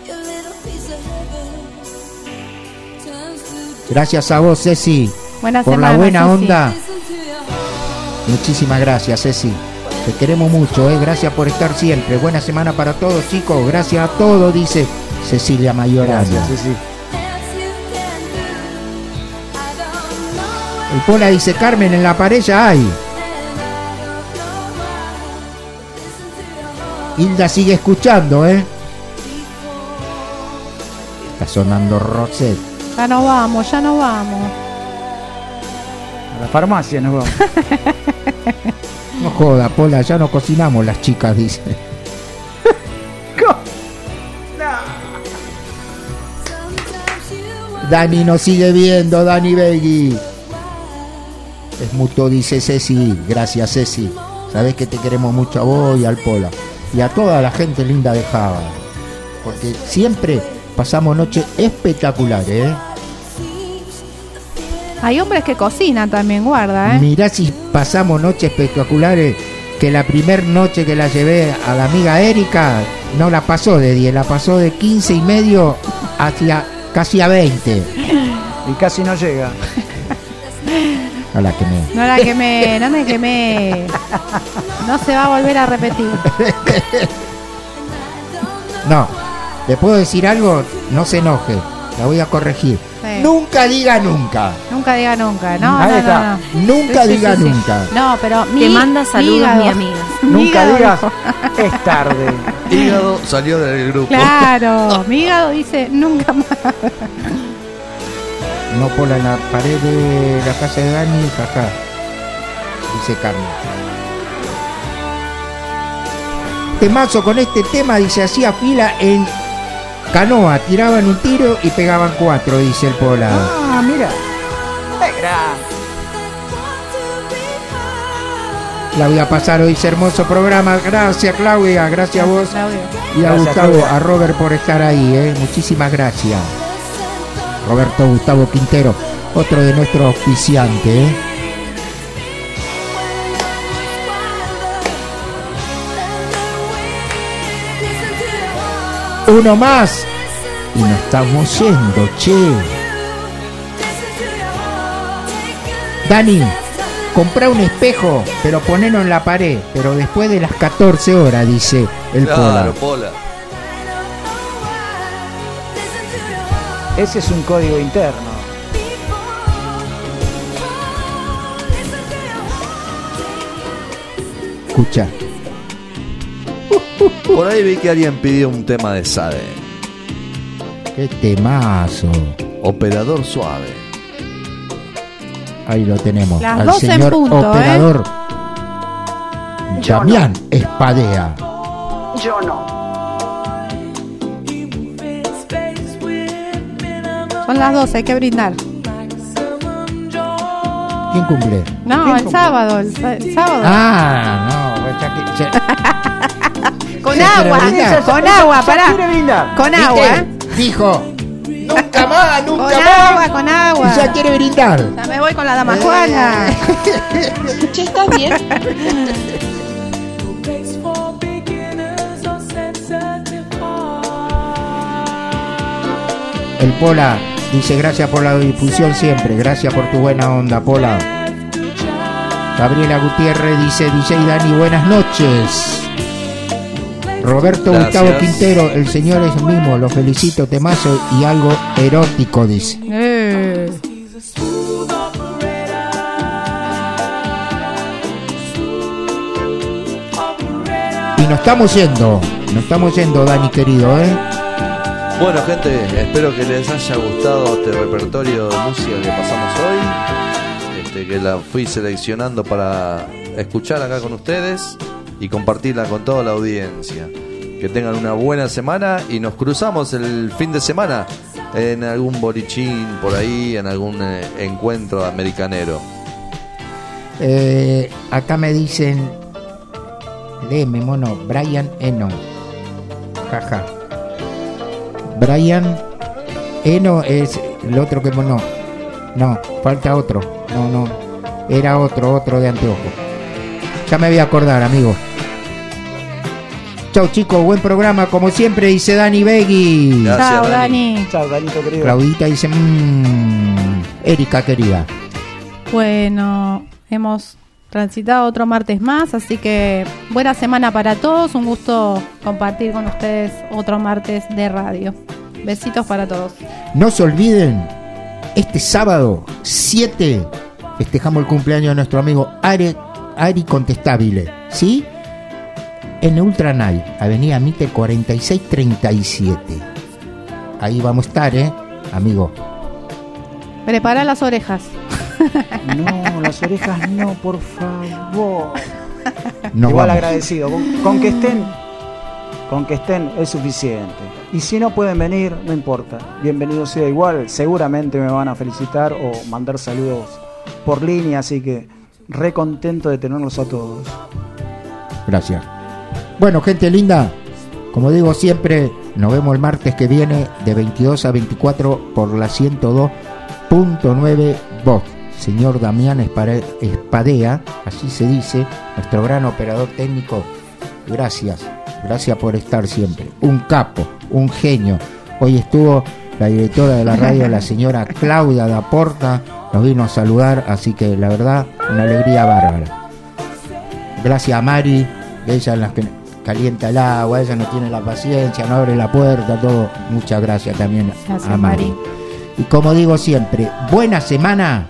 Gracias a vos, Ceci, Buena por semana, la buena Ceci. onda. Muchísimas gracias, Ceci. Te queremos mucho, ¿eh? Gracias por estar siempre. Buena semana para todos, chicos. Gracias a todos, dice Cecilia Mayorano. Gracias, Ceci. El Pola dice: Carmen, en la pared ya hay. Hilda sigue escuchando, ¿eh? Está sonando Roxette. Ya no vamos, ya no vamos. A la farmacia nos vamos. No joda, Pola, ya no cocinamos las chicas, dice. Dani nos sigue viendo, Dani Begui. Es mutuo, dice Ceci. Gracias, Ceci. Sabés que te queremos mucho a vos y al Pola. Y a toda la gente linda de Java. Porque siempre pasamos noches espectaculares, ¿eh? Hay hombres que cocinan también, guarda, ¿eh? Mirá si pasamos noches espectaculares. Que la primer noche que la llevé a la amiga Erika no la pasó de diez, la pasó de quince y medio hacia casi a veinte. Y casi no llega. A la quemé. No la quemé, no me quemé. No se va a volver a repetir. No, ¿le puedo decir algo? No se enoje, la voy a corregir. Sí. Nunca diga nunca. Nunca diga nunca, no, Ahí no, está. no, no. Nunca Sí, sí, diga sí, sí. nunca. No, pero Te mi, manda saludos, hígado. mi amiga. Mi Nunca hígado digas dijo. es tarde. Hígado salió del grupo. Claro, mi hígado dice nunca más. No, Pola, en la pared de la casa de Dani, jaja. Dice Carmen. Temazo con este tema, dice: hacía fila en canoa, tiraban un tiro y pegaban cuatro, dice el Pola. Ah, mira. Claudia Pasaro dice: hermoso programa. Gracias, Claudia, gracias a vos. Claudio. Y a Gracias, Gustavo, Claudia. a Robert por estar ahí, ¿eh? Muchísimas gracias. Roberto Gustavo Quintero, otro de nuestros auspiciantes, ¿eh? Uno más. Y nos estamos yendo, che. Dani, comprá un espejo, pero ponelo en la pared, pero después de las catorce horas, dice el Claro, Pola. Pola. Ese es un código interno. Escucha. Por ahí vi que alguien pidió un tema de Sade. Qué temazo. Operador suave. Ahí lo tenemos. Las al doce en señor punto, operador ¿eh? Damián Espadea. Yo no. Son las doce, hay que brindar. ¿Quién cumple? No, ¿Quién el cumple? sábado, el, el sábado. Ah, no, ya que, ya- Con ¿Se agua, quiere brindar? con agua, Ya pará. quiere brindar. Con ¿Viste? agua, ¿eh? Dijo, nunca más, nunca Con más. agua, con agua. Y ya quiere brindar. Ya me voy con la dama Juana. Che, ¿estás bien? El Pola dice gracias por la difusión siempre, gracias por tu buena onda, Pola. Gabriela Gutiérrez dice D J Dani, buenas noches. Roberto Gracias. Gustavo Quintero, el señor es mimo, lo felicito, temazo y algo erótico, dice. Eh. Y nos estamos yendo, nos estamos yendo, Dani querido, ¿eh? Bueno, gente, espero que les haya gustado este repertorio de música que pasamos hoy, este, que la fui seleccionando para escuchar acá con ustedes y compartirla con toda la audiencia. Que tengan una buena semana y nos cruzamos el fin de semana en algún bolichín por ahí, en algún eh, encuentro americanero. Eh, acá me dicen, léeme, mono, Brian Eno. Jaja. Brian Eno es el otro que mono. No, falta otro. No, no. Era otro, otro de anteojo. Ya me voy a acordar, amigo. Chau, chicos, buen programa, como siempre, dice Dani Begui. Gracias, Chao, Dani. Dani. Chao, Danito querido. Claudita dice, mmm, Erika querida. Bueno, hemos transitado otro martes más, así que buena semana para todos. Un gusto compartir con ustedes otro martes de radio. Besitos para todos. No se olviden, este sábado siete festejamos el cumpleaños de nuestro amigo Ari, Ari Contestabile, ¿sí? En Ultra Night, Avenida Mitre cuarenta y seis treinta y siete. Ahí vamos a estar, ¿eh, amigo? Prepara las orejas. No, las orejas no, por favor. Nos Igual vamos. agradecido. Con, con que estén, con que estén es suficiente. Y si no pueden venir, no importa. Bienvenido sea igual. Seguramente me van a felicitar o mandar saludos por línea, así que re contento de tenerlos a todos. Gracias. Bueno, gente linda, como digo siempre, nos vemos el martes que viene de veintidós a veinticuatro por la ciento dos punto nueve Voz. Señor Damián Espare- Espadea, así se dice, nuestro gran operador técnico. Gracias, gracias por estar siempre. Un capo, un genio. Hoy estuvo la directora de la radio, la señora Claudia Daporta, nos vino a saludar, así que la verdad, una alegría bárbara. Gracias a Mari, ella es la que calienta el agua, ella no tiene la paciencia, no abre la puerta, todo. Muchas gracias también Gracias, a Mari. Mari. Y como digo siempre, buena semana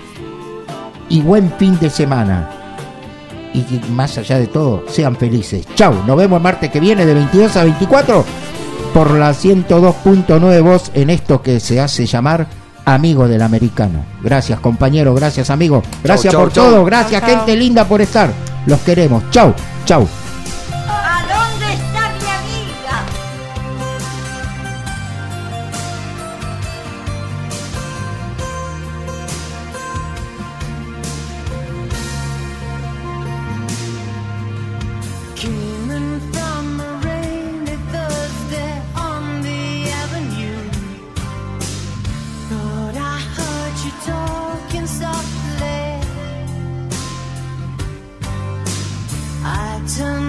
y buen fin de semana. Y que más allá de todo, sean felices. Chau, nos vemos el martes que viene de veintidós a veinticuatro por la ciento dos punto nueve Voz en esto que se hace llamar Amigo del Americano. Gracias, compañero, gracias, amigo. Gracias Chau, por chau, chau. todo, gracias, Chau, chau. gente linda, por estar. Los queremos. Chau, chau. ¿A dónde está mi amiga? Coming from a rainy Thursday on the avenue, thought I heard you talking softly. I turned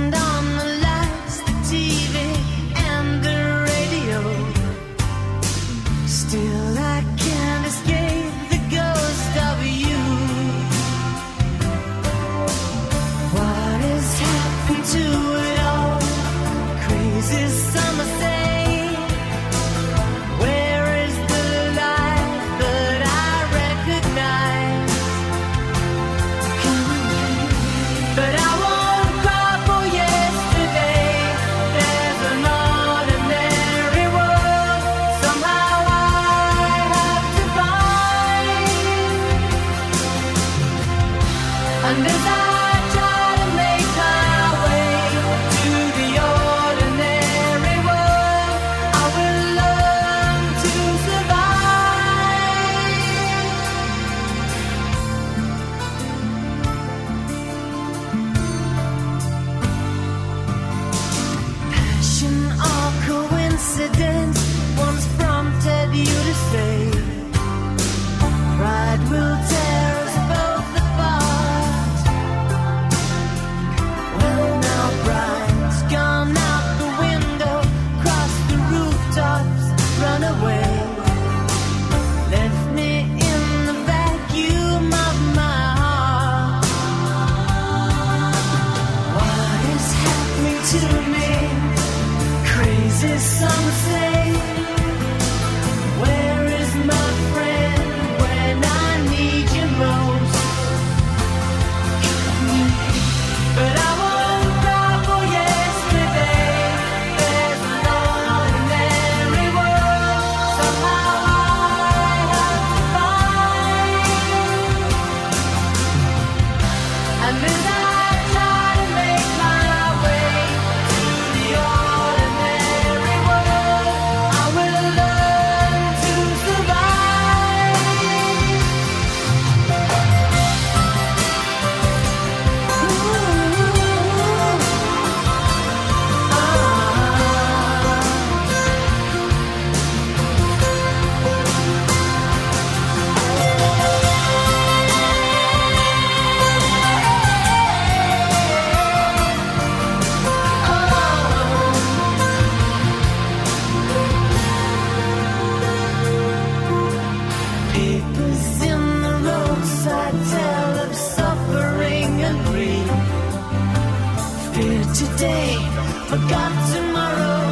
forgot tomorrow.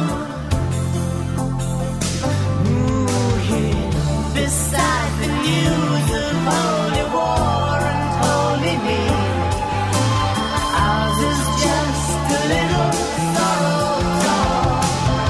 Ooh, here, beside the news of holy war and holy me, ours is just a little sorrow talk.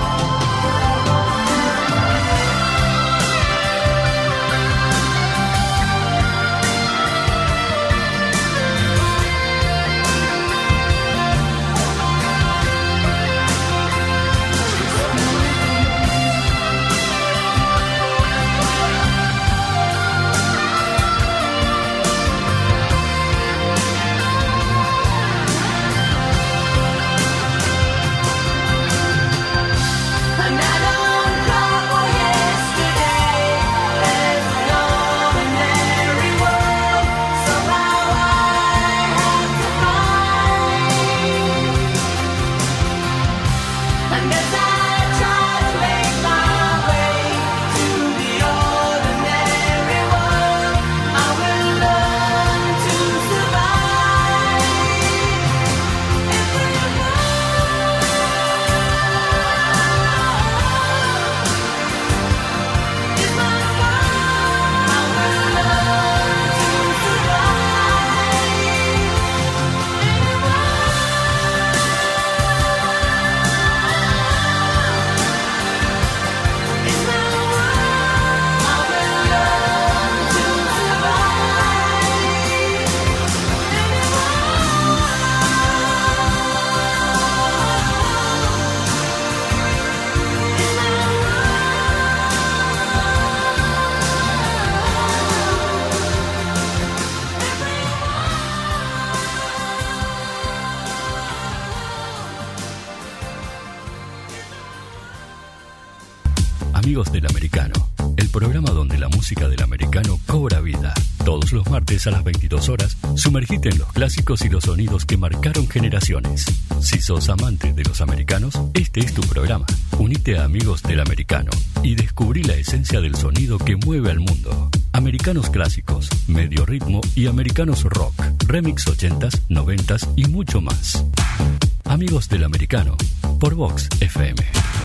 And I don't cry for yesterday. There's an ordinary world, somehow I have to find. And as I try to make my way to the ordinary world, I will learn to survive. Amigos del Americano, el programa donde la música del americano cobra vida. Todos los martes a las veintidós horas, sumergite en los clásicos y los sonidos que marcaron generaciones. Si sos amante de los americanos, este es tu programa. Unite a Amigos del Americano y descubrí la esencia del sonido que mueve al mundo. Americanos clásicos, medio ritmo y americanos rock, remix ochentas, noventas y mucho más. Amigos del Americano, por Vox F M.